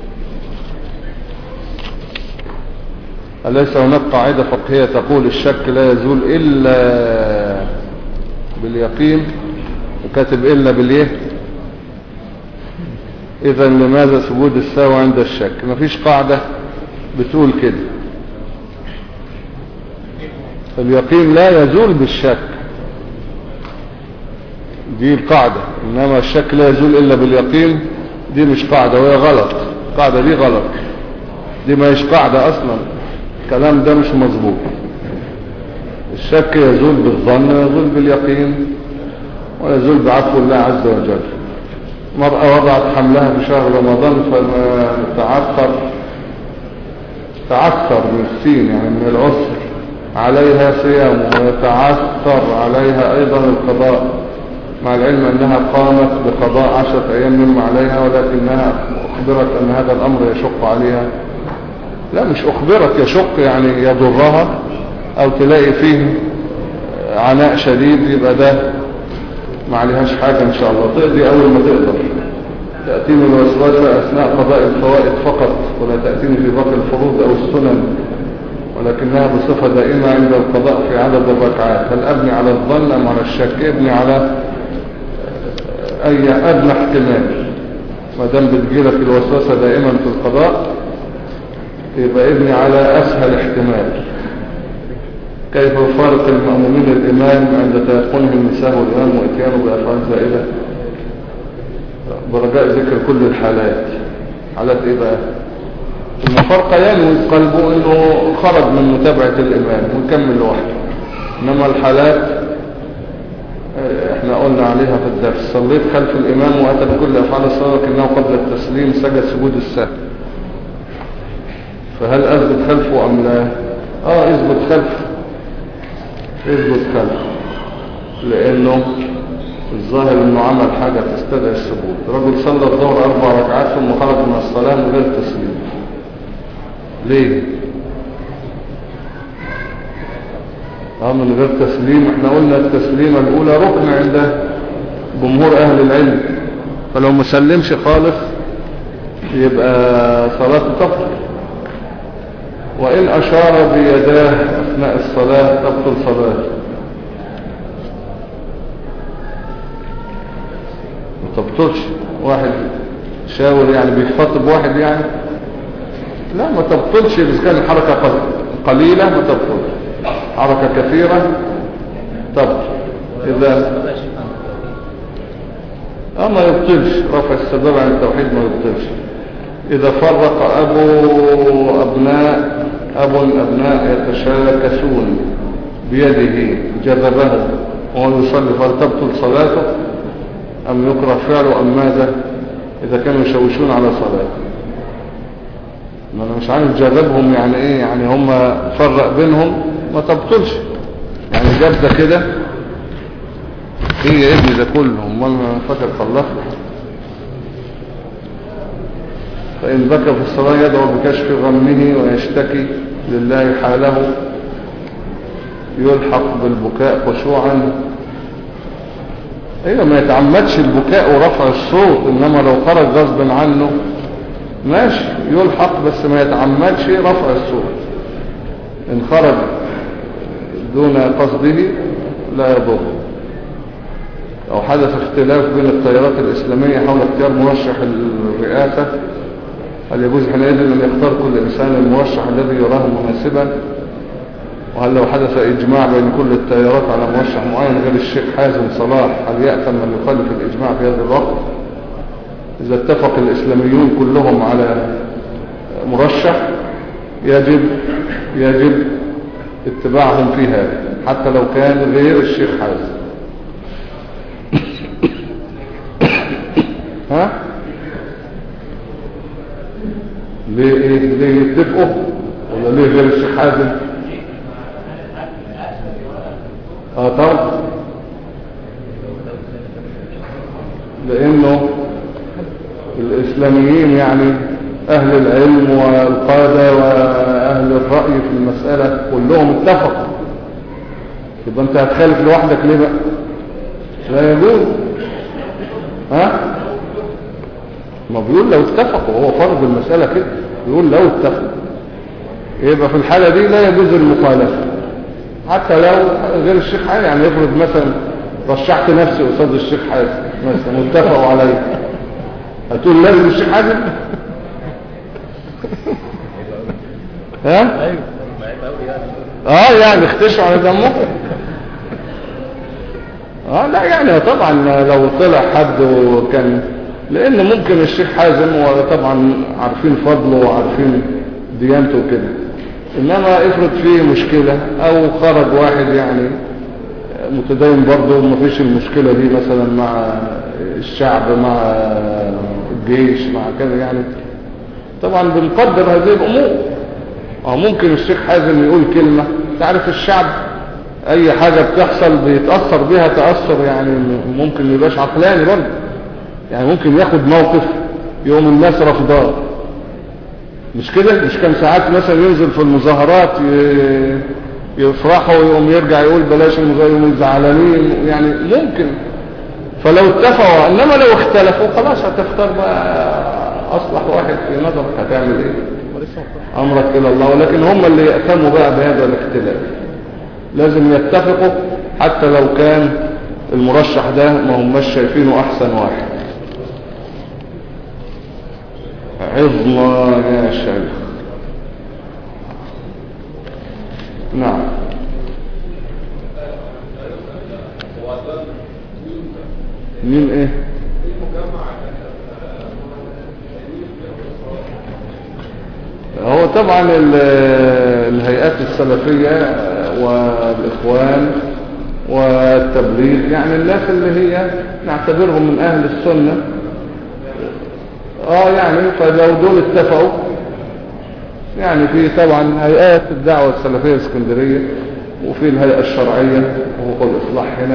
أليس هناك قاعدة فقهية تقول الشك لا يزول إلا باليقين؟ وكاتب إلا باليه. إذا لماذا سجود السهو عند الشك؟ مفيش قاعدة بتقول كده. اليقين لا يزول بالشك، دي القاعدة. إنما الشك لا يزول إلا باليقين، دي مش قاعدة وهي غلط. القاعدة دي غلط، دي ما هيش قاعدة أصلا. الكلام ده مش مظبوط. الشك يزول بالظن ويزول باليقين ويزول بعفو الله عز وجل. مرأة وضعت حملها في شهر رمضان فتعثر تعثر من السين يعني من العسر عليها صيام، ويتعثر عليها ايضا القضاء، مع العلم انها قامت بقضاء عشرة ايام مما عليها، ولكنها اخبرت ان هذا الامر يشق عليها. لا مش اخبرت، يشق يعني يضرها او تلاقي فيه عناء شديد، يبقى ده ما عليهاش حاجة ان شاء الله، تقضي اول ما تقدر. تأتيني الوسوسة اثناء قضاء الفوائد فقط، ولا تأتيني في باقي الفروض او السنن، ولكنها بصفة دائمة عند القضاء في عدد الركعات. هل ابني على الظن ام على الشك؟ ابني على اي ادنى احتمال. ما دام بتجيلك الوسوسة دائما في القضاء يبقى ابني على اسهل احتمال. كيف يفارق المأمومين الإمام عند تيقنهم النساء والإمام وإتيانه بأفعال زائدة؟ برجاء ذكر كل الحالات. حالات إيه بقى؟ المفارقة ينوي قلبه إنه خرج من متابعة الإمام ويكمل لوحده. إنما الحالات إحنا قلنا عليها في الدرس. صليت خلف الإمام وأتى بكل أفعال الصلاة لكنه قبل التسليم سجد سجود السهو، فهل أثبت خلفه أم لا؟ آه اثبت خلفه، اثبت خلفه، لانه الظاهر انه عمل حاجة تستدعي الثبوت. رجل صلى الظهر اربع ركعات ثم خرج من الصلاة من غير تسليم، ليه؟ اه من غير تسليم. احنا قلنا التسليمة الاولى ركن عند جمهور اهل العلم، فلو مسلمش خالص يبقى صلاته تبطل. وإن أشار بيداه أثناء الصلاة تبطل صلاته. ما تبطلش. واحد شاور يعني بيخاطب واحد يعني، لا ما تبطلش. إذا كان الحركة قليلة ما تبطلش، حركة كثيرة تبطل. إذا اه ما يبطلش. رفع السبب عن التوحيد ما يبطلش. إذا فرق أبو أبناء أب أبناء يتشاكسون بيده جذبه وهو يصلي، فهل تبطل صلاته أم يكره فعله أم ماذا؟ إذا كانوا يشوشون على صلاته. ما أنا مش عارف جذبهم يعني إيه، يعني هم فرق بينهم ما تبطلش. يعني جاب ده كده إيه يا ابني ده كله، امال ما فاكر خلصنا. فإن بكى في الصلاة يدعو بكشف غمه ويشتكي لله حاله، يلحق بالبكاء خشوعا. ايوه، ما يتعمدش البكاء ورفع الصوت، انما لو خرج غصب عنه ماشي يلحق، بس ما يتعمدش رفع الصوت. ان خرج دون قصده لا يضر. او حدث اختلاف بين التيارات الاسلامية حول اختيار مرشح الرئاسة، هل يجوز حينئذ ان يختار كل انسان المرشح الذي يراه مناسبا؟ وهل لو حدث اجماع بين كل التيارات على مرشح معين غير الشيخ حازم صلاح، هل يأثم من يخالف الاجماع في هذا الوقت؟ اذا اتفق الاسلاميون كلهم على مرشح يجب يجب اتباعهم في هذا حتى لو كان غير الشيخ حازم. ها ليه ايه ليه يتفقوا ولا ليه غير الشيخ حازم؟ اه طبعا، لانه الاسلاميين يعني اهل العلم والقادة واهل الرأي في المسألة كلهم اتفقوا، يبقى انت هتخالف لوحدك ليه بقى؟ لا يجوز. ها ما بيقول لو اتفقوا، هو فرض المسألة كده، بيقول لو اتفقوا، يبقى في الحالة دي لا يجوز المخالفة حتى لو غير الشيخ حازم. يعني افرض مثلا رشحت نفسي قصاد الشيخ حازم مثلا واتفقوا عليا، هتقول لازم الشيخ حازم؟ ها اه يعني اختشوا على دمه. اه لا يعني طبعا لو طلع حد وكان، لان ممكن الشيخ حازم وطبعا عارفين فضله وعارفين ديانته وكده، انما افرض فيه مشكلة او خرج واحد يعني متدين برضه ومفيش المشكلة دي مثلا مع الشعب مع الجيش مع كده، يعني طبعا بنقدر هذه الامور. اه ممكن الشيخ حازم يقول كلمة، تعرف الشعب اي حاجة بتحصل بيتأثر بها تأثر يعني ممكن يبقاش عقلاني برضه، يعني ممكن ياخد موقف يوم الناس رفضاه، مش كده؟ مش كان ساعات مثلا ينزل في المظاهرات يفرحوا ويقوم يرجع يقول بلاش المظاهرين زعلانين، يعني ممكن. فلو اتفقوا، انما لو اختلفوا خلاص هتختار بقى اصلح واحد في نظرك، هتعمل ايه؟ امرك الى الله. ولكن هم اللي يأتموا بقى بهذا الاختلاف، لازم يتفقوا حتى لو كان المرشح ده ما هماش شايفينه احسن واحد. عظنا يا شيخ. نعم. مين ايه؟ هو طبعا الهيئات السلفية والاخوان والتبليغ، يعني الناس اللي هي نعتبرهم من اهل السنة، اه يعني فلو دول اتفقوا، يعني في طبعا هيئات الدعوة السلفية الاسكندرية، وفي الهيئة الشرعية وهو الإصلاح هنا،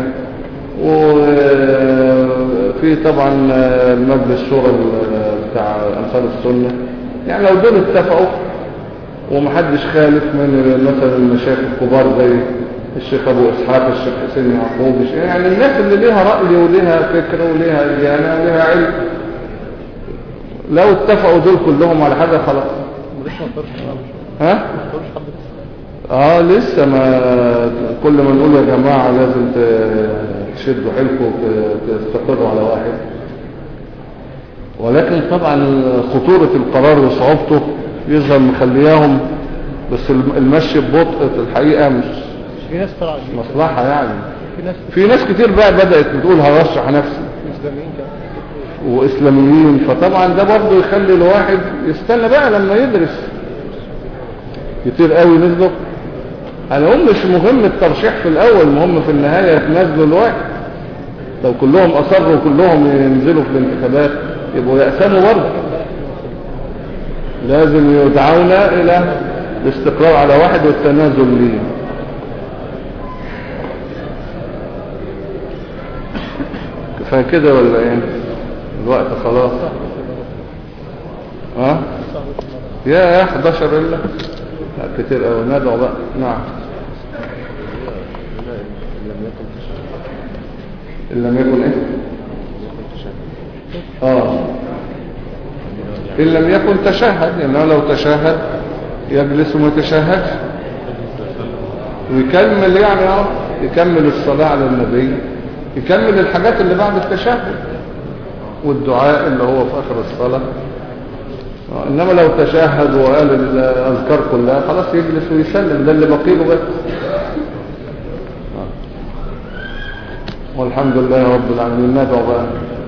وفي طبعا المجلس الشورى بتاع أنصار السنة. يعني لو دول اتفقوا ومحدش خالف من مثلا المشايخ الكبار زي الشيخ أبو إسحاق، الشيخ حسين يعقوب، يعني الناس اللي ليها رأي وليها فكر وليها ديانة وليها علم، لو اتفقوا دول كلهم على حاجة خلاص. ها؟ اه لسه، ما كل ما نقول يا جماعة لازم تشدوا حيلكم تستقروا على واحد. ولكن طبعا خطورة القرار وصعوبته يظهر مخلياهم، بس المشي ببطء الحقيقة مش في ناس طلع مصلحة يعني. في ناس في ناس كتير بقى بدأت بتقول هرشح نفسي وإسلاميين، فطبعا ده برضه يخلي الواحد يستنى بقى لما يدرس. كتير قوي نزلوا، انا هم مش مهم الترشيح في الاول، مهم في النهاية يتنزلوا الواحد. لو كلهم اصروا كلهم ينزلوا في الانتخابات يبقوا يأسموا برضه. لازم يدعونا الى الاستقرار على واحد والتنازل ليه. كفاية كده ولا ايه؟ الوقت خلاص. ها يا احداشر الا لا كتير قوي. ندعو بقى. نعم. ان لم يكن ايه اه ان لم يكن تشهد، يعني لو تشهد يجلس وما يتشهدش ويكمل، يعني اه يكمل الصلاة على النبي، يكمل الحاجات اللي بعد التشهد والدعاء اللي هو في اخر الصلاة. انما لو تشهد وقال الاذكار كلها خلاص يجلس ويسلم، ده اللي بقيله بس. والحمد لله رب العالمين. ندعو بقى.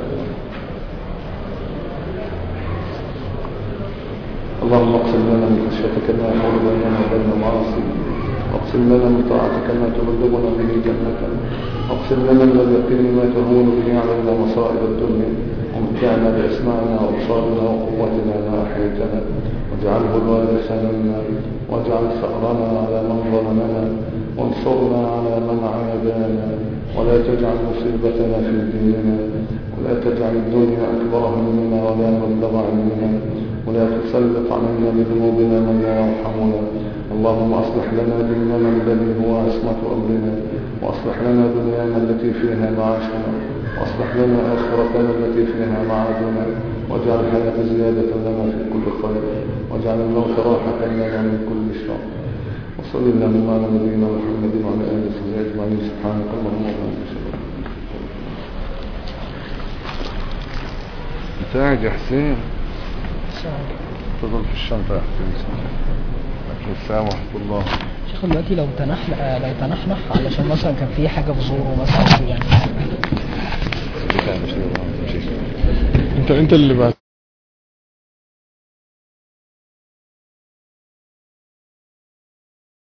اللهم اقسم لنا من خشيتك ما يحول بيننا وبين المعاصي، واقسم لنا من طاعتك ما تبلغنا به جنتك، واقسم لنا من اليقين ما تهون به علينا مصائب الدنيا، ومتعنا باسماعنا وابصارنا وقوتنا ما احييتنا، واجعله الوارث منا، واجعل ثأرنا على من ظلمنا، وانصرنا على من عادانا، ولا تجعل مصيبتنا في ديننا، ولا تجعل الدنيا اكبر همنا ولا مبلغ علمنا، ولا تسلط علينا بذنوبنا من لا يرحمنا. اللهم اصلح لنا ديننا الذي هو عصمة امرنا، واصلح لنا دنيانا التي فيها معاشنا، واصلح لنا اخرتنا التي فيها معادنا، واجعل الحياة زيادة لنا في كل خير، واجعل الموت راحة لنا من كل شر. وصل اللهم على نبينا محمد وعلى اله وصحبه اجمعين. سبحانك اللهم وبحمدك. انت يا حسين تفضل في الشنطة يا حسين. السلام ورحمة الله. شيخ دلوقتي لو تنحنح لو تنحنح علشان مثلا كان في حاجة في زوره مثلا يعني انت انت اللي بعد